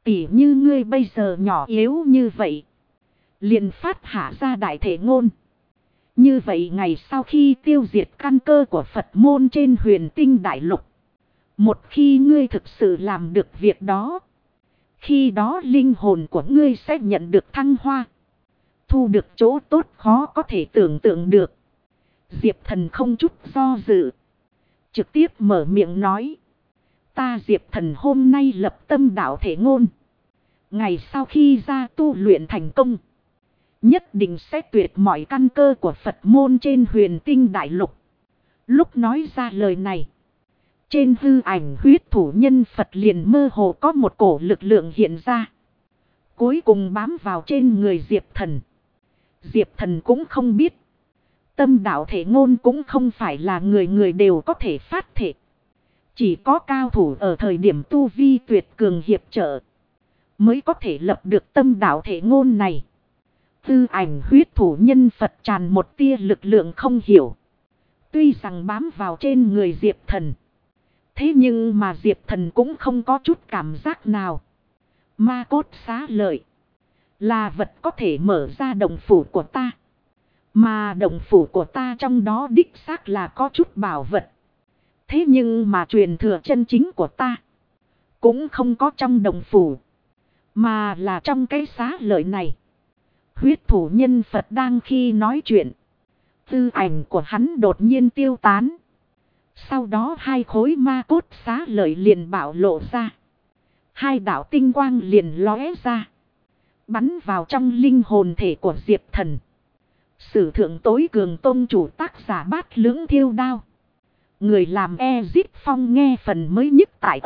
Tỉ như ngươi bây giờ nhỏ yếu như vậy. Liền phát hạ ra đại thể ngôn. Như vậy ngày sau khi tiêu diệt căn cơ của Phật môn trên huyền tinh đại lục. Một khi ngươi thực sự làm được việc đó. Khi đó linh hồn của ngươi sẽ nhận được thăng hoa. Thu được chỗ tốt khó có thể tưởng tượng được. Diệp Thần không chút do dự. Trực tiếp mở miệng nói. Ta Diệp Thần hôm nay lập tâm đạo thể ngôn. Ngày sau khi ra tu luyện thành công. Nhất định sẽ tuyệt mọi căn cơ của Phật môn trên huyền tinh đại lục. Lúc nói ra lời này. Trên hư ảnh huyết thủ nhân Phật liền mơ hồ có một cổ lực lượng hiện ra. Cuối cùng bám vào trên người Diệp Thần. Diệp Thần cũng không biết. Tâm đạo thể ngôn cũng không phải là người người đều có thể phát thể. Chỉ có cao thủ ở thời điểm tu vi tuyệt cường hiệp trợ. Mới có thể lập được tâm đạo thể ngôn này. Tư ảnh huyết thủ nhân Phật tràn một tia lực lượng không hiểu. Tuy rằng bám vào trên người Diệp Thần. Thế nhưng mà Diệp Thần cũng không có chút cảm giác nào. Ma cốt xá lợi. Là vật có thể mở ra động phủ của ta. Mà động phủ của ta trong đó đích xác là có chút bảo vật. Thế nhưng mà truyền thừa chân chính của ta. Cũng không có trong động phủ. Mà là trong cái xá lợi này. Huyết thủ nhân Phật đang khi nói chuyện. Tư ảnh của hắn đột nhiên tiêu tán. Sau đó hai khối ma cốt xá lợi liền bạo lộ ra. Hai đạo tinh quang liền lóe ra. Bắn vào trong linh hồn thể của Diệp Thần. Sử thượng tối cường tôn chủ tác giả Bát Lưỡng Thiêu Đao. Người làm Ezip Phong nghe phần mới nhất tại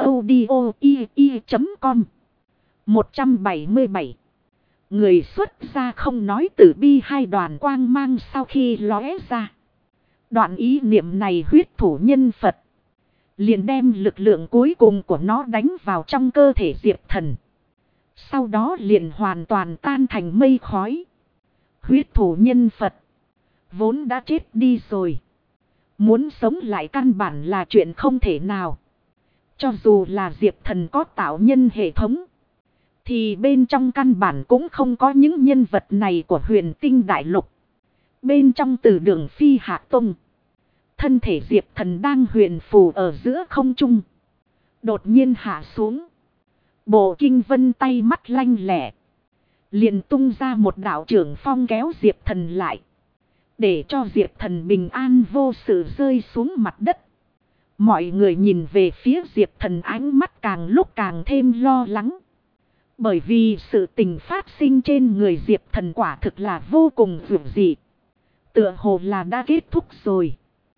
audio.com 177. Người xuất gia không nói từ bi hai đoàn quang mang sau khi lóe ra. Đoạn ý niệm này huyết thủ nhân Phật. Liền đem lực lượng cuối cùng của nó đánh vào trong cơ thể Diệp Thần. Sau đó liền hoàn toàn tan thành mây khói. Huyết thủ nhân Phật. Vốn đã chết đi rồi. Muốn sống lại căn bản là chuyện không thể nào. Cho dù là Diệp Thần có tạo nhân hệ thống. Thì bên trong căn bản cũng không có những nhân vật này của huyền tinh đại lục. Bên trong từ đường phi hạ tông. Thân thể Diệp Thần đang huyền phù ở giữa không trung. Đột nhiên hạ xuống. Bộ kinh vân tay mắt lanh lẹ. Liền tung ra một đạo trưởng phong kéo Diệp Thần lại. Để cho Diệp Thần bình an vô sự rơi xuống mặt đất. Mọi người nhìn về phía Diệp Thần ánh mắt càng lúc càng thêm lo lắng. Bởi vì sự tình phát sinh trên người Diệp Thần quả thực là vô cùng dữ dị. Tựa hồ là đã kết thúc rồi.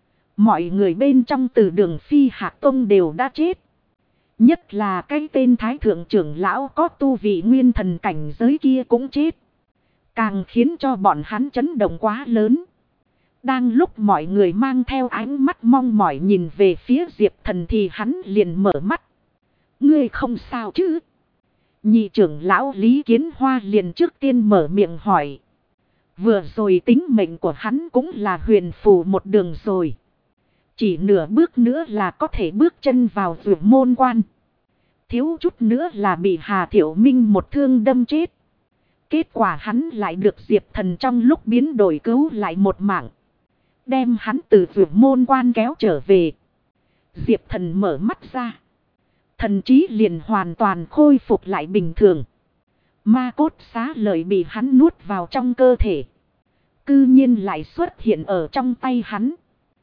Mọi người bên trong từ đường phi hạ tông đều đã chết. Nhất là cái tên thái thượng trưởng lão có tu vị nguyên thần cảnh giới kia cũng chết. Càng khiến cho bọn hắn chấn động quá lớn. Đang lúc mọi người mang theo ánh mắt mong mỏi nhìn về phía Diệp Thần thì hắn liền mở mắt. Ngươi không sao chứ? Nhị trưởng lão Lý Kiến Hoa liền trước tiên mở miệng hỏi. Vừa rồi tính mệnh của hắn cũng là huyền phù một đường rồi. Chỉ nửa bước nữa là có thể bước chân vào vượt môn quan. Thiếu chút nữa là bị Hà Thiệu Minh một thương đâm chết. Kết quả hắn lại được Diệp Thần trong lúc biến đổi cứu lại một mạng. Đem hắn từ vượt môn quan kéo trở về. Diệp Thần mở mắt ra. Thần trí liền hoàn toàn khôi phục lại bình thường. Ma cốt xá lợi bị hắn nuốt vào trong cơ thể. Cư nhiên lại xuất hiện ở trong tay hắn.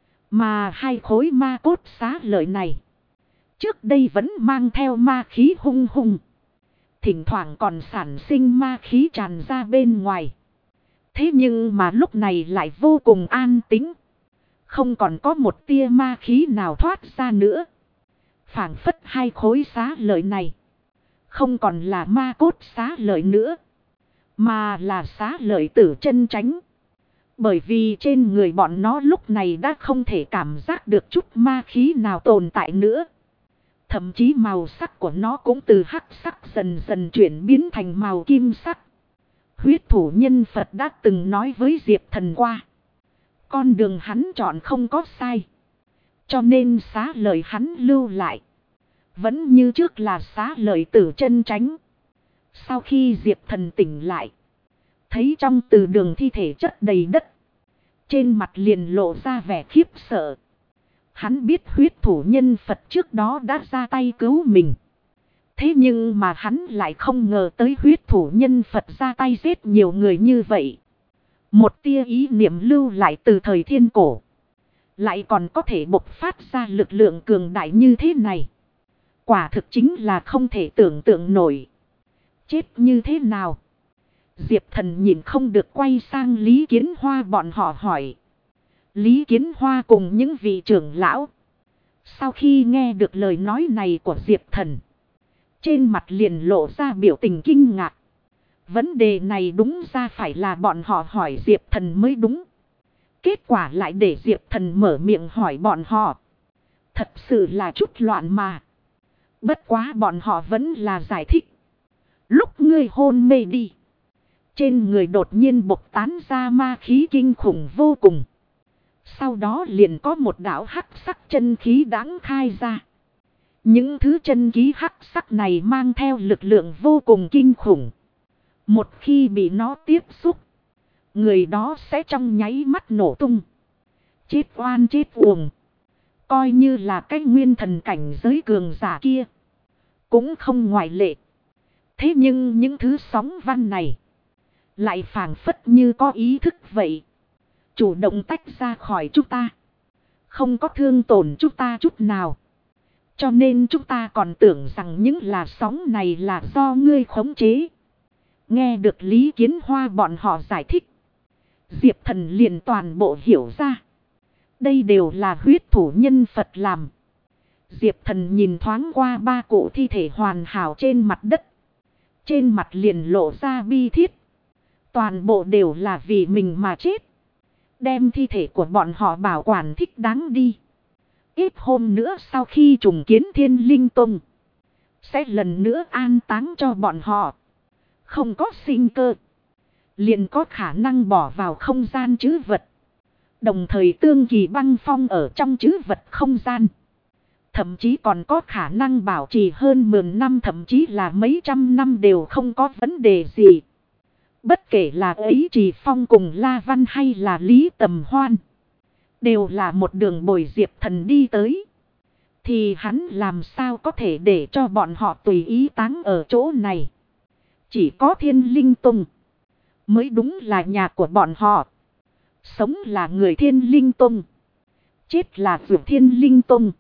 Mà hai khối ma cốt xá lợi này. Trước đây vẫn mang theo ma khí hung hung. Thỉnh thoảng còn sản sinh ma khí tràn ra bên ngoài. Thế nhưng mà lúc này lại vô cùng an tĩnh. Không còn có một tia ma khí nào thoát ra nữa. Phảng phất hai khối xá lợi này. Không còn là ma cốt xá lợi nữa. Mà là xá lợi tử chân chánh. Bởi vì trên người bọn nó lúc này đã không thể cảm giác được chút ma khí nào tồn tại nữa. Thậm chí màu sắc của nó cũng từ hắc sắc dần dần chuyển biến thành màu kim sắc. Huyết thủ nhân Phật đã từng nói với Diệp Thần qua. Con đường hắn chọn không có sai. Cho nên xá lợi hắn lưu lại. Vẫn như trước là xá lợi tử chân chánh. Sau khi Diệp Thần tỉnh lại, thấy trong từ đường thi thể chất đầy đất, trên mặt liền lộ ra vẻ khiếp sợ. Hắn biết huyết thủ nhân Phật trước đó đã ra tay cứu mình. Thế nhưng mà hắn lại không ngờ tới huyết thủ nhân Phật ra tay giết nhiều người như vậy. Một tia ý niệm lưu lại từ thời thiên cổ, lại còn có thể bộc phát ra lực lượng cường đại như thế này. Quả thực chính là không thể tưởng tượng nổi. Chết như thế nào? Diệp Thần nhìn không được quay sang Lý Kiến Hoa bọn họ hỏi. Lý Kiến Hoa cùng những vị trưởng lão, sau khi nghe được lời nói này của Diệp Thần, trên mặt liền lộ ra biểu tình kinh ngạc. Vấn đề này đúng ra phải là bọn họ hỏi Diệp Thần mới đúng. Kết quả lại để Diệp Thần mở miệng hỏi bọn họ. Thật sự là chút loạn mà. Bất quá bọn họ vẫn là giải thích. Lúc ngươi hôn mê đi, trên người đột nhiên bộc tán ra ma khí kinh khủng vô cùng. Sau đó liền có một đạo hắc sắc chân khí đáng khai ra. Những thứ chân khí hắc sắc này mang theo lực lượng vô cùng kinh khủng. Một khi bị nó tiếp xúc, người đó sẽ trong nháy mắt nổ tung. Chết oan chết uổng. Coi như là cái nguyên thần cảnh giới cường giả kia, cũng không ngoại lệ. Thế nhưng những thứ sóng văn này lại phảng phất như có ý thức vậy, chủ động tách ra khỏi chúng ta, không có thương tổn chúng ta chút nào. Cho nên chúng ta còn tưởng rằng những là sóng này là do ngươi khống chế. Nghe được Lý Kiến Hoa bọn họ giải thích, Diệp Thần liền toàn bộ hiểu ra. Đây đều là huyết thủ nhân Phật làm. Diệp Thần nhìn thoáng qua ba cụ thi thể hoàn hảo trên mặt đất, trên mặt liền lộ ra bi thiết. Toàn bộ đều là vì mình mà chết. Đem thi thể của bọn họ bảo quản thích đáng đi. Ít hôm nữa sau khi trùng kiến Thiên Linh Tông, sẽ lần nữa an táng cho bọn họ. Không có sinh cơ, liền có khả năng bỏ vào không gian trữ vật. Đồng thời tương kỳ băng phong ở trong trữ vật không gian. Thậm chí còn có khả năng bảo trì hơn 10 năm, thậm chí là mấy trăm năm đều không có vấn đề gì. Bất kể là ấy Trì Phong cùng La Văn hay là Lý Tầm Hoan, đều là một đường bồi Diệp Thần đi tới. Thì hắn làm sao có thể để cho bọn họ tùy ý táng ở chỗ này. Chỉ có Thiên Linh Tông mới đúng là nhà của bọn họ. Sống là người Thiên Linh Tông, chết là vượt Thiên Linh Tông.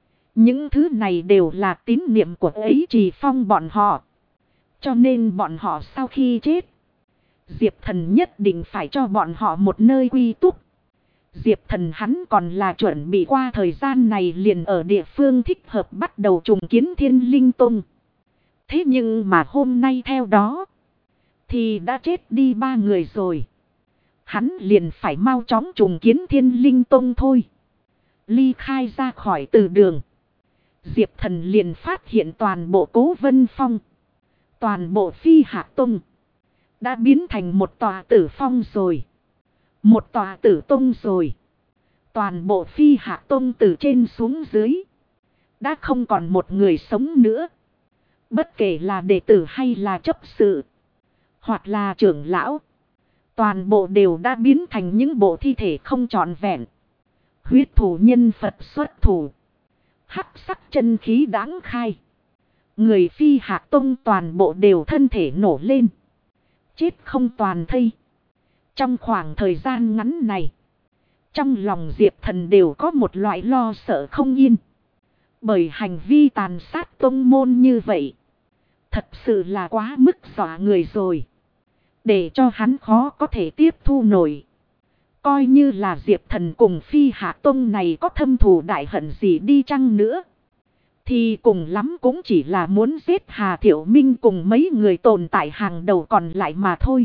Những thứ này đều là tín niệm của ấy Trì Phong bọn họ. Cho nên bọn họ sau khi chết, Diệp Thần nhất định phải cho bọn họ một nơi quy túc. Diệp Thần hắn còn là chuẩn bị qua thời gian này liền ở địa phương thích hợp bắt đầu trùng kiến Thiên Linh Tông. Thế nhưng mà hôm nay theo đó, thì đã chết đi 3 người rồi. Hắn liền phải mau chóng trùng kiến Thiên Linh Tông thôi. Ly khai ra khỏi từ đường, Diệp Thần liền phát hiện toàn bộ Cố Vân Phong, toàn bộ Phi Hạc Tông đã biến thành một tòa tử phong rồi. Một tòa tử tông rồi. Toàn bộ Phi Hạc Tông từ trên xuống dưới đã không còn một người sống nữa. Bất kể là đệ tử hay là chấp sự, hoặc là trưởng lão, toàn bộ đều đã biến thành những bộ thi thể không trọn vẹn. Huyết thủ nhân Phật xuất thủ, hắc sắc chân khí đáng khai. Người Phi Hạc Tông toàn bộ đều thân thể nổ lên, chết không toàn thây. Trong khoảng thời gian ngắn này, trong lòng Diệp Thần đều có một loại lo sợ không yên. Bởi hành vi tàn sát tông môn như vậy, thật sự là quá mức dọa người rồi. Để cho hắn khó có thể tiếp thu nổi. Coi như là Diệp Thần cùng Phi Hạc Tông này có thâm thù đại hận gì đi chăng nữa, thì cùng lắm cũng chỉ là muốn giết Hà Thiệu Minh cùng mấy người tồn tại hàng đầu còn lại mà thôi.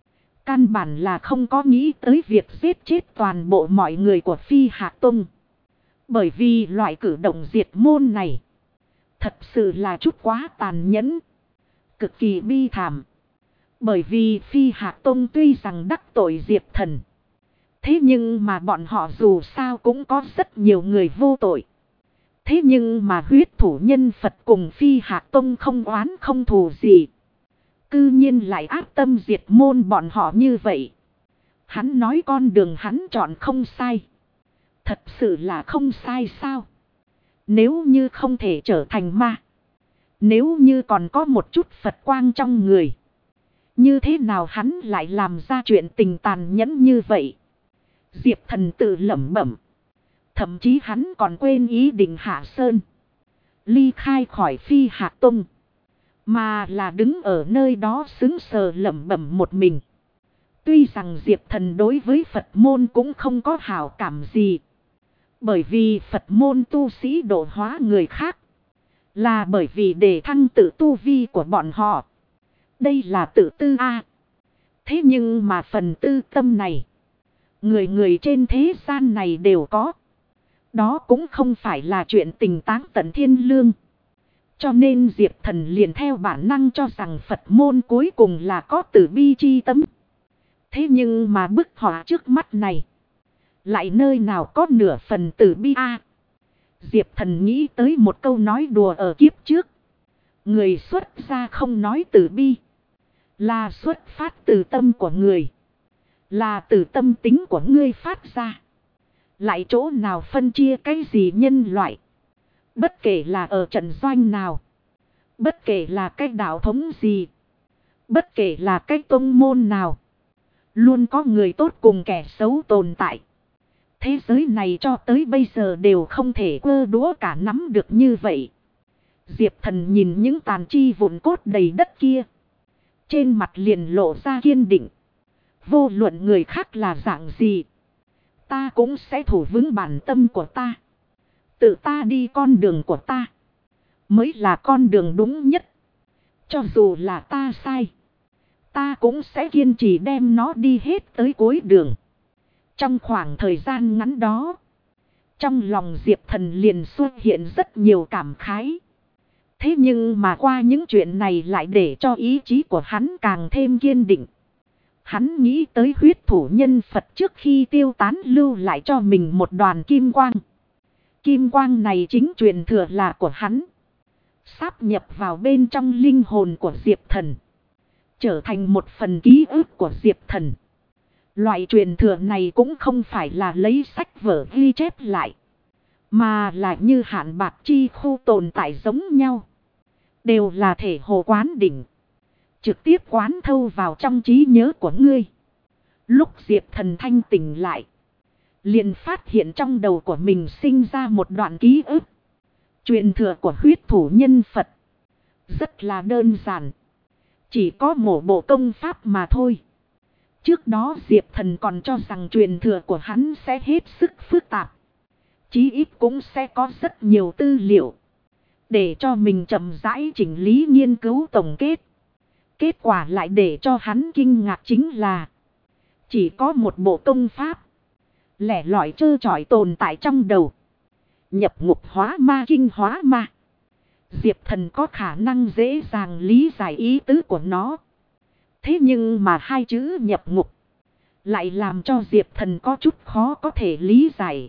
Căn bản là không có nghĩ tới việc giết chết toàn bộ mọi người của Phi Hạc Tông. Bởi vì loại cử động diệt môn này thật sự là chút quá tàn nhẫn, cực kỳ bi thảm. Bởi vì Phi Hạc Tông tuy rằng đắc tội Diệp Thần, thế nhưng mà bọn họ dù sao cũng có rất nhiều người vô tội. Thế nhưng mà huyết thủ nhân Phật cùng Phi Hạc Tông không oán không thù gì. Cư nhiên lại ác tâm diệt môn bọn họ như vậy. Hắn nói con đường hắn chọn không sai. Thật sự là không sai sao? Nếu như không thể trở thành ma. Nếu như còn có một chút Phật quang trong người. Như thế nào hắn lại làm ra chuyện tình tàn nhẫn như vậy? Diệp Thần tự lẩm bẩm. Thậm chí hắn còn quên ý định hạ sơn. Ly khai khỏi Phi Hạc Tông. Mà là đứng ở nơi đó sững sờ lẩm bẩm một mình. Tuy rằng Diệp Thần đối với Phật môn cũng không có hảo cảm gì. Bởi vì Phật môn tu sĩ độ hóa người khác. Là bởi vì để thăng tự tu vi của bọn họ. Đây là tự tư a. Thế nhưng mà phần tư tâm này. Người người trên thế gian này đều có. Đó cũng không phải là chuyện tình táng tận thiên lương. Cho nên Diệp Thần liền theo bản năng cho rằng Phật môn cuối cùng là có từ bi chi tâm. Thế nhưng mà bức họa trước mắt này. Lại nơi nào có nửa phần từ bi a. Diệp Thần nghĩ tới một câu nói đùa ở kiếp trước. Người xuất gia không nói từ bi. Là xuất phát từ tâm của người. Là từ tâm tính của ngươi phát ra. Lại chỗ nào phân chia cái gì nhân loại. Bất kể là ở trận doanh nào. Bất kể là cái đạo thống gì. Bất kể là cái tông môn nào. Luôn có người tốt cùng kẻ xấu tồn tại. Thế giới này cho tới bây giờ đều không thể ơ đũa cả nắm được như vậy. Diệp Thần nhìn những tàn chi vụn cốt đầy đất kia. Trên mặt liền lộ ra kiên định. Vô luận người khác là dạng gì. Ta cũng sẽ thủ vững bản tâm của ta. Tự ta đi con đường của ta. Mới là con đường đúng nhất. Cho dù là ta sai. Ta cũng sẽ kiên trì đem nó đi hết tới cuối đường. Trong khoảng thời gian ngắn đó. Trong lòng Diệp Thần liền xuất hiện rất nhiều cảm khái. Thế nhưng mà qua những chuyện này lại để cho ý chí của hắn càng thêm kiên định. Hắn nghĩ tới huyết thủ nhân Phật trước khi tiêu tán lưu lại cho mình một đoàn kim quang. Kim quang này chính truyền thừa là của hắn. Sáp nhập vào bên trong linh hồn của Diệp Thần. Trở thành một phần ký ức của Diệp Thần. Loại truyền thừa này cũng không phải là lấy sách vở ghi chép lại. Mà là như hạn bạc chi khu tồn tại giống nhau. Đều là thể hồ quán đỉnh. Trực tiếp quán thâu vào trong trí nhớ của ngươi. Lúc Diệp Thần thanh tỉnh lại. Liền phát hiện trong đầu của mình sinh ra một đoạn ký ức. Truyền thừa của huyết thủ nhân Phật. Rất là đơn giản. Chỉ có một bộ công pháp mà thôi. Trước đó Diệp Thần còn cho rằng truyền thừa của hắn sẽ hết sức phức tạp. Chí ít cũng sẽ có rất nhiều tư liệu. Để cho mình chậm rãi chỉnh lý nghiên cứu tổng kết. Kết quả lại để cho hắn kinh ngạc chính là. Chỉ có một bộ công pháp. Lẻ lỏi trơ trọi tồn tại trong đầu. Nhập ngục hóa ma kinh hóa ma. Diệp Thần có khả năng dễ dàng lý giải ý tứ của nó. Thế nhưng mà hai chữ nhập ngục. Lại làm cho Diệp Thần có chút khó có thể lý giải.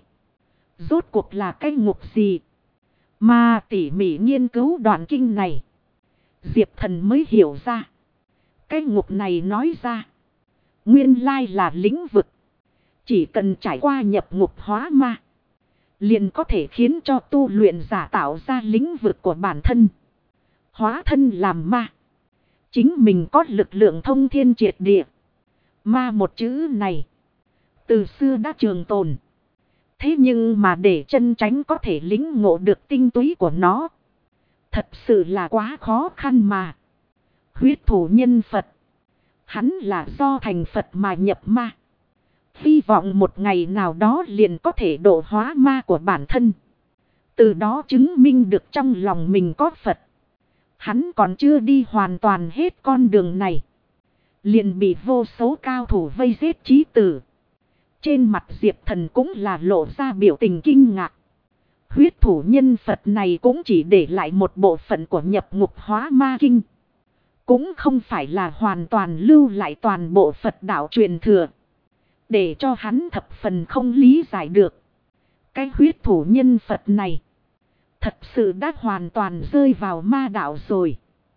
Rốt cuộc là cái ngục gì? Mà tỉ mỉ nghiên cứu đoạn kinh này. Diệp Thần mới hiểu ra. Cái ngục này nói ra. Nguyên lai là lĩnh vực. Chỉ cần trải qua nhập ngục hóa ma. Liền có thể khiến cho tu luyện giả tạo ra lĩnh vực của bản thân. Hóa thân làm ma. Chính mình có lực lượng thông thiên triệt địa. Ma một chữ này. Từ xưa đã trường tồn. Thế nhưng mà để chân tránh có thể lĩnh ngộ được tinh túy của nó. Thật sự là quá khó khăn mà. Huyết thủ nhân Phật. Hắn là do thành Phật mà nhập ma. Hy vọng một ngày nào đó liền có thể độ hóa ma của bản thân. Từ đó chứng minh được trong lòng mình có Phật. Hắn còn chưa đi hoàn toàn hết con đường này. Liền bị vô số cao thủ vây giết chí tử. Trên mặt Diệp Thần cũng là lộ ra biểu tình kinh ngạc. Huyết thủ nhân Phật này cũng chỉ để lại một bộ phận của nhập ngục hóa ma kinh. Cũng không phải là hoàn toàn lưu lại toàn bộ Phật đạo truyền thừa. Để cho hắn thập phần không lý giải được. Cái huyết thủ nhân Phật này. Thật sự đã hoàn toàn rơi vào ma đạo rồi.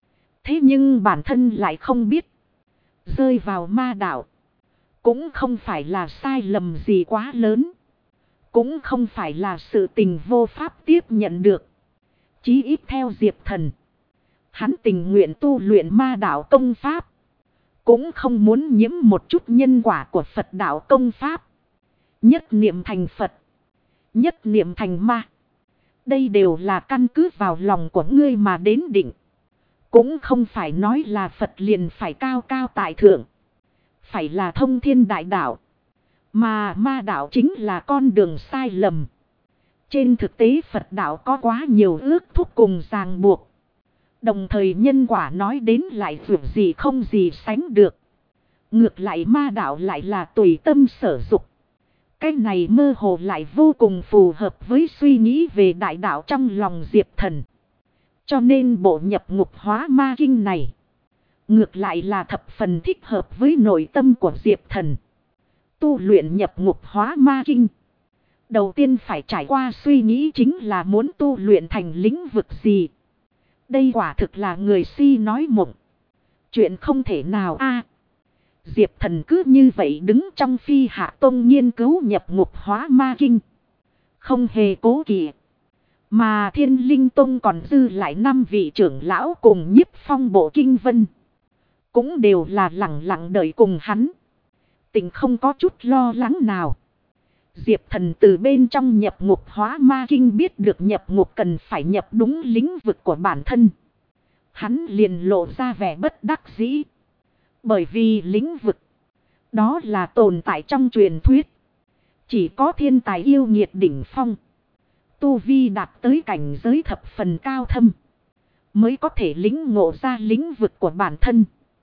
Thế nhưng bản thân lại không biết. Rơi vào ma đạo. Cũng không phải là sai lầm gì quá lớn. Cũng không phải là sự tình vô pháp tiếp nhận được. Chí ít theo Diệp Thần. Hắn tình nguyện tu luyện ma đạo công pháp. Cũng không muốn nhiễm một chút nhân quả của Phật đạo công pháp. Nhất niệm thành Phật. Nhất niệm thành ma. Đây đều là căn cứ vào lòng của ngươi mà đến định. Cũng không phải nói là Phật liền phải cao cao tại thượng. Phải là thông thiên đại đạo. Mà ma đạo chính là con đường sai lầm. Trên thực tế Phật đạo có quá nhiều ước thúc cùng ràng buộc. Đồng thời nhân quả nói đến lại vượt gì không gì sánh được. Ngược lại ma đạo lại là tùy tâm sở dục. Cái này mơ hồ lại vô cùng phù hợp với suy nghĩ về đại đạo trong lòng Diệp Thần. Cho nên bộ nhập ngục hóa ma kinh này. Ngược lại là thập phần thích hợp với nội tâm của Diệp Thần. Tu luyện nhập ngục hóa ma kinh. Đầu tiên phải trải qua suy nghĩ chính là muốn tu luyện thành lĩnh vực gì. Đây quả thực là người si nói mộng. Chuyện không thể nào a. Diệp Thần cứ như vậy đứng trong Phi Hạ Tông nghiên cứu nhập ngục hóa ma kinh. Không hề cố kỵ. Mà Thiên Linh Tông còn dư lại 5 vị trưởng lão cùng Nhiếp Phong bộ kinh vân. Cũng đều là lặng lặng đợi cùng hắn. Tình không có chút lo lắng nào. Diệp Thần từ bên trong nhập ngục hóa ma kinh biết được nhập ngục cần phải nhập đúng lĩnh vực của bản thân. Hắn liền lộ ra vẻ bất đắc dĩ. Bởi vì lĩnh vực đó là tồn tại trong truyền thuyết. Chỉ có thiên tài yêu nghiệt đỉnh phong. Tu vi đạt tới cảnh giới thập phần cao thâm. Mới có thể lĩnh ngộ ra lĩnh vực của bản thân.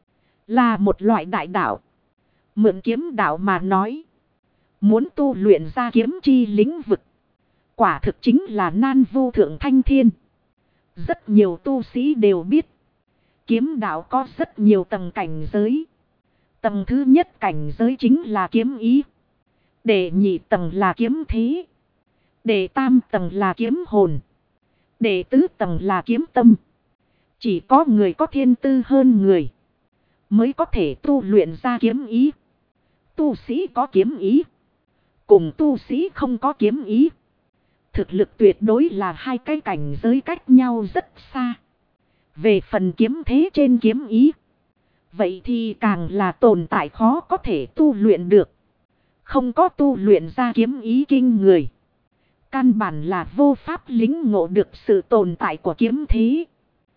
Là một loại đại đạo. Mượn kiếm đạo mà nói. Muốn tu luyện ra kiếm chi lĩnh vực. Quả thực chính là nan vô thượng thanh thiên. Rất nhiều tu sĩ đều biết. Kiếm đạo có rất nhiều tầng cảnh giới. Tầng thứ nhất cảnh giới chính là kiếm ý. Đệ nhị tầng là kiếm thế. Đệ tam tầng là kiếm hồn. Đệ tứ tầng là kiếm tâm. Chỉ có người có thiên tư hơn người. Mới có thể tu luyện ra kiếm ý. Tu sĩ có kiếm ý. Cùng tu sĩ không có kiếm ý. Thực lực tuyệt đối là hai cái cảnh giới cách nhau rất xa. Về phần kiếm thế trên kiếm ý. Vậy thì càng là tồn tại khó có thể tu luyện được. Không có tu luyện ra kiếm ý kinh người. Căn bản là vô pháp lĩnh ngộ được sự tồn tại của kiếm thế.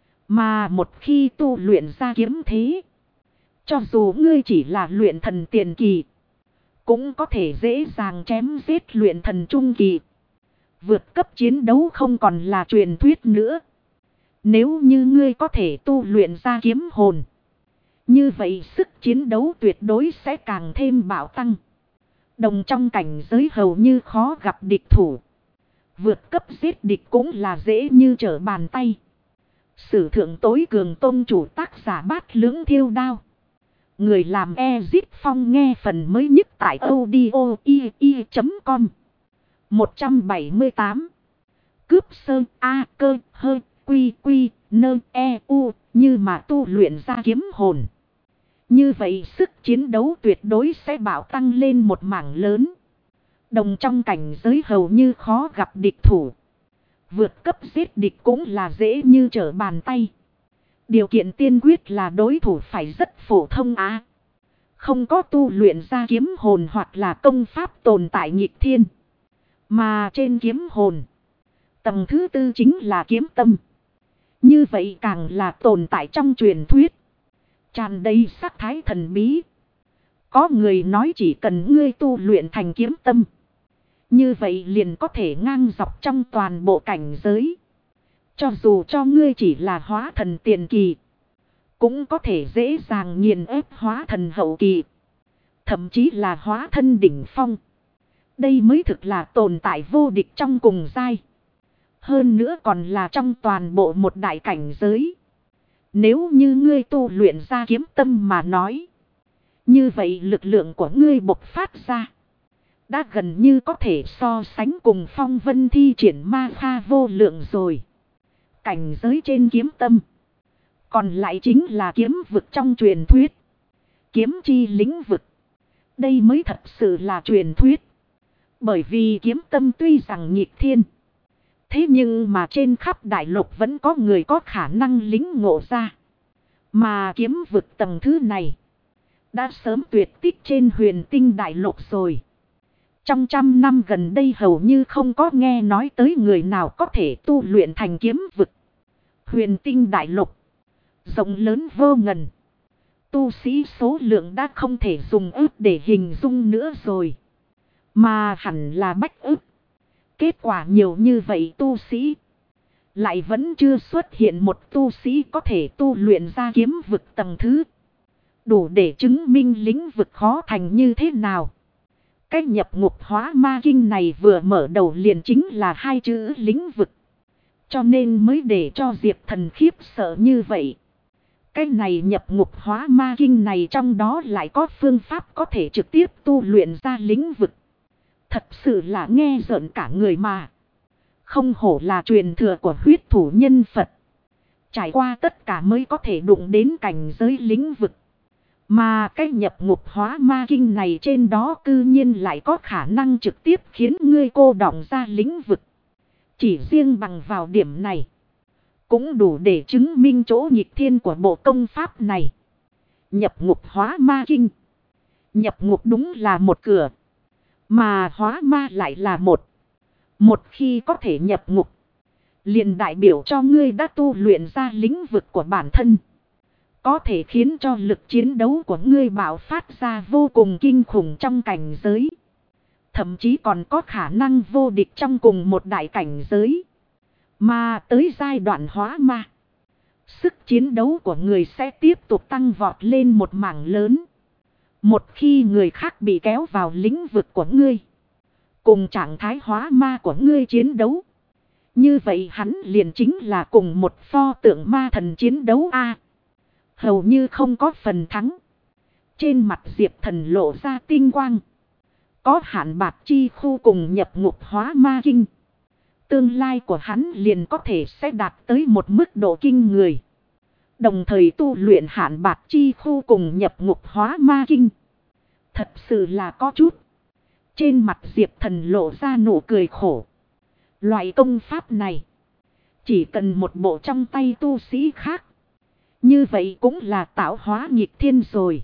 Mà một khi tu luyện ra kiếm thế. Cho dù ngươi chỉ là luyện thần tiền kỳ. Cũng có thể dễ dàng chém giết luyện thần trung kỳ. Vượt cấp chiến đấu không còn là truyền thuyết nữa. Nếu như ngươi có thể tu luyện ra kiếm hồn. Như vậy sức chiến đấu tuyệt đối sẽ càng thêm bạo tăng. Đồng trong cảnh giới hầu như khó gặp địch thủ. Vượt cấp giết địch cũng là dễ như trở bàn tay. Sử thượng tối cường tông chủ tác giả Bát Lưỡng Thiêu Đao. Người làm Ezit Phong nghe phần mới nhất tại audio.com 178. Cướp sơn A cơ hơi quy quy nơ e u như mà tu luyện ra kiếm hồn. Như vậy sức chiến đấu tuyệt đối sẽ bạo tăng lên một mảng lớn. Đồng trong cảnh giới hầu như khó gặp địch thủ. Vượt cấp giết địch cũng là dễ như trở bàn tay. Điều kiện tiên quyết là đối thủ phải rất phổ thông á. Không có tu luyện ra kiếm hồn hoặc là công pháp tồn tại nghịch thiên. Mà trên kiếm hồn. Tầng thứ tư chính là kiếm tâm. Như vậy càng là tồn tại trong truyền thuyết. Tràn đầy sắc thái thần bí. Có người nói chỉ cần ngươi tu luyện thành kiếm tâm. Như vậy liền có thể ngang dọc trong toàn bộ cảnh giới. Cho dù cho ngươi chỉ là hóa thần tiền kỳ. Cũng có thể dễ dàng nghiền ép hóa thần hậu kỳ. Thậm chí là hóa thân đỉnh phong. Đây mới thực là tồn tại vô địch trong cùng giai. Hơn nữa còn là trong toàn bộ một đại cảnh giới. Nếu như ngươi tu luyện ra kiếm tâm mà nói. Như vậy lực lượng của ngươi bộc phát ra. Đã gần như có thể so sánh cùng phong vân thi triển ma pha vô lượng rồi. Cảnh giới trên kiếm tâm. Còn lại chính là kiếm vực trong truyền thuyết. Kiếm chi lĩnh vực. Đây mới thật sự là truyền thuyết. Bởi vì kiếm tâm tuy rằng nghịch thiên. Thế nhưng mà trên khắp đại lục vẫn có người có khả năng lĩnh ngộ ra. Mà kiếm vực tầng thứ này đã sớm tuyệt tích trên huyền tinh đại lục rồi. Trong 100 năm gần đây hầu như không có nghe nói tới người nào có thể tu luyện thành kiếm vực. Huyền tinh đại lục rộng lớn vô ngần. Tu sĩ số lượng đã không thể dùng ước để hình dung nữa rồi. Mà hẳn là bách ước. Kết quả nhiều như vậy tu sĩ. Lại vẫn chưa xuất hiện một tu sĩ có thể tu luyện ra kiếm vực tầng thứ. Đủ để chứng minh lĩnh vực khó thành như thế nào. Cái nhập ngục hóa ma kinh này vừa mở đầu liền chính là hai chữ lĩnh vực. Cho nên mới để cho Diệp Thần khiếp sợ như vậy. Cái này nhập ngục hóa ma kinh này trong đó lại có phương pháp có thể trực tiếp tu luyện ra lĩnh vực. Thật sự là nghe rợn cả người mà. Không hổ là truyền thừa của huyết thủ nhân Phật. Trải qua tất cả mới có thể đụng đến cảnh giới lĩnh vực. Mà cái nhập ngục hóa ma kinh này trên đó cư nhiên lại có khả năng trực tiếp khiến ngươi cô đọng ra lĩnh vực. Chỉ riêng bằng vào điểm này. Cũng đủ để chứng minh chỗ nghịch thiên của bộ công pháp này. Nhập ngục hóa ma kinh. Nhập ngục đúng là một cửa. Mà hóa ma lại là một. Một khi có thể nhập ngục. Liền đại biểu cho ngươi đã tu luyện ra lĩnh vực của bản thân. Có thể khiến cho lực chiến đấu của ngươi bạo phát ra vô cùng kinh khủng trong cảnh giới. Thậm chí còn có khả năng vô địch trong cùng một đại cảnh giới. Mà tới giai đoạn hóa ma. Sức chiến đấu của người sẽ tiếp tục tăng vọt lên một mảng lớn. Một khi người khác bị kéo vào lĩnh vực của ngươi. Cùng trạng thái hóa ma của ngươi chiến đấu. Như vậy hắn liền chính là cùng một pho tượng ma thần chiến đấu a. Hầu như không có phần thắng. Trên mặt Diệp Thần lộ ra tinh quang. Có hạn bạc chi khu cùng nhập ngục hóa ma kinh. Tương lai của hắn liền có thể sẽ đạt tới một mức độ kinh người. Đồng thời tu luyện hạn bạc chi khu cùng nhập ngục hóa ma kinh. Thật sự là có chút. Trên mặt Diệp Thần lộ ra nụ cười khổ. Loại công pháp này. Chỉ cần một bộ trong tay tu sĩ khác. Như vậy cũng là tạo hóa nghịch thiên rồi.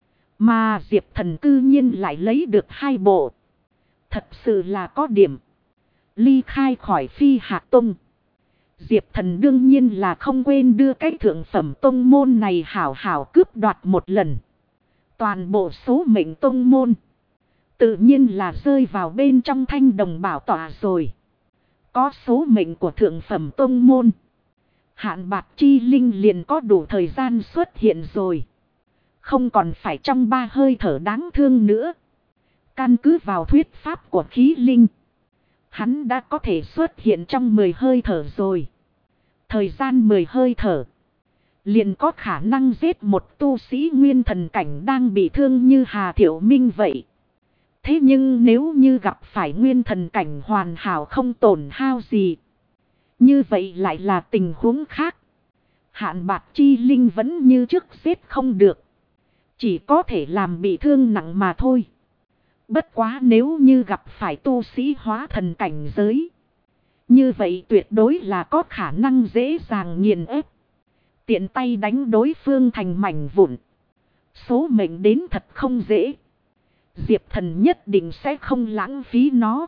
Mà Diệp Thần cư nhiên lại lấy được hai bộ. Thật sự là có điểm. Ly khai khỏi Phi Hạc Tông. Diệp Thần đương nhiên là không quên đưa cái thượng phẩm tông môn này hảo hảo cướp đoạt một lần. Toàn bộ số mệnh tông môn. Tự nhiên là rơi vào bên trong Thanh Đồng bảo tọa rồi. Có số mệnh của thượng phẩm tông môn. Hạn bạc chi linh liền có đủ thời gian xuất hiện rồi. Không còn phải trong 3 hơi thở đáng thương nữa. Căn cứ vào thuyết pháp của khí linh. Hắn đã có thể xuất hiện trong 10 hơi thở rồi. Thời gian 10 hơi thở. Liền có khả năng giết một tu sĩ nguyên thần cảnh đang bị thương như Hà Thiệu Minh vậy. Thế nhưng nếu như gặp phải nguyên thần cảnh hoàn hảo không tổn hao gì. Như vậy lại là tình huống khác. Hạn bạc chi linh vẫn như trước giết không được. Chỉ có thể làm bị thương nặng mà thôi. Bất quá nếu như gặp phải tu sĩ hóa thần cảnh giới. Như vậy tuyệt đối là có khả năng dễ dàng nghiền ép. Tiện tay đánh đối phương thành mảnh vụn. Số mệnh đến thật không dễ. Diệp Thần nhất định sẽ không lãng phí nó.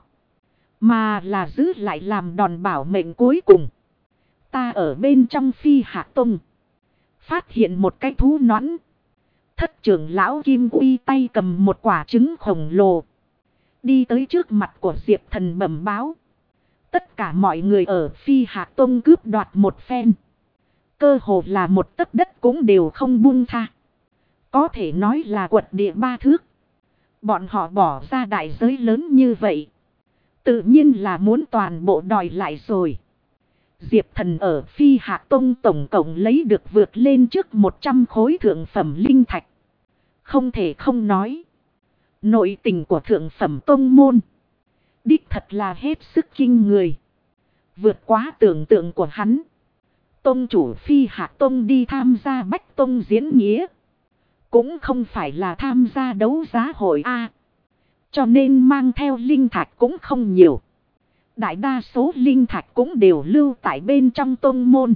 Mà là giữ lại làm đòn bảo mệnh cuối cùng. Ta ở bên trong Phi Hạ Tông. Phát hiện một cái thú nõn. Thất trưởng lão Kim Uy tay cầm một quả trứng khổng lồ. Đi tới trước mặt của Diệp Thần bẩm báo. Tất cả mọi người ở Phi Hạ Tông cướp đoạt một phen. Cơ hồ là một tấc đất cũng đều không buông tha. Có thể nói là quật địa 3 thước. Bọn họ bỏ ra đại giới lớn như vậy. Tự nhiên là muốn toàn bộ đòi lại rồi. Diệp Thần ở Phi Hạ Tông tổng cộng lấy được vượt lên trước 100 khối thượng phẩm linh thạch. Không thể không nói. Nội tình của thượng phẩm tông môn. Đích thật là hết sức kinh người. Vượt quá tưởng tượng của hắn. Tông chủ Phi Hạc Tông đi tham gia Bách Tông diễn nghĩa. Cũng không phải là tham gia đấu giá hội A. Cho nên mang theo linh thạch cũng không nhiều. Đại đa số linh thạch cũng đều lưu tại bên trong tông môn.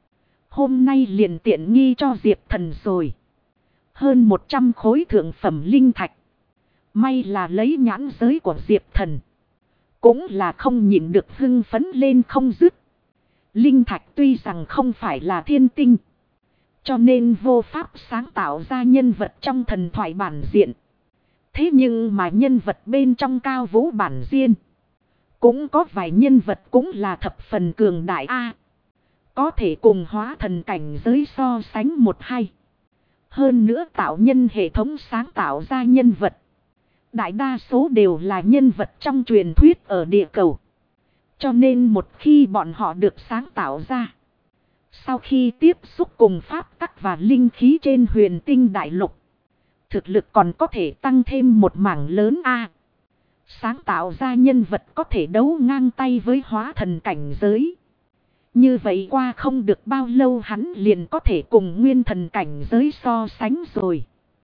Hôm nay liền tiện nghi cho Diệp Thần rồi. Hơn 100 khối thượng phẩm linh thạch. May là lấy nhãn giới của Diệp Thần. Cũng là không nhịn được hưng phấn lên không dứt. Linh thạch tuy rằng không phải là thiên tinh. Cho nên vô pháp sáng tạo ra nhân vật trong thần thoại bản diện. Thế nhưng mà nhân vật bên trong cao vũ bản diện. Cũng có vài nhân vật cũng là thập phần cường đại A. Có thể cùng hóa thần cảnh giới so sánh một hay. Hơn nữa tạo nhân hệ thống sáng tạo ra nhân vật. Đại đa số đều là nhân vật trong truyền thuyết ở địa cầu. Cho nên một khi bọn họ được sáng tạo ra. Sau khi tiếp xúc cùng pháp tắc và linh khí trên huyền tinh đại lục. Thực lực còn có thể tăng thêm một mảng lớn A. Sáng tạo ra nhân vật có thể đấu ngang tay với hóa thần cảnh giới. Như vậy qua không được bao lâu hắn liền có thể cùng nguyên thần cảnh giới so sánh rồi.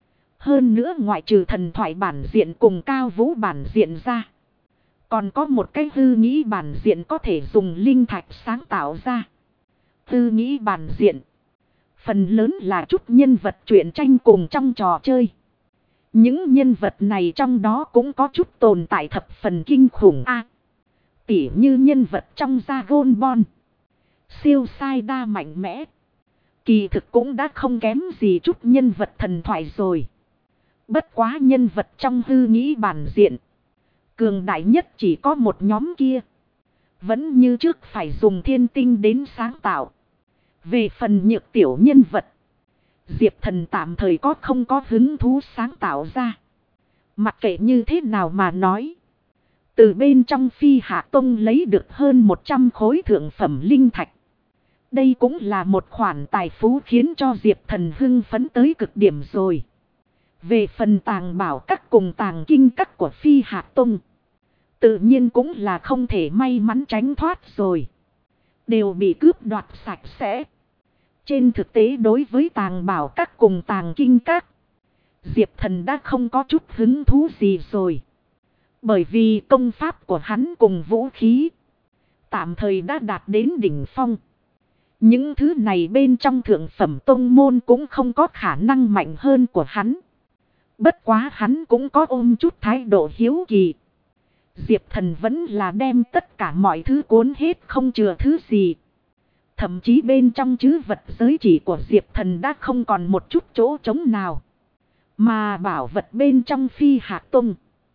Hơn nữa ngoại trừ thần thoại bản diện cùng cao vũ bản diện ra. Còn có một cái hư nghĩ bản diện có thể dùng linh thạch sáng tạo ra. Hư nghĩ bản diện. Phần lớn là chút nhân vật truyện tranh cùng trong trò chơi. Những nhân vật này trong đó cũng có chút tồn tại thập phần kinh khủng A. Tỉ như nhân vật trong Dragon Ball. Siêu sai đa mạnh mẽ. Kỳ thực cũng đã không kém gì chút nhân vật thần thoại rồi. Bất quá nhân vật trong hư nghĩ bản diện. Cường đại nhất chỉ có một nhóm kia. Vẫn như trước phải dùng thiên tinh đến sáng tạo. Về phần nhược tiểu nhân vật. Diệp Thần tạm thời có không có hứng thú sáng tạo ra. Mặc kệ như thế nào mà nói. Từ bên trong Phi Hạ Tông lấy được hơn 100 khối thượng phẩm linh thạch. Đây cũng là một khoản tài phú khiến cho Diệp Thần hưng phấn tới cực điểm rồi. Về phần tàng bảo các cùng tàng kinh các của Phi Hạ Tông. Tự nhiên cũng là không thể may mắn tránh thoát rồi. Đều bị cướp đoạt sạch sẽ. Trên thực tế đối với tàng bảo các cùng tàng kinh các. Diệp Thần đã không có chút hứng thú gì rồi. Bởi vì công pháp của hắn cùng vũ khí. Tạm thời đã đạt đến đỉnh phong. Những thứ này bên trong thượng phẩm tông môn cũng không có khả năng mạnh hơn của hắn. Bất quá hắn cũng có ôm chút thái độ hiếu kỳ. Diệp Thần vẫn là đem tất cả mọi thứ cuốn hết không chừa thứ gì. Thậm chí bên trong trữ vật giới chỉ của Diệp Thần đã không còn một chút chỗ trống nào. Mà bảo vật bên trong Phi Hạ Tông.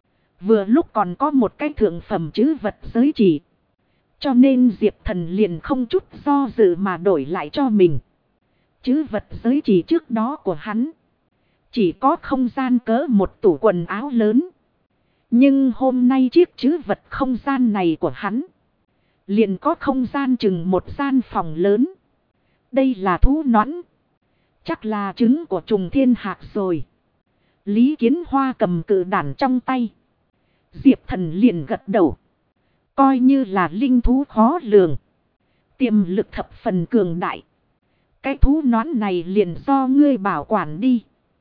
Vừa lúc còn có một cái thượng phẩm trữ vật giới chỉ. Cho nên Diệp Thần liền không chút do dự mà đổi lại cho mình. Trữ vật giới chỉ trước đó của hắn. Chỉ có không gian cỡ một tủ quần áo lớn. Nhưng hôm nay chiếc trữ vật không gian này của hắn. Liền có không gian chừng một gian phòng lớn. Đây là thú nõn. Chắc là trứng của trùng thiên hạc rồi. Lý Kiến Hoa cầm cự đản trong tay. Diệp Thần liền gật đầu. Coi như là linh thú khó lường. Tiềm lực thập phần cường đại. Cái thú nõn này liền do ngươi bảo quản đi.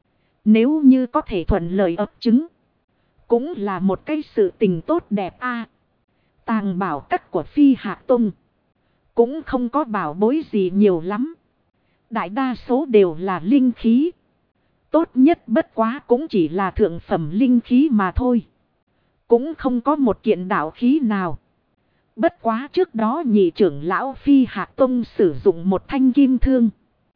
Nếu như có thể thuận lợi ấp trứng. Cũng là một cái sự tình tốt đẹp a. Tàng bảo các của Phi Hạ Tông. Cũng không có bảo bối gì nhiều lắm. Đại đa số đều là linh khí. Tốt nhất bất quá cũng chỉ là thượng phẩm linh khí mà thôi. Cũng không có một kiện đạo khí nào. Bất quá trước đó nhị trưởng lão Phi Hạ Tông sử dụng một thanh kim thương.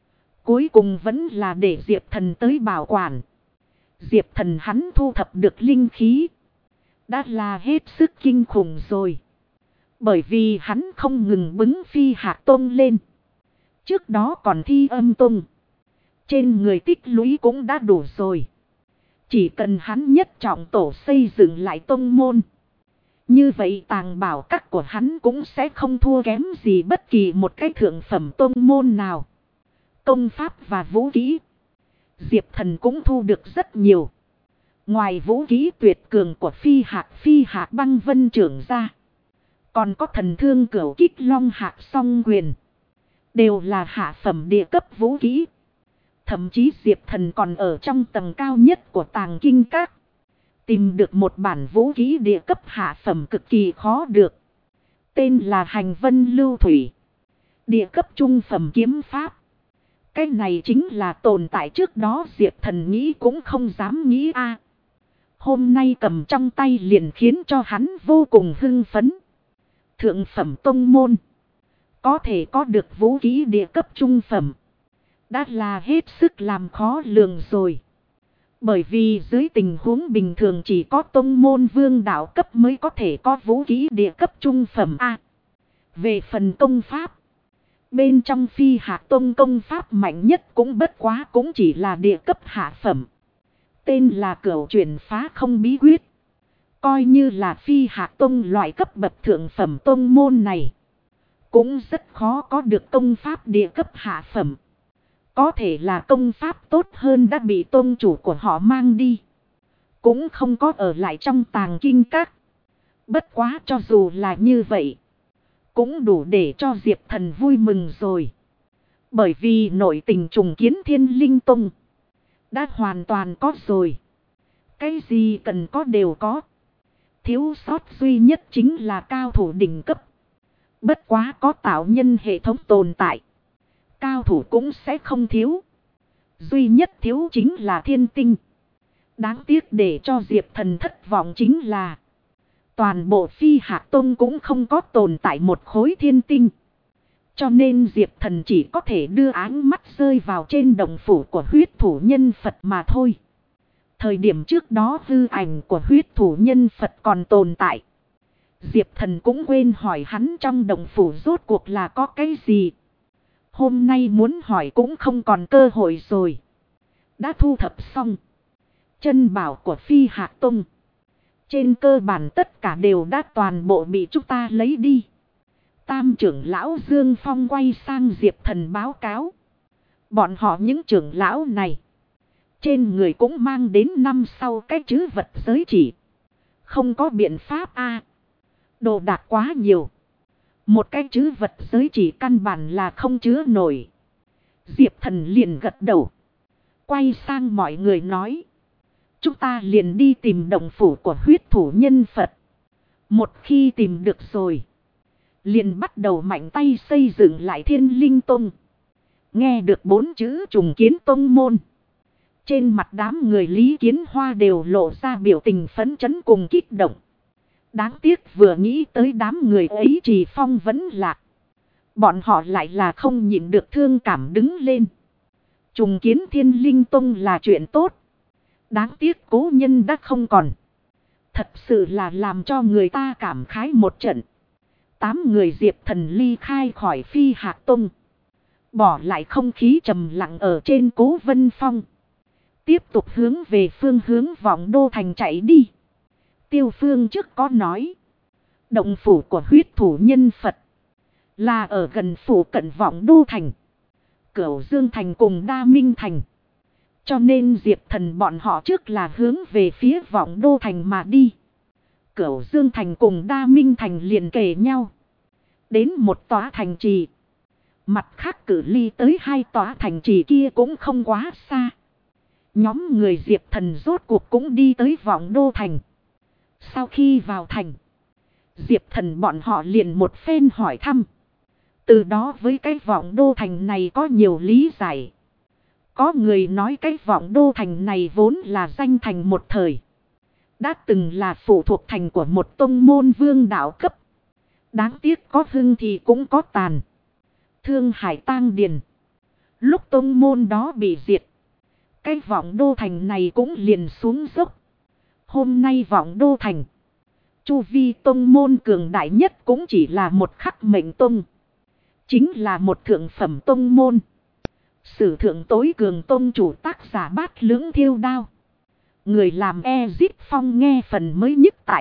Cuối cùng vẫn là để Diệp Thần tới bảo quản. Diệp Thần hắn thu thập được linh khí. Đã là hết sức kinh khủng rồi. Bởi vì hắn không ngừng bứng Phi Hạ Tông lên. Trước đó còn Thi Âm Tông. Trên người tích lũy cũng đã đủ rồi. Chỉ cần hắn nhất trọng tổ xây dựng lại tông môn. Như vậy tàng bảo các của hắn cũng sẽ không thua kém gì bất kỳ một cái thượng phẩm tông môn nào. Công pháp và vũ kỹ. Diệp Thần cũng thu được rất nhiều. Ngoài vũ kỹ tuyệt cường của Phi Hạc Băng Vân trưởng ra. Còn có thần thương cửu kích long hạc song quyền. đều là hạ phẩm địa cấp vũ khí. Thậm chí Diệp Thần còn ở trong tầng cao nhất của tàng kinh các. Tìm được một bản vũ khí địa cấp hạ phẩm cực kỳ khó được. Tên là Hành Vân Lưu Thủy. Địa cấp trung phẩm kiếm pháp. Cái này chính là tồn tại trước đó Diệp Thần nghĩ cũng không dám nghĩ a. Hôm nay cầm trong tay liền khiến cho hắn vô cùng hưng phấn. Thượng phẩm tông môn. Có thể có được vũ khí địa cấp trung phẩm. Đã là hết sức làm khó lường rồi. Bởi vì dưới tình huống bình thường chỉ có tông môn vương đạo cấp mới có thể có vũ khí địa cấp trung phẩm A. Về phần công pháp. Bên trong Phi Hạc Tông công pháp mạnh nhất cũng bất quá cũng chỉ là địa cấp hạ phẩm. Tên là Cửu Chuyển Phá Không Bí Quyết. Coi như là Phi Hạc Tông loại cấp bậc thượng phẩm tông môn này. Cũng rất khó có được công pháp địa cấp hạ phẩm. Có thể là công pháp tốt hơn đã bị tôn chủ của họ mang đi. Cũng không có ở lại trong tàng kinh các. Bất quá cho dù là như vậy. Cũng đủ để cho Diệp Thần vui mừng rồi. Bởi vì nội tình trùng kiến Thiên Linh Tông. Đã hoàn toàn có rồi. Cái gì cần có đều có. Thiếu sót duy nhất chính là cao thủ đỉnh cấp. Bất quá có tạo nhân hệ thống tồn tại. Cao thủ cũng sẽ không thiếu. Duy nhất thiếu chính là thiên tinh. Đáng tiếc để cho Diệp Thần thất vọng chính là. Toàn bộ Phi Hạc Tông cũng không có tồn tại một khối thiên tinh. Cho nên Diệp Thần chỉ có thể đưa áng mắt rơi vào trên đồng phủ của huyết thủ nhân Phật mà thôi. Thời điểm trước đó hư ảnh của huyết thủ nhân Phật còn tồn tại. Diệp Thần cũng quên hỏi hắn trong đồng phủ rốt cuộc là có cái gì. Hôm nay muốn hỏi cũng không còn cơ hội rồi. Đã thu thập xong. Chân bảo của Phi Hạc Tông. Trên cơ bản tất cả đều đã toàn bộ bị chúng ta lấy đi. Tam trưởng lão Dương Phong quay sang Diệp Thần báo cáo. Bọn họ những trưởng lão này. Trên người cũng mang đến năm sau cái chữ vật giới chỉ. Không có biện pháp a. Đồ đạc quá nhiều. Một cái chữ vật giới chỉ căn bản là không chứa nổi. Diệp Thần liền gật đầu. Quay sang mọi người nói. Chúng ta liền đi tìm động phủ của huyết thủ nhân Phật. Một khi tìm được rồi. Liền bắt đầu mạnh tay xây dựng lại Thiên Linh Tông. Nghe được 4 chữ trùng kiến tông môn. Trên mặt đám người Lý Kiến Hoa đều lộ ra biểu tình phấn chấn cùng kích động. Đáng tiếc vừa nghĩ tới đám người ấy Trì Phong vẫn lạc. Bọn họ lại là không nhịn được thương cảm đứng lên. Trùng kiến Thiên Linh Tông là chuyện tốt. Đáng tiếc cố nhân đã không còn. Thật sự là làm cho người ta cảm khái một trận. 8 người Diệp Thần ly khai khỏi Phi Hạc Tông. Bỏ lại không khí trầm lặng ở trên Cố Vân Phong. Tiếp tục hướng về phương hướng Vọng Đô Thành chạy đi. Tiêu Phương trước có nói. Động phủ của huyết thủ nhân Phật. Là ở gần phủ cận Vọng Đô Thành. Cửu Dương Thành cùng Đa Minh Thành. Cho nên Diệp Thần bọn họ trước là hướng về phía Vọng Đô Thành mà đi. Cửu Dương Thành cùng Đa Minh Thành liền kề nhau. Đến một tòa thành trì. Mặt khác cử ly tới 2 tòa thành trì kia cũng không quá xa. Nhóm người Diệp Thần rốt cuộc cũng đi tới Vọng Đô Thành. Sau khi vào thành. Diệp Thần bọn họ liền một phen hỏi thăm. Từ đó với cái Vọng Đô Thành này có nhiều lý giải. Có người nói cái Vọng Đô Thành này vốn là danh thành một thời. Đã từng là phụ thuộc thành của một tông môn vương đạo cấp. Đáng tiếc có hưng thì cũng có tàn. Thương Hải tang điền. Lúc tông môn đó bị diệt. Cái Vọng Đô Thành này cũng liền xuống dốc. Hôm nay Vọng Đô Thành. Chu vi tông môn cường đại nhất cũng chỉ là một khắc mệnh tông. Chính là một thượng phẩm tông môn. Sử thượng tối cường tông chủ tác giả Bát Lưỡng Thiêu Đao. Người làm Ezip Phong nghe phần mới nhất tại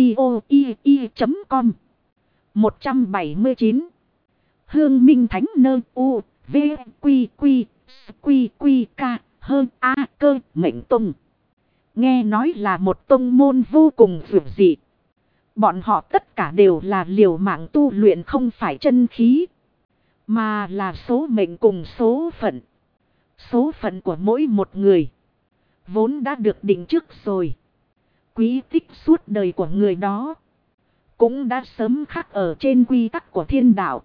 audio.com 179. Hương Minh Thánh Nơ U V Quy Quy Quy Quy K Hơn A Cơ Mệnh Tông. Nghe nói là một tông môn vô cùng vượt dị. Bọn họ tất cả đều là liều mạng tu luyện không phải chân khí. Mà là số mệnh cùng số phận. Số phận của mỗi một người vốn đã được định trước rồi. Quy tích suốt đời của người đó cũng đã sớm khắc ở trên quy tắc của thiên đạo.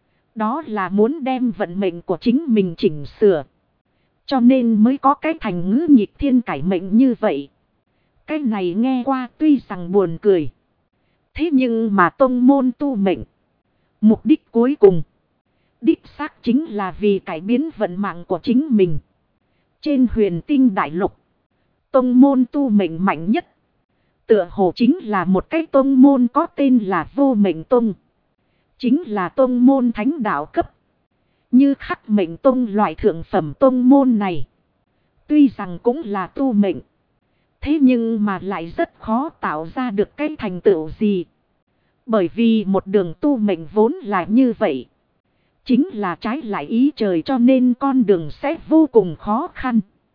Đó là muốn đem vận mệnh của chính mình chỉnh sửa. Cho nên mới có cái thành ngữ nghịch thiên cải mệnh như vậy. Cái này nghe qua tuy rằng buồn cười. Thế nhưng mà tông môn tu mệnh, mục đích cuối cùng đích xác chính là vì cải biến vận mạng của chính mình. Trên huyền tinh đại lục, tông môn tu mệnh mạnh nhất tựa hồ chính là một cái tông môn có tên là Vô Mệnh Tông. Chính là tông môn thánh đạo cấp. Như Khắc Mệnh Tông loại thượng phẩm tông môn này, tuy rằng cũng là tu mệnh, thế nhưng mà lại rất khó tạo ra được cái thành tựu gì. Bởi vì một đường tu mệnh vốn là như vậy, chính là trái lại ý trời, cho nên con đường sẽ vô cùng khó khăn,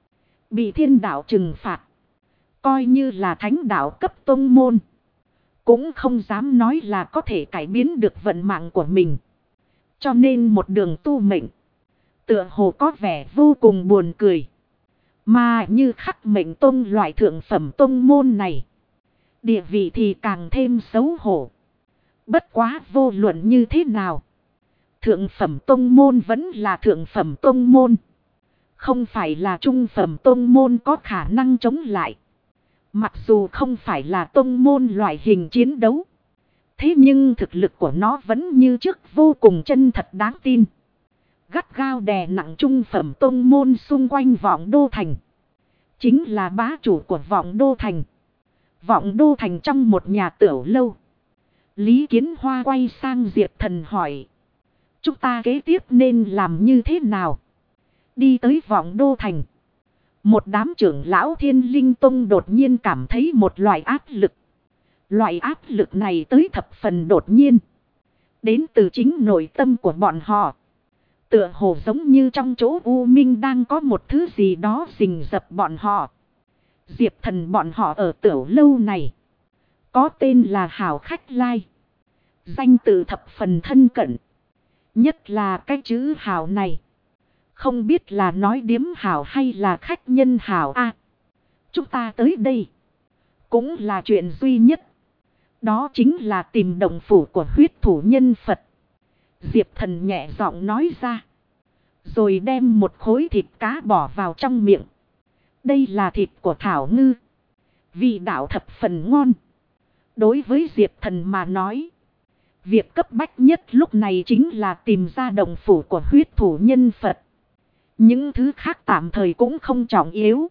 bị thiên đạo trừng phạt. Coi như là thánh đạo cấp tông môn, cũng không dám nói là có thể cải biến được vận mạng của mình. Cho nên một đường tu mệnh tựa hồ có vẻ vô cùng buồn cười. Mà như Khắc Mệnh Tông loại thượng phẩm tông môn này, địa vị thì càng thêm xấu hổ. Bất quá vô luận như thế nào, thượng phẩm tông môn vẫn là thượng phẩm tông môn. Không phải là trung phẩm tông môn có khả năng chống lại. Mặc dù không phải là tông môn loại hình chiến đấu, thế nhưng thực lực của nó vẫn như trước vô cùng chân thật đáng tin. Gắt gao đè nặng trung phẩm tông môn xung quanh Vọng Đô Thành. Chính là bá chủ của Vọng Đô Thành. Vọng Đô Thành trong một nhà tiểu lâu, Lý Kiến Hoa quay sang Diệp Thần hỏi: chúng ta kế tiếp nên làm như thế nào? Đi tới Vọng Đô Thành, một đám trưởng lão Thiên Linh Tông đột nhiên cảm thấy một loại áp lực. Loại áp lực này tới thập phần đột nhiên, đến từ chính nội tâm của bọn họ. Tựa hồ giống như trong chỗ u minh đang có một thứ gì đó rình rập bọn họ. Diệp Thần bọn họ ở tiểu lâu này có tên là Hào Khách Lai. Danh từ thập phần thân cận. Nhất là cái chữ Hào này, không biết là nói điếm hào hay là khách nhân hào a. Chúng ta tới đây cũng là chuyện duy nhất. Đó chính là tìm động phủ của huyết thủ nhân Phật. Diệp Thần nhẹ giọng nói ra. Rồi đem một khối thịt cá bỏ vào trong miệng. Đây là thịt của Thảo Ngư. Vị đạo thập phần ngon. Đối với Diệp Thần mà nói, việc cấp bách nhất lúc này chính là tìm ra động phủ của huyết thủ nhân Phật. Những thứ khác tạm thời cũng không trọng yếu.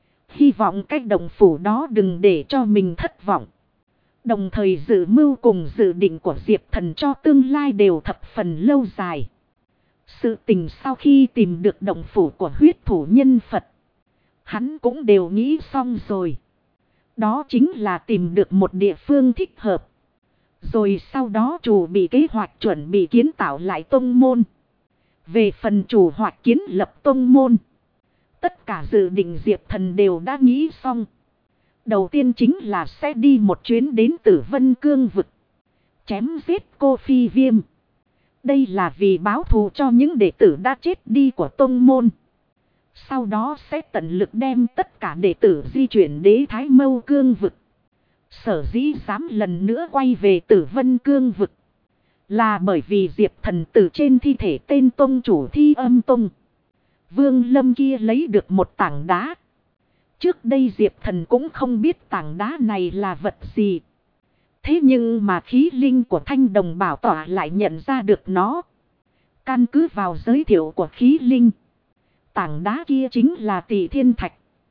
Hy vọng cái động phủ đó đừng để cho mình thất vọng. Đồng thời dự mưu cùng dự định của Diệp Thần cho tương lai đều thập phần lâu dài. Sự tình sau khi tìm được động phủ của huyết thủ nhân Phật, hắn cũng đều nghĩ xong rồi. Đó chính là tìm được một địa phương thích hợp. Rồi sau đó chủ bị kế hoạch chuẩn bị kiến tạo lại tông môn. Về phần chủ hoạch kiến lập tông môn, tất cả dự định Diệp Thần đều đã nghĩ xong. Đầu tiên chính là sẽ đi một chuyến đến Tử Vân Cương vực, chém giết cô Phi Viêm. Đây là vì báo thù cho những đệ tử đã chết đi của tông môn. Sau đó sẽ tận lực đem tất cả đệ tử di chuyển Đế Thái Mâu Cương vực. Sở dĩ dám lần nữa quay về Tử Vân Cương vực, là bởi vì Diệp Thần từ trên thi thể tên tông chủ Thi Âm Tông Vương Lâm kia lấy được một tảng đá. Trước đây Diệp Thần cũng không biết tảng đá này là vật gì. Thế nhưng mà khí linh của Thanh Đồng Bảo Tỏa lại nhận ra được nó. Căn cứ vào giới thiệu của khí linh, tảng đá kia chính là Tỳ Thiên Thạch.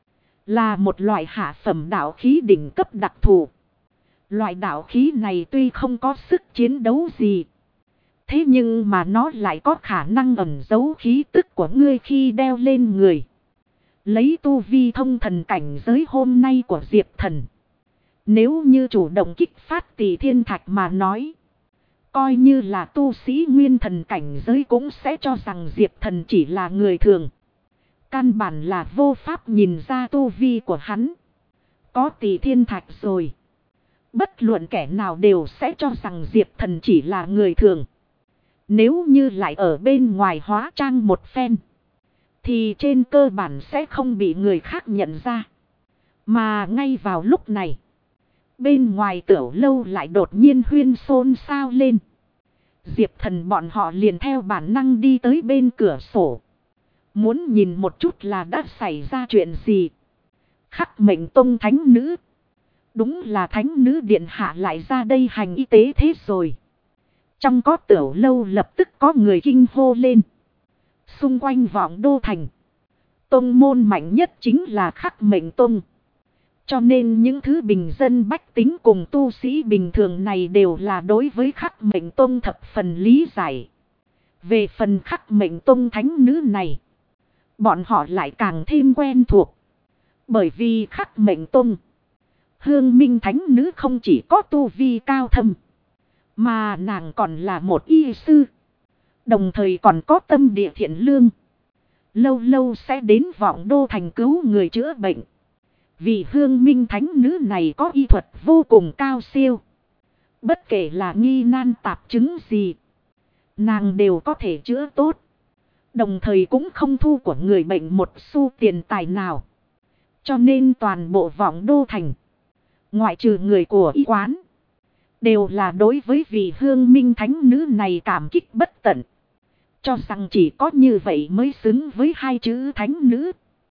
Là một loại hạ phẩm đạo khí đỉnh cấp đặc thù. Loại đạo khí này tuy không có sức chiến đấu gì, thế nhưng mà nó lại có khả năng ẩn giấu khí tức của ngươi khi đeo lên người. Lấy tu vi thông thần cảnh giới hôm nay của Diệp Thần, nếu như chủ động kích phát Tỳ Thiên Thạch mà nói, coi như là tu sĩ nguyên thần cảnh giới cũng sẽ cho rằng Diệp Thần chỉ là người thường. Căn bản là vô pháp nhìn ra tu vi của hắn. Có Tỳ Thiên Thạch rồi, bất luận kẻ nào đều sẽ cho rằng Diệp Thần chỉ là người thường. Nếu như lại ở bên ngoài hóa trang một phen, thì trên cơ bản sẽ không bị người khác nhận ra. Mà ngay vào lúc này, bên ngoài tiểu lâu lại đột nhiên huyên xôn xao lên. Diệp Thần bọn họ liền theo bản năng đi tới bên cửa sổ. Muốn nhìn một chút là đã xảy ra chuyện gì. Khắc Mệnh Tông thánh nữ. Đúng là thánh nữ điện hạ lại ra đây hành y tế thế rồi. Trong có tiểu lâu lập tức có người kinh hô lên. Xung quanh Vọng Đô Thành, tông môn mạnh nhất chính là Khắc Mệnh Tông. Cho nên những thứ bình dân bách tính cùng tu sĩ bình thường này đều là đối với Khắc Mệnh Tông thập phần lý giải. Về phần Khắc Mệnh Tông thánh nữ này, bọn họ lại càng thêm quen thuộc. Bởi vì Khắc Mệnh Tông, Hương Minh thánh nữ không chỉ có tu vi cao thâm, mà nàng còn là một y sư. Đồng thời còn có tâm địa thiện lương. Lâu lâu sẽ đến Vọng Đô Thành cứu người chữa bệnh. Vì Hương Minh thánh nữ này có y thuật vô cùng cao siêu. Bất kể là nghi nan tạp chứng gì, nàng đều có thể chữa tốt. Đồng thời cũng không thu của người bệnh một xu tiền tài nào. Cho nên toàn bộ Vọng Đô Thành, ngoại trừ người của y quán, đều là đối với vị Hương Minh thánh nữ này cảm kích bất tận. Cho rằng chỉ có như vậy mới xứng với hai chữ thánh nữ.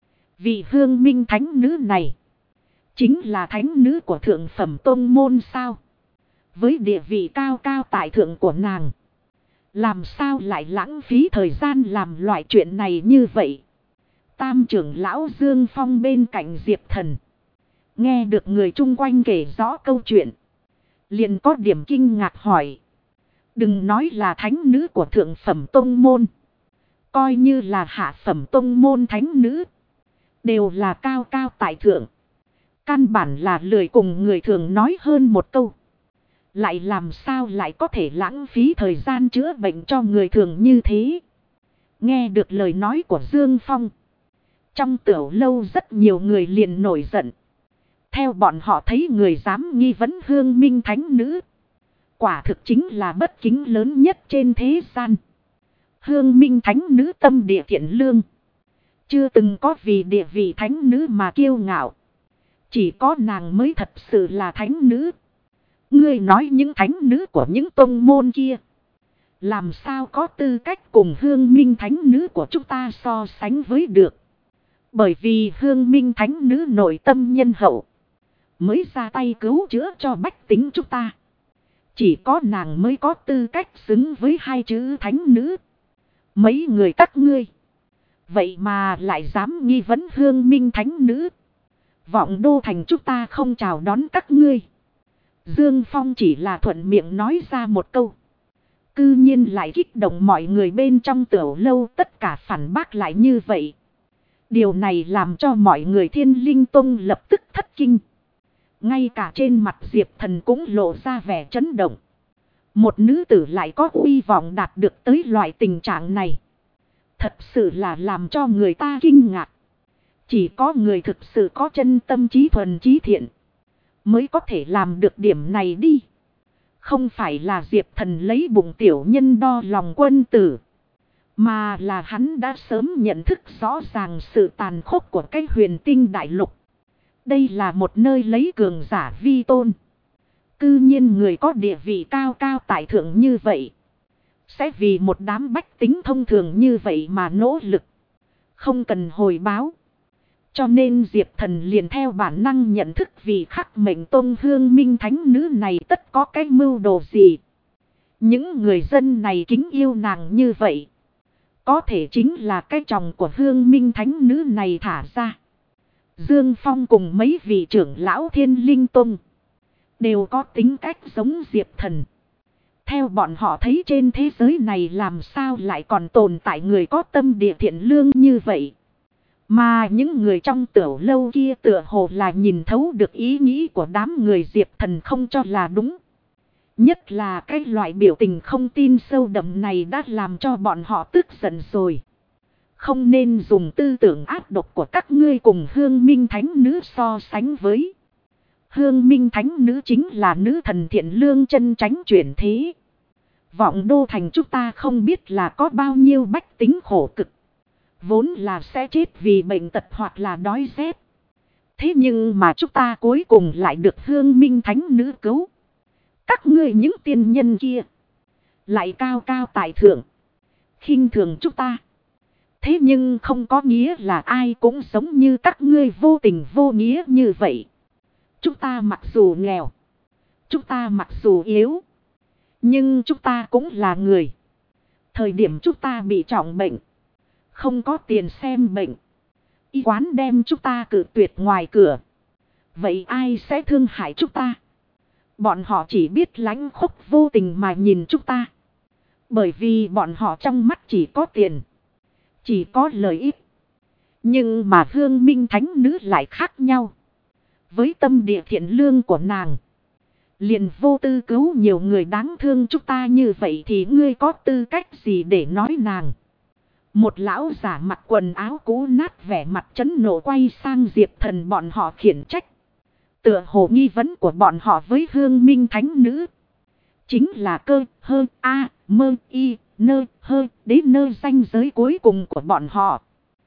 Vị Hương Minh thánh nữ này chính là thánh nữ của thượng phẩm tông môn sao. Với địa vị cao cao tại thượng của nàng, làm sao lại lãng phí thời gian làm loại chuyện này như vậy. Tam trưởng lão Dương Phong bên cạnh Diệp Thần, nghe được người chung quanh kể rõ câu chuyện, liền có điểm kinh ngạc hỏi. Đừng nói là thánh nữ của thượng phẩm tông môn, coi như là hạ phẩm tông môn thánh nữ, đều là cao cao tại thượng. Căn bản là lười cùng người thường nói hơn một câu. Lại làm sao lại có thể lãng phí thời gian chữa bệnh cho người thường như thế. Nghe được lời nói của Dương Phong, trong tiểu lâu rất nhiều người liền nổi giận. Theo bọn họ thấy người dám nghi vấn Hương Minh thánh nữ, quả thực chính là bất kính lớn nhất trên thế gian. Hương Minh thánh nữ tâm địa thiện lương, chưa từng có vì địa vị thánh nữ mà kiêu ngạo. Chỉ có nàng mới thật sự là thánh nữ. Ngươi nói những thánh nữ của những tông môn kia, làm sao có tư cách cùng Hương Minh thánh nữ của chúng ta so sánh với được. Bởi vì Hương Minh thánh nữ nội tâm nhân hậu, mới ra tay cứu chữa cho bách tính chúng ta. Chỉ có nàng mới có tư cách xứng với hai chữ thánh nữ. Mấy người các ngươi, vậy mà lại dám nghi vấn Hương Minh thánh nữ. Vọng Đô Thành chúng ta không chào đón các ngươi. Dương Phong chỉ là thuận miệng nói ra một câu, cư nhiên lại kích động mọi người bên trong tiểu lâu tất cả phản bác lại như vậy. Điều này làm cho mọi người Thiên Linh Tông lập tức thất kinh. Ngay cả trên mặt Diệp Thần cũng lộ ra vẻ chấn động. Một nữ tử lại có uy vọng đạt được tới loại tình trạng này, thật sự là làm cho người ta kinh ngạc. Chỉ có người thực sự có chân tâm trí thuần trí thiện mới có thể làm được điểm này đi. Không phải là Diệp Thần lấy bụng tiểu nhân đo lòng quân tử, mà là hắn đã sớm nhận thức rõ ràng sự tàn khốc của cái huyền tinh đại lục. Đây là một nơi lấy cường giả vi tôn. Cư nhiên người có địa vị cao cao tại thượng như vậy, sẽ vì một đám bách tính thông thường như vậy mà nỗ lực, không cần hồi báo. Cho nên Diệp Thần liền theo bản năng nhận thức vì Khắc Mệnh Tông Hương Minh thánh nữ này tất có cái mưu đồ gì. Những người dân này kính yêu nàng như vậy, có thể chính là cái chồng của Hương Minh thánh nữ này thả ra. Dương Phong cùng mấy vị trưởng lão Thiên Linh Tông đều có tính cách giống Diệp Thần. Theo bọn họ thấy trên thế giới này làm sao lại còn tồn tại người có tâm địa thiện lương như vậy. Mà những người trong tiểu lâu kia tựa hồ là nhìn thấu được ý nghĩ của đám người Diệp Thần không cho là đúng. Nhất là cái loại biểu tình không tin sâu đậm này đã làm cho bọn họ tức giận rồi. Không nên dùng tư tưởng ác độc của các ngươi cùng Hương Minh thánh nữ so sánh với. Hương Minh thánh nữ chính là nữ thần thiện lương chân chánh chuyển thế. Vọng đô thành chúng ta không biết là có bao nhiêu bách tính khổ cực. Vốn là sẽ chết vì bệnh tật hoặc là đói rét. Thế nhưng mà chúng ta cuối cùng lại được Hương Minh Thánh Nữ cứu. Các ngươi những tiên nhân kia lại cao cao tại thượng, khinh thường chúng ta. Thế nhưng không có nghĩa là ai cũng giống như các ngươi vô tình vô nghĩa như vậy. Chúng ta mặc dù nghèo, chúng ta mặc dù yếu, nhưng chúng ta cũng là người. Thời điểm chúng ta bị trọng bệnh, không có tiền xem bệnh, y quán đem chúng ta cử tuyệt ngoài cửa. Vậy ai sẽ thương hại chúng ta? Bọn họ chỉ biết lãnh khốc vô tình mà nhìn chúng ta. Bởi vì bọn họ trong mắt chỉ có tiền, chỉ có lợi ích. Nhưng mà Hương Minh Thánh Nữ lại khác nhau. Với tâm địa thiện lương của nàng, liền vô tư cứu nhiều người đáng thương chúng ta như vậy thì ngươi có tư cách gì để nói nàng? Một lão giả mặc quần áo cũ nát vẻ mặt chấn nộ quay sang Diệp Thần bọn họ khiển trách. Tựa hồ nghi vấn của bọn họ với Hương Minh Thánh Nữ chính là cơ hơ a mơ y nơ hơ đến nơi ranh giới cuối cùng của bọn họ.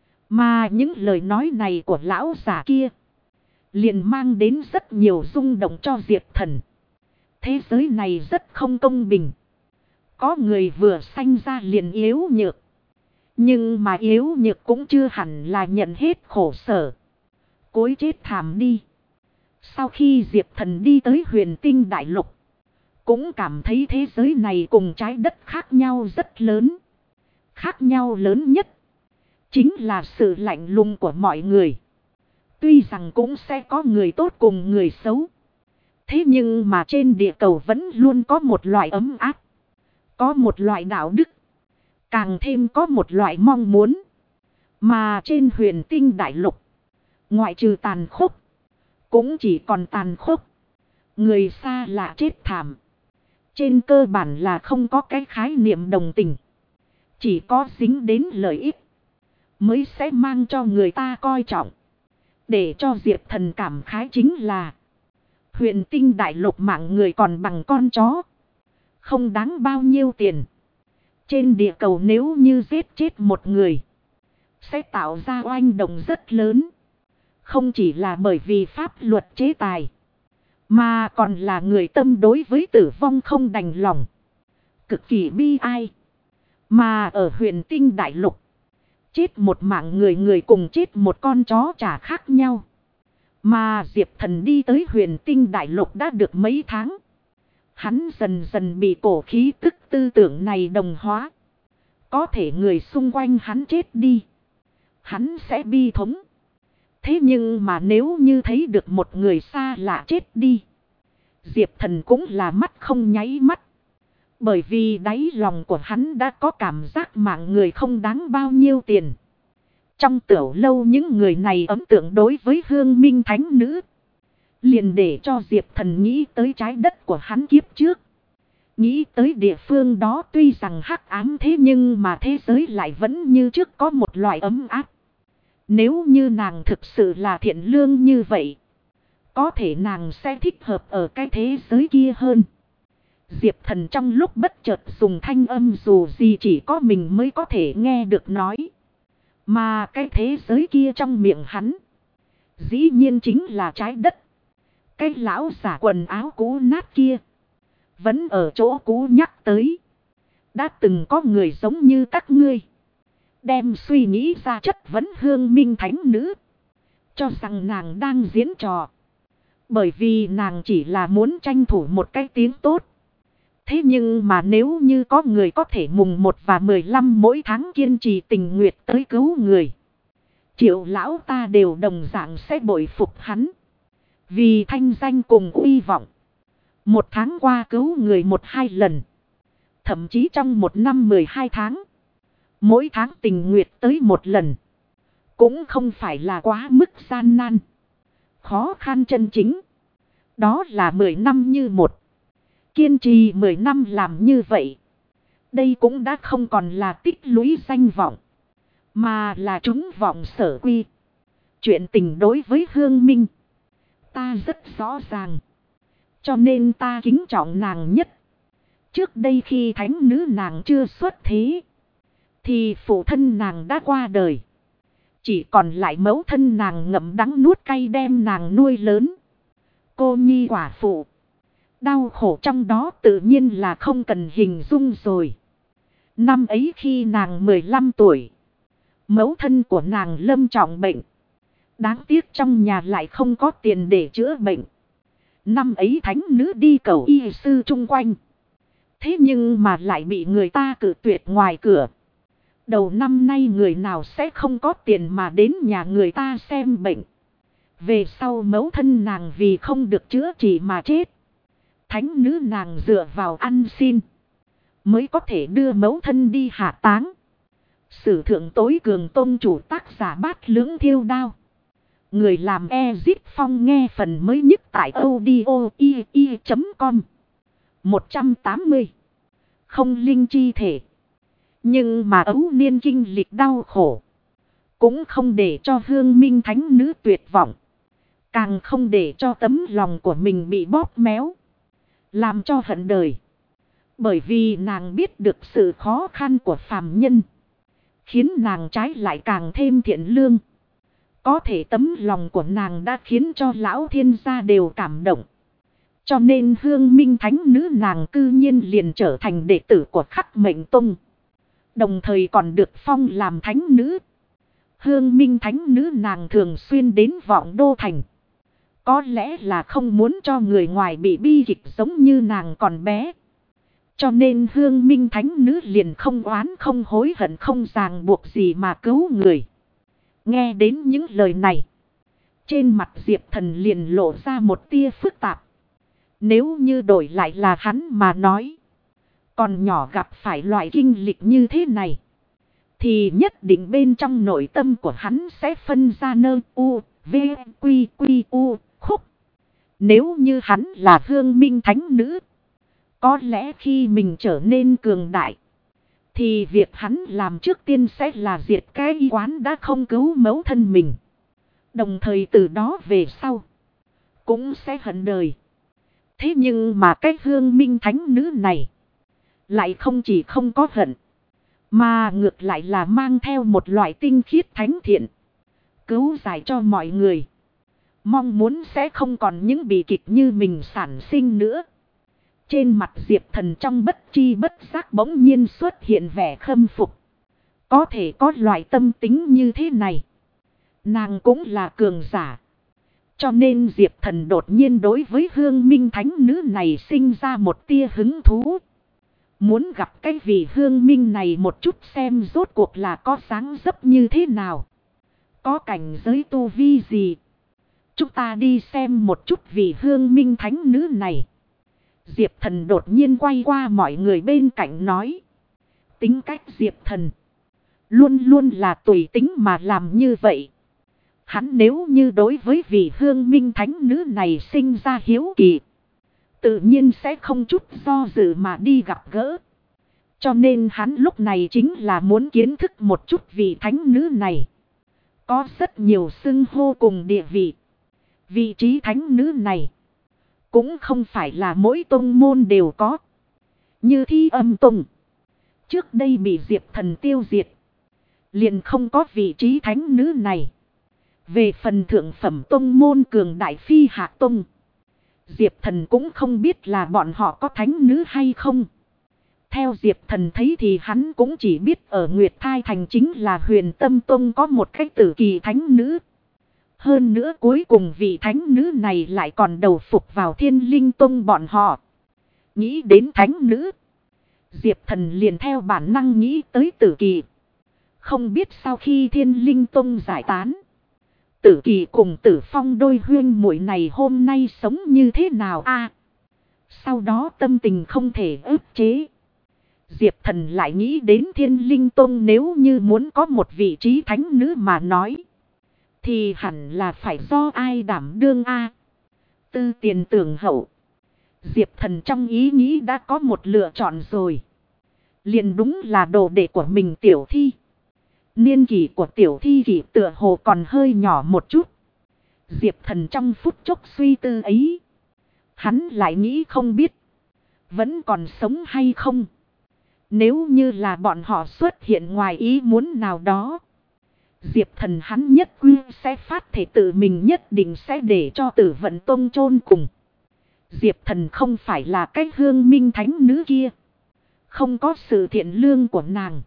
Mà những lời nói này của lão giả kia liền mang đến rất nhiều rung động cho Diệp Thần. Thế giới này rất không công bình. Có người vừa sanh ra liền yếu nhược. Nhưng mà yếu nhược cũng chưa hẳn là nhận hết khổ sở. Cối chết thảm đi. Sau khi Diệp Thần đi tới Huyền Tinh Đại Lục, cũng cảm thấy thế giới này cùng trái đất khác nhau rất lớn. Khác nhau lớn nhất chính là sự lạnh lùng của mọi người. Tuy rằng cũng sẽ có người tốt cùng người xấu. Thế nhưng mà trên địa cầu vẫn luôn có một loại ấm áp. Có một loại đạo đức. Càng thêm có một loại mong muốn. Mà trên Huyền Tinh Đại Lục, ngoại trừ tàn khốc, cũng chỉ còn tàn khốc. Người xa lạ chết thảm. Trên cơ bản là không có cái khái niệm đồng tình. Chỉ có dính đến lợi ích mới sẽ mang cho người ta coi trọng. Để cho Diệp Thần cảm khái chính là Huyền Tinh Đại Lục mạng người còn bằng con chó. Không đáng bao nhiêu tiền. Trên địa cầu nếu như giết chết một người, sẽ tạo ra oanh động rất lớn. Không chỉ là bởi vì pháp luật chế tài, mà còn là người tâm đối với tử vong không đành lòng. Cực kỳ bi ai. Mà ở Huyền Tinh Đại Lục, chết một mạng người người cùng chết một con chó chả khác nhau. Mà Diệp Thần đi tới Huyền Tinh Đại Lục đã được mấy tháng. Hắn dần dần bị cổ khí tức tư tưởng này đồng hóa. Có thể người xung quanh hắn chết đi, hắn sẽ bi thống. Thế nhưng mà nếu như thấy được một người xa lạ chết đi, Diệp Thần cũng là mắt không nháy mắt. Bởi vì đáy lòng của hắn đã có cảm giác mạng người không đáng bao nhiêu tiền. Trong tiểu lâu những người này ấn tượng đối với Hương Minh Thánh Nữ, liền để cho Diệp Thần nghĩ tới trái đất của hắn kiếp trước. Nghĩ tới địa phương đó tuy rằng hắc ám thế nhưng mà thế giới lại vẫn như trước có một loại ấm áp. Nếu như nàng thực sự là thiện lương như vậy, có thể nàng sẽ thích hợp ở cái thế giới kia hơn. Diệp Thần trong lúc bất chợt dùng thanh âm dù gì chỉ có mình mới có thể nghe được nói. Mà cái thế giới kia trong miệng hắn, dĩ nhiên chính là trái đất. Cái lão giả quần áo cũ nát kia, vẫn ở chỗ cũ nhắc tới. Đã từng có người giống như các ngươi, đem suy nghĩ ra chất vấn Hương Minh Thánh Nữ, cho rằng nàng đang diễn trò. Bởi vì nàng chỉ là muốn tranh thủ một cái tiếng tốt. Thế nhưng mà nếu như có người có thể mùng 1 và 15 mỗi tháng kiên trì tình nguyện tới cứu người, Triệu lão ta đều đồng dạng sẽ bội phục hắn. Vì thanh danh cùng uy vọng, một tháng qua cứu người 1-2 lần. Thậm chí trong một năm 12 tháng, mỗi tháng tình nguyện tới một lần. Cũng không phải là quá mức gian nan. Khó khăn chân chính, đó là 10 năm như một. Kiên trì 10 năm làm như vậy, đây cũng đã không còn là tích lũy danh vọng, mà là trúng vọng sở quy. Chuyện tình đối với Hương Minh, ta rất rõ ràng. Cho nên ta kính trọng nàng nhất. Trước đây khi thánh nữ nàng chưa xuất thế, thì phụ thân nàng đã qua đời. Chỉ còn lại mẫu thân nàng ngậm đắng nuốt cay đem nàng nuôi lớn. Cô nhi quả phụ. Đau khổ trong đó tự nhiên là không cần hình dung rồi. Năm ấy khi nàng 15 tuổi. Mẫu thân của nàng lâm trọng bệnh. Đáng tiếc trong nhà lại không có tiền để chữa bệnh. Năm ấy thánh nữ đi cầu y sư chung quanh. Thế nhưng mà lại bị người ta cự tuyệt ngoài cửa. Đầu năm nay người nào sẽ không có tiền mà đến nhà người ta xem bệnh. Về sau mẫu thân nàng vì không được chữa trị mà chết. Thánh nữ nàng dựa vào ăn xin. Mới có thể đưa mẫu thân đi hạ táng. Sử thượng tối cường tôn chủ tác giả Bát Lưỡng Thiêu Đao. Người làm Ezit Phong nghe phần mới nhất tại audio.com 180. Không linh chi thể. Nhưng mà ấu niên kinh lịch đau khổ. Cũng không để cho hương minh thánh nữ tuyệt vọng. Càng không để cho tấm lòng của mình bị bóp méo. Làm cho hận đời. Bởi vì nàng biết được sự khó khăn của phàm nhân. Khiến nàng trái lại càng thêm thiện lương. Có thể tấm lòng của nàng đã khiến cho lão thiên gia đều cảm động. Cho nên hương minh thánh nữ nàng cư nhiên liền trở thành đệ tử của Khắc Mệnh Tông. Đồng thời còn được phong làm thánh nữ. Hương minh thánh nữ nàng thường xuyên đến Vọng Đô Thành. Có lẽ là không muốn cho người ngoài bị bi kịch giống như nàng còn bé. Cho nên hương minh thánh nữ liền không oán không hối hận không ràng buộc gì mà cứu người. Nghe đến những lời này. Trên mặt Diệp Thần liền lộ ra một tia phức tạp. Nếu như đổi lại là hắn mà nói. Còn nhỏ gặp phải loại kinh lịch như thế này. Thì nhất định bên trong nội tâm của hắn sẽ phân ra nơ u, v, quy, quy, u, khúc. Nếu như hắn là hương minh thánh nữ. Có lẽ khi mình trở nên cường đại. Thì việc hắn làm trước tiên sẽ là diệt cái y quán đã không cứu mẫu thân mình. Đồng thời từ đó về sau. Cũng sẽ hận đời. Thế nhưng mà cái hương minh thánh nữ này. Lại không chỉ không có hận. Mà ngược lại là mang theo một loại tinh khiết thánh thiện. Cứu giải cho mọi người. Mong muốn sẽ không còn những bi kịch như mình sản sinh nữa. Trên mặt Diệp Thần trong bất chi bất giác bỗng nhiên xuất hiện vẻ khâm phục. Có thể có loại tâm tính như thế này. Nàng cũng là cường giả. Cho nên Diệp Thần đột nhiên đối với hương minh thánh nữ này sinh ra một tia hứng thú. Muốn gặp cái vị hương minh này một chút xem rốt cuộc là có dáng dấp như thế nào. Có cảnh giới tu vi gì. Chúng ta đi xem một chút vị hương minh thánh nữ này. Diệp Thần đột nhiên quay qua mọi người bên cạnh nói. Tính cách Diệp Thần. Luôn luôn là tùy tính mà làm như vậy. Hắn nếu như đối với vị hương minh thánh nữ này sinh ra hiếu kỳ. Tự nhiên sẽ không chút do dự mà đi gặp gỡ. Cho nên hắn lúc này chính là muốn kiến thức một chút vị thánh nữ này. Có rất nhiều xưng hô cùng địa vị. Vị trí thánh nữ này. Cũng không phải là mỗi tông môn đều có. Như Thi Âm Tông. Trước đây bị Diệp Thần tiêu diệt. Liền không có vị trí thánh nữ này. Về phần thượng phẩm tông môn cường đại Phi Hạ Tông. Diệp Thần cũng không biết là bọn họ có thánh nữ hay không. Theo Diệp Thần thấy thì hắn cũng chỉ biết ở Nguyệt Thai Thành chính là Huyền Tâm Tông có một cái tử kỳ thánh nữ. Hơn nữa cuối cùng vị thánh nữ này lại còn đầu phục vào Thiên Linh Tông bọn họ. Nghĩ đến thánh nữ. Diệp Thần liền theo bản năng nghĩ tới tử kỳ. Không biết sau khi Thiên Linh Tông giải tán. Tử kỳ cùng Tử Phong đôi huyên muội này hôm nay sống như thế nào a? Sau đó tâm tình không thể ức chế. Diệp Thần lại nghĩ đến Thiên Linh Tông nếu như muốn có một vị trí thánh nữ mà nói. Thì hẳn là phải do ai đảm đương a? Tư tiền tưởng hậu. Diệp Thần trong ý nghĩ đã có một lựa chọn rồi. Liền đúng là đồ đệ của mình Tiểu Thi. Niên kỷ của Tiểu Thi kỷ tựa hồ còn hơi nhỏ một chút. Diệp Thần trong phút chốc suy tư ấy. Hắn lại nghĩ không biết. vẫn còn sống hay không. Nếu như là bọn họ xuất hiện ngoài ý muốn nào đó, Diệp Thần hắn nhất quy sẽ phát thể tự mình nhất định sẽ để cho Tử Vận Tông chôn cùng. Diệp Thần không phải là cái hương minh thánh nữ kia. Không có sự thiện lương của nàng.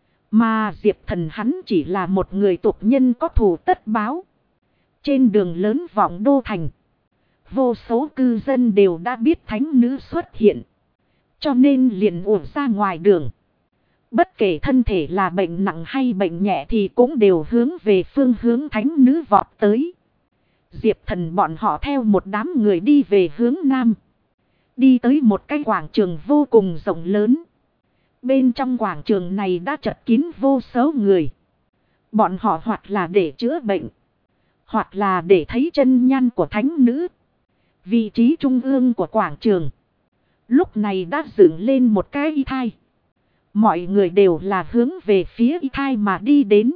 Mà Diệp Thần hắn chỉ là một người tục nhân có thù tất báo. Trên đường lớn vọng đô thành, vô số cư dân đều đã biết thánh nữ xuất hiện. Cho nên liền ùa ra ngoài đường. Bất kể thân thể là bệnh nặng hay bệnh nhẹ thì cũng đều hướng về phương hướng thánh nữ vọt tới. Diệp Thần bọn họ theo một đám người đi về hướng nam. Đi tới một cái quảng trường vô cùng rộng lớn. Bên trong quảng trường này đã chật kín vô số người. Bọn họ hoặc là để chữa bệnh, hoặc là để thấy chân nhan của thánh nữ. Vị trí trung ương của quảng trường lúc này đã dựng lên một cái y thai. Mọi người đều là hướng về phía y thai mà đi đến.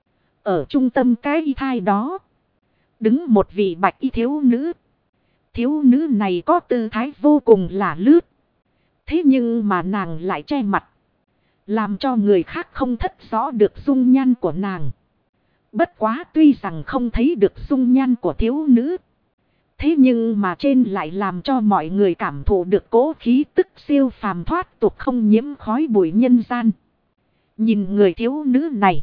Ở trung tâm cái y thai đó đứng một vị bạch y thiếu nữ. Thiếu nữ này có tư thái vô cùng là lướt. Thế nhưng mà nàng lại che mặt, làm cho người khác không thất rõ được dung nhan của nàng. Bất quá tuy rằng không thấy được dung nhan của thiếu nữ, thế nhưng mà trên lại làm cho mọi người cảm thụ được cố khí tức siêu phàm thoát tục không nhiễm khói bụi nhân gian. Nhìn người thiếu nữ này,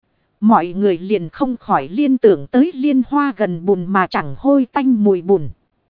mọi người liền không khỏi liên tưởng tới liên hoa gần bùn mà chẳng hôi tanh mùi bùn.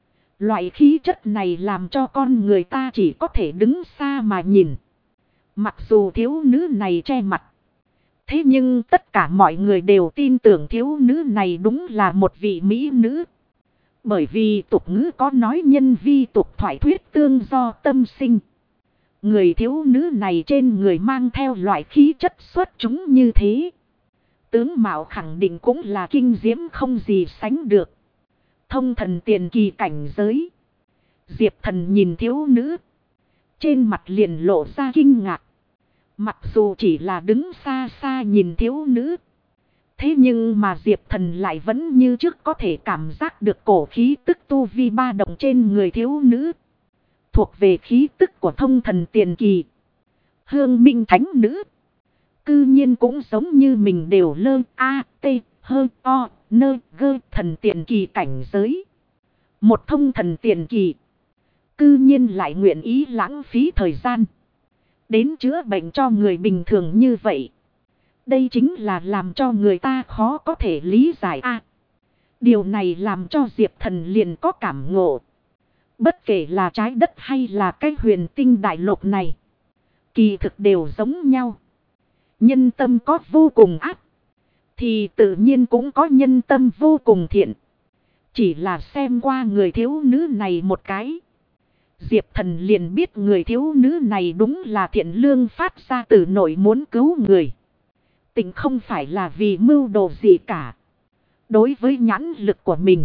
Loại khí chất này làm cho con người ta chỉ có thể đứng xa mà nhìn. Mặc dù thiếu nữ này che mặt, thế nhưng tất cả mọi người đều tin tưởng thiếu nữ này đúng là một vị mỹ nữ. Bởi vì tục ngữ có nói nhân vi tục thoại thuyết tương do tâm sinh. Người thiếu nữ này trên người mang theo loại khí chất xuất chúng như thế. Tướng mạo khẳng định cũng là kinh diễm không gì sánh được. Thông thần tiền kỳ cảnh giới. Diệp Thần nhìn thiếu nữ, trên mặt liền lộ ra kinh ngạc. Mặc dù chỉ là đứng xa xa nhìn thiếu nữ, thế nhưng mà Diệp Thần lại vẫn như trước có thể cảm giác được cổ khí tức tu vi ba động trên người thiếu nữ. Thuộc về khí tức của thông thần tiền kỳ. Hương minh thánh nữ. Cư nhiên cũng giống như mình đều lơ a tê hơ o nơ gơ thần tiền kỳ cảnh giới. Một thông thần tiền kỳ. Cư nhiên lại nguyện ý lãng phí thời gian đến chữa bệnh cho người bình thường như vậy. Đây chính là làm cho người ta khó có thể lý giải a. Điều này làm cho Diệp Thần liền có cảm ngộ. Bất kể là trái đất hay là cái huyền tinh đại lục này, kỳ thực đều giống nhau. Nhân tâm có vô cùng ác, thì tự nhiên cũng có nhân tâm vô cùng thiện. Chỉ là xem qua người thiếu nữ này một cái, Diệp Thần liền biết người thiếu nữ này đúng là thiện lương phát ra từ nội muốn cứu người. Tình không phải là vì mưu đồ gì cả. Đối với nhãn lực của mình,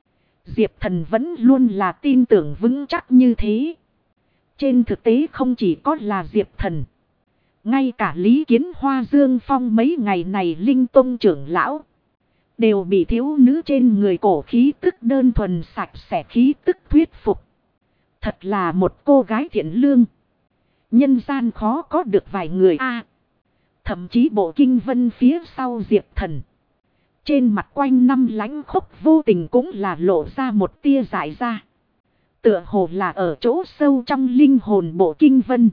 Diệp Thần vẫn luôn là tin tưởng vững chắc như thế. Trên thực tế không chỉ có là Diệp Thần, ngay cả Lý Kiến Hoa Dương Phong mấy ngày này Linh Tông trưởng lão đều bị thiếu nữ trên người cổ khí tức đơn thuần sạch sẽ khí tức thuyết phục. Thật là một cô gái thiện lương. Nhân gian khó có được vài người a. Thậm chí bộ kinh vân phía sau Diệp Thần, trên mặt quanh năm lãnh khốc vô tình cũng là lộ ra một tia dại ra. Tựa hồ là ở chỗ sâu trong linh hồn bộ kinh vân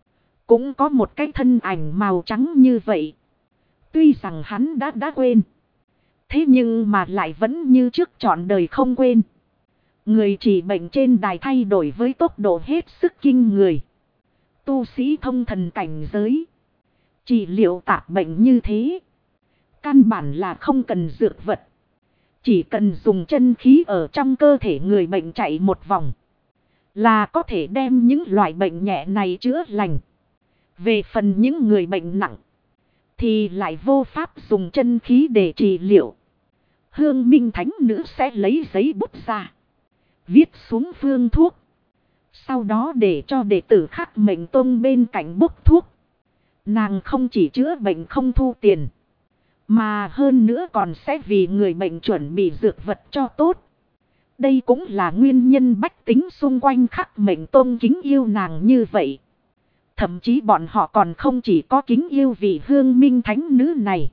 cũng có một cái thân ảnh màu trắng như vậy. Tuy rằng hắn đã quên, thế nhưng mà lại vẫn như trước trọn đời không quên. Người chỉ bệnh trên đài thay đổi với tốc độ hết sức kinh người. Tu sĩ thông thần cảnh giới, trị liệu tạp bệnh như thế, căn bản là không cần dược vật. Chỉ cần dùng chân khí ở trong cơ thể người bệnh chạy một vòng, là có thể đem những loại bệnh nhẹ này chữa lành. Về phần những người bệnh nặng, thì lại vô pháp dùng chân khí để trị liệu. Hương minh thánh nữ sẽ lấy giấy bút ra, viết xuống phương thuốc. Sau đó để cho đệ tử khắc mệnh tông bên cạnh bốc thuốc. Nàng không chỉ chữa bệnh không thu tiền, mà hơn nữa còn sẽ vì người bệnh chuẩn bị dược vật cho tốt. Đây cũng là nguyên nhân bách tính xung quanh khắc mệnh tôn kính yêu nàng như vậy. Thậm chí bọn họ còn không chỉ có kính yêu vị hương minh thánh nữ này.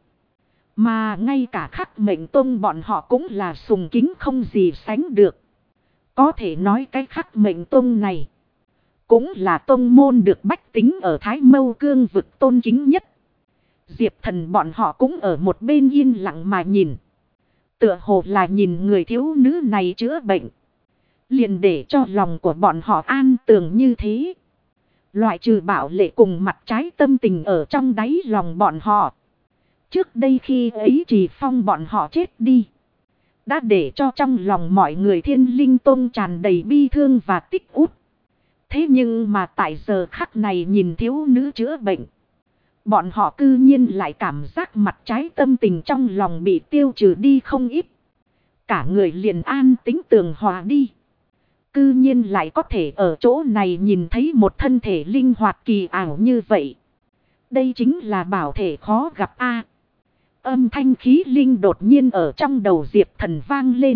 Mà ngay cả khắc mệnh tôn bọn họ cũng là sùng kính không gì sánh được. Có thể nói cái khắc mệnh tôn này cũng là tôn môn được bách tính ở Thái Mâu Cương vực tôn kính nhất. Diệp Thần bọn họ cũng ở một bên yên lặng mà nhìn. Tựa hồ là nhìn người thiếu nữ này chữa bệnh. Liền để cho lòng của bọn họ an tường như thế. Loại trừ bạo lệ cùng mặt trái tâm tình ở trong đáy lòng bọn họ. Trước đây khi ấy Trì Phong bọn họ chết đi. Đã để cho trong lòng mọi người Thiên Linh Tông tràn đầy bi thương và tích út. Thế nhưng mà tại giờ khắc này nhìn thiếu nữ chữa bệnh. Bọn họ cư nhiên lại cảm giác mặt trái tâm tình trong lòng bị tiêu trừ đi không ít. Cả người liền an tĩnh tường hòa đi. Cư nhiên lại có thể ở chỗ này nhìn thấy một thân thể linh hoạt kỳ ảo như vậy. Đây chính là bảo thể khó gặp a. Âm thanh khí linh đột nhiên ở trong đầu Diệp Thần vang lên.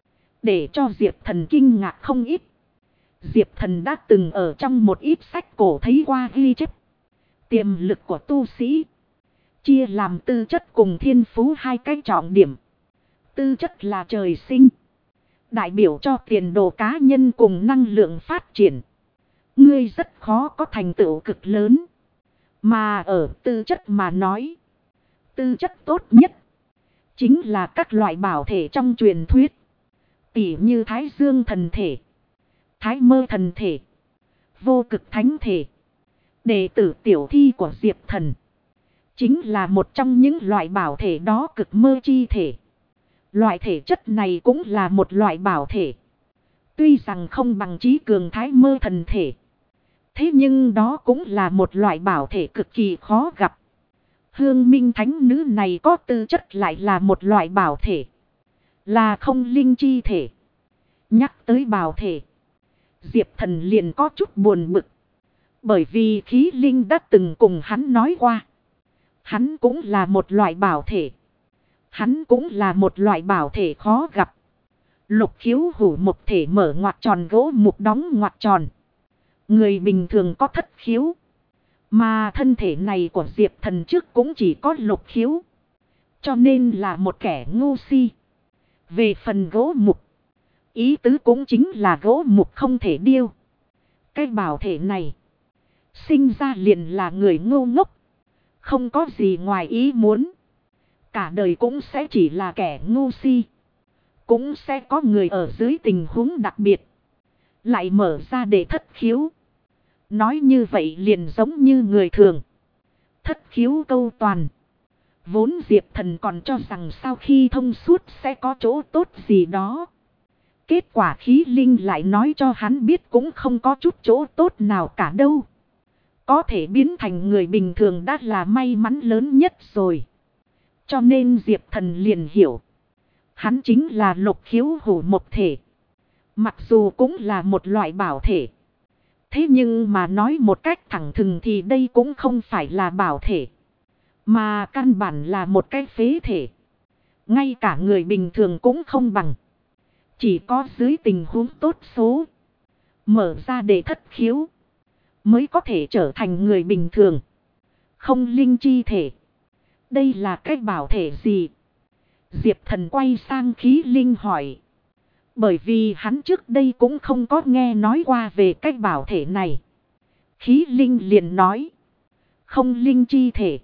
Để cho Diệp Thần kinh ngạc không ít. Diệp Thần đã từng ở trong một ít sách cổ thấy qua ghi chép. Tiềm lực của tu sĩ chia làm tư chất cùng thiên phú hai cái trọng điểm. Tư chất là trời sinh, đại biểu cho tiền đồ cá nhân cùng năng lượng phát triển. Ngươi rất khó có thành tựu cực lớn. Mà ở tư chất mà nói, tư chất tốt nhất chính là các loại bảo thể trong truyền thuyết. Tỉ như Thái Dương thần thể, Thái Mơ thần thể, Vô Cực thánh thể. Đệ tử tiểu thi của Diệp Thần chính là một trong những loại bảo thể đó, cực mơ chi thể. Loại thể chất này cũng là một loại bảo thể. Tuy rằng không bằng trí cường Thái Mơ thần thể. Thế nhưng đó cũng là một loại bảo thể cực kỳ khó gặp. Hương minh thánh nữ này có tư chất lại là một loại bảo thể. Là không linh chi thể. Nhắc tới bảo thể, Diệp Thần liền có chút buồn bực. Bởi vì khí linh đã từng cùng hắn nói qua. Hắn cũng là một loại bảo thể. Hắn cũng là một loại bảo thể khó gặp. Lục khiếu hủ một thể mở ngoặc tròn, gỗ mục đóng ngoặc tròn. Người bình thường có thất khiếu. Mà thân thể này của Diệp Thần trước cũng chỉ có lục khiếu. Cho nên là một kẻ ngu si. Về phần gỗ mục, ý tứ cũng chính là gỗ mục không thể điêu. Cái bảo thể này sinh ra liền là người ngu ngốc. Không có gì ngoài ý muốn. Cả đời cũng sẽ chỉ là kẻ ngu si. Cũng sẽ có người ở dưới tình huống đặc biệt lại mở ra để thất khiếu. Nói như vậy liền giống như người thường. Thất khiếu câu toàn. Vốn Diệp Thần còn cho rằng sau khi thông suốt sẽ có chỗ tốt gì đó. Kết quả khí linh lại nói cho hắn biết cũng không có chút chỗ tốt nào cả đâu. Có thể biến thành người bình thường đã là may mắn lớn nhất rồi. Cho nên Diệp Thần liền hiểu. Hắn chính là lục khiếu hủ một thể. Mặc dù cũng là một loại bảo thể. Thế nhưng mà nói một cách thẳng thừng thì đây cũng không phải là bảo thể. Mà căn bản là một cái phế thể. Ngay cả người bình thường cũng không bằng. Chỉ có dưới tình huống tốt số. Mở ra để thất khiếu. Mới có thể trở thành người bình thường. Không linh chi thể. Đây là cái bảo thể gì? Diệp Thần quay sang khí linh hỏi. Bởi vì hắn trước đây cũng không có nghe nói qua về cái bảo thể này. Khí linh liền nói. Không linh chi thể.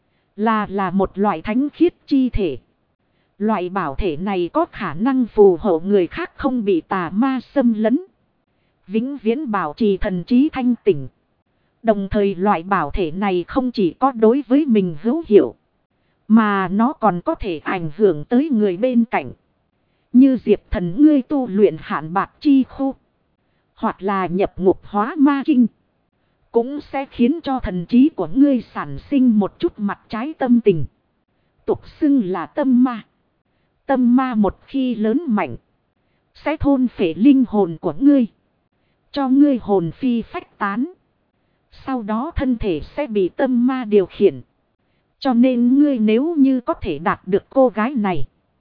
Là một loại thánh khiết chi thể. Loại bảo thể này có khả năng phù hộ người khác không bị tà ma xâm lấn. Vĩnh viễn bảo trì thần trí thanh tỉnh. Đồng thời loại bảo thể này không chỉ có đối với mình hữu hiệu. Mà nó còn có thể ảnh hưởng tới người bên cạnh. Như Diệp Thần ngươi tu luyện hạn bạc chi khu. Hoặc là nhập ngục hóa ma kinh. Cũng sẽ khiến cho thần trí của ngươi sản sinh một chút mặt trái tâm tình. Tục xưng là tâm ma. Tâm ma một khi lớn mạnh. Sẽ thôn phệ linh hồn của ngươi. Cho ngươi hồn phi phách tán. Sau đó thân thể sẽ bị tâm ma điều khiển. Cho nên ngươi nếu như có thể đạt được cô gái này.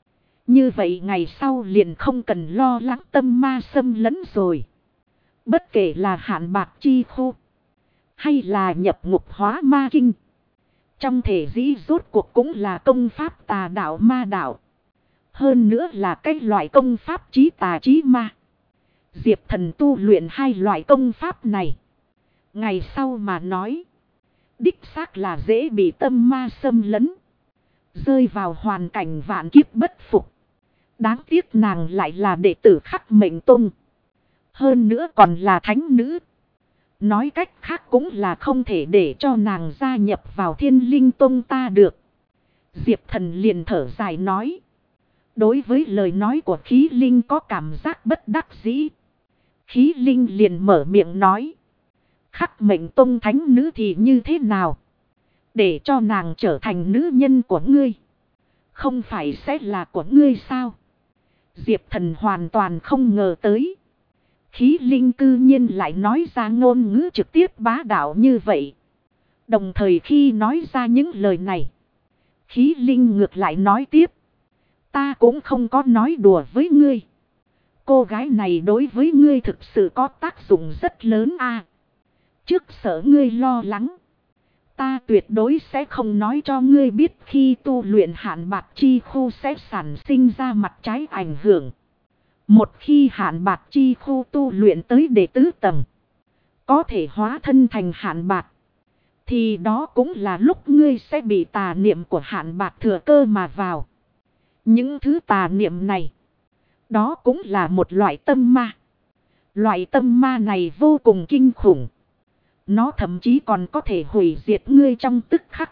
Như vậy ngày sau liền không cần lo lắng tâm ma xâm lấn rồi. Bất kể là hạn bạc chi khu, hay là nhập ngục hóa ma kinh. Trong thể dĩ rốt cuộc cũng là công pháp tà đạo ma đạo. Hơn nữa là cái loại công pháp chí tà chí ma. Diệp Thần tu luyện hai loại công pháp này. Ngày sau mà nói, đích xác là dễ bị tâm ma xâm lấn. Rơi vào hoàn cảnh vạn kiếp bất phục. Đáng tiếc nàng lại là đệ tử Khắc Mệnh Tông. Hơn nữa còn là thánh nữ. Nói cách khác cũng là không thể để cho nàng gia nhập vào Thiên Linh Tông ta được. Diệp Thần liền thở dài nói. Đối với lời nói của Khí Linh có cảm giác bất đắc dĩ. Khí Linh liền mở miệng nói. Khắc Mệnh Tông thánh nữ thì như thế nào? Để cho nàng trở thành nữ nhân của ngươi. Không phải sẽ là của ngươi sao? Diệp Thần hoàn toàn không ngờ tới. Khí Linh cư nhiên lại nói ra ngôn ngữ trực tiếp bá đạo như vậy. Đồng thời khi nói ra những lời này, Khí Linh ngược lại nói tiếp. Ta cũng không có nói đùa với ngươi. Cô gái này đối với ngươi thực sự có tác dụng rất lớn a. Trước sợ ngươi lo lắng, ta tuyệt đối sẽ không nói cho ngươi biết khi tu luyện hạn bạc chi khu sẽ sản sinh ra mặt trái ảnh hưởng. Một khi hạn bạc chi khu tu luyện tới đệ tứ tầng, có thể hóa thân thành hạn bạc, thì đó cũng là lúc ngươi sẽ bị tà niệm của hạn bạc thừa cơ mà vào. Những thứ tà niệm này, đó cũng là một loại tâm ma. Loại tâm ma này vô cùng kinh khủng. Nó thậm chí còn có thể hủy diệt ngươi trong tức khắc.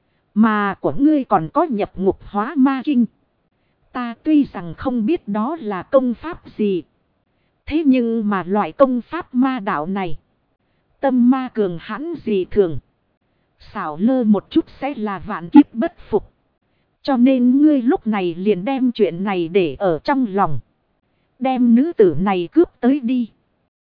Mà của ngươi còn có nhập ngục hóa ma kinh. Ta tuy rằng không biết đó là công pháp gì. Thế nhưng mà loại công pháp ma đạo này, tâm ma cường hãn dị thường. Xảo lơ một chút sẽ là vạn kiếp bất phục. Cho nên ngươi lúc này liền đem chuyện này để ở trong lòng. Đem nữ tử này cướp tới đi.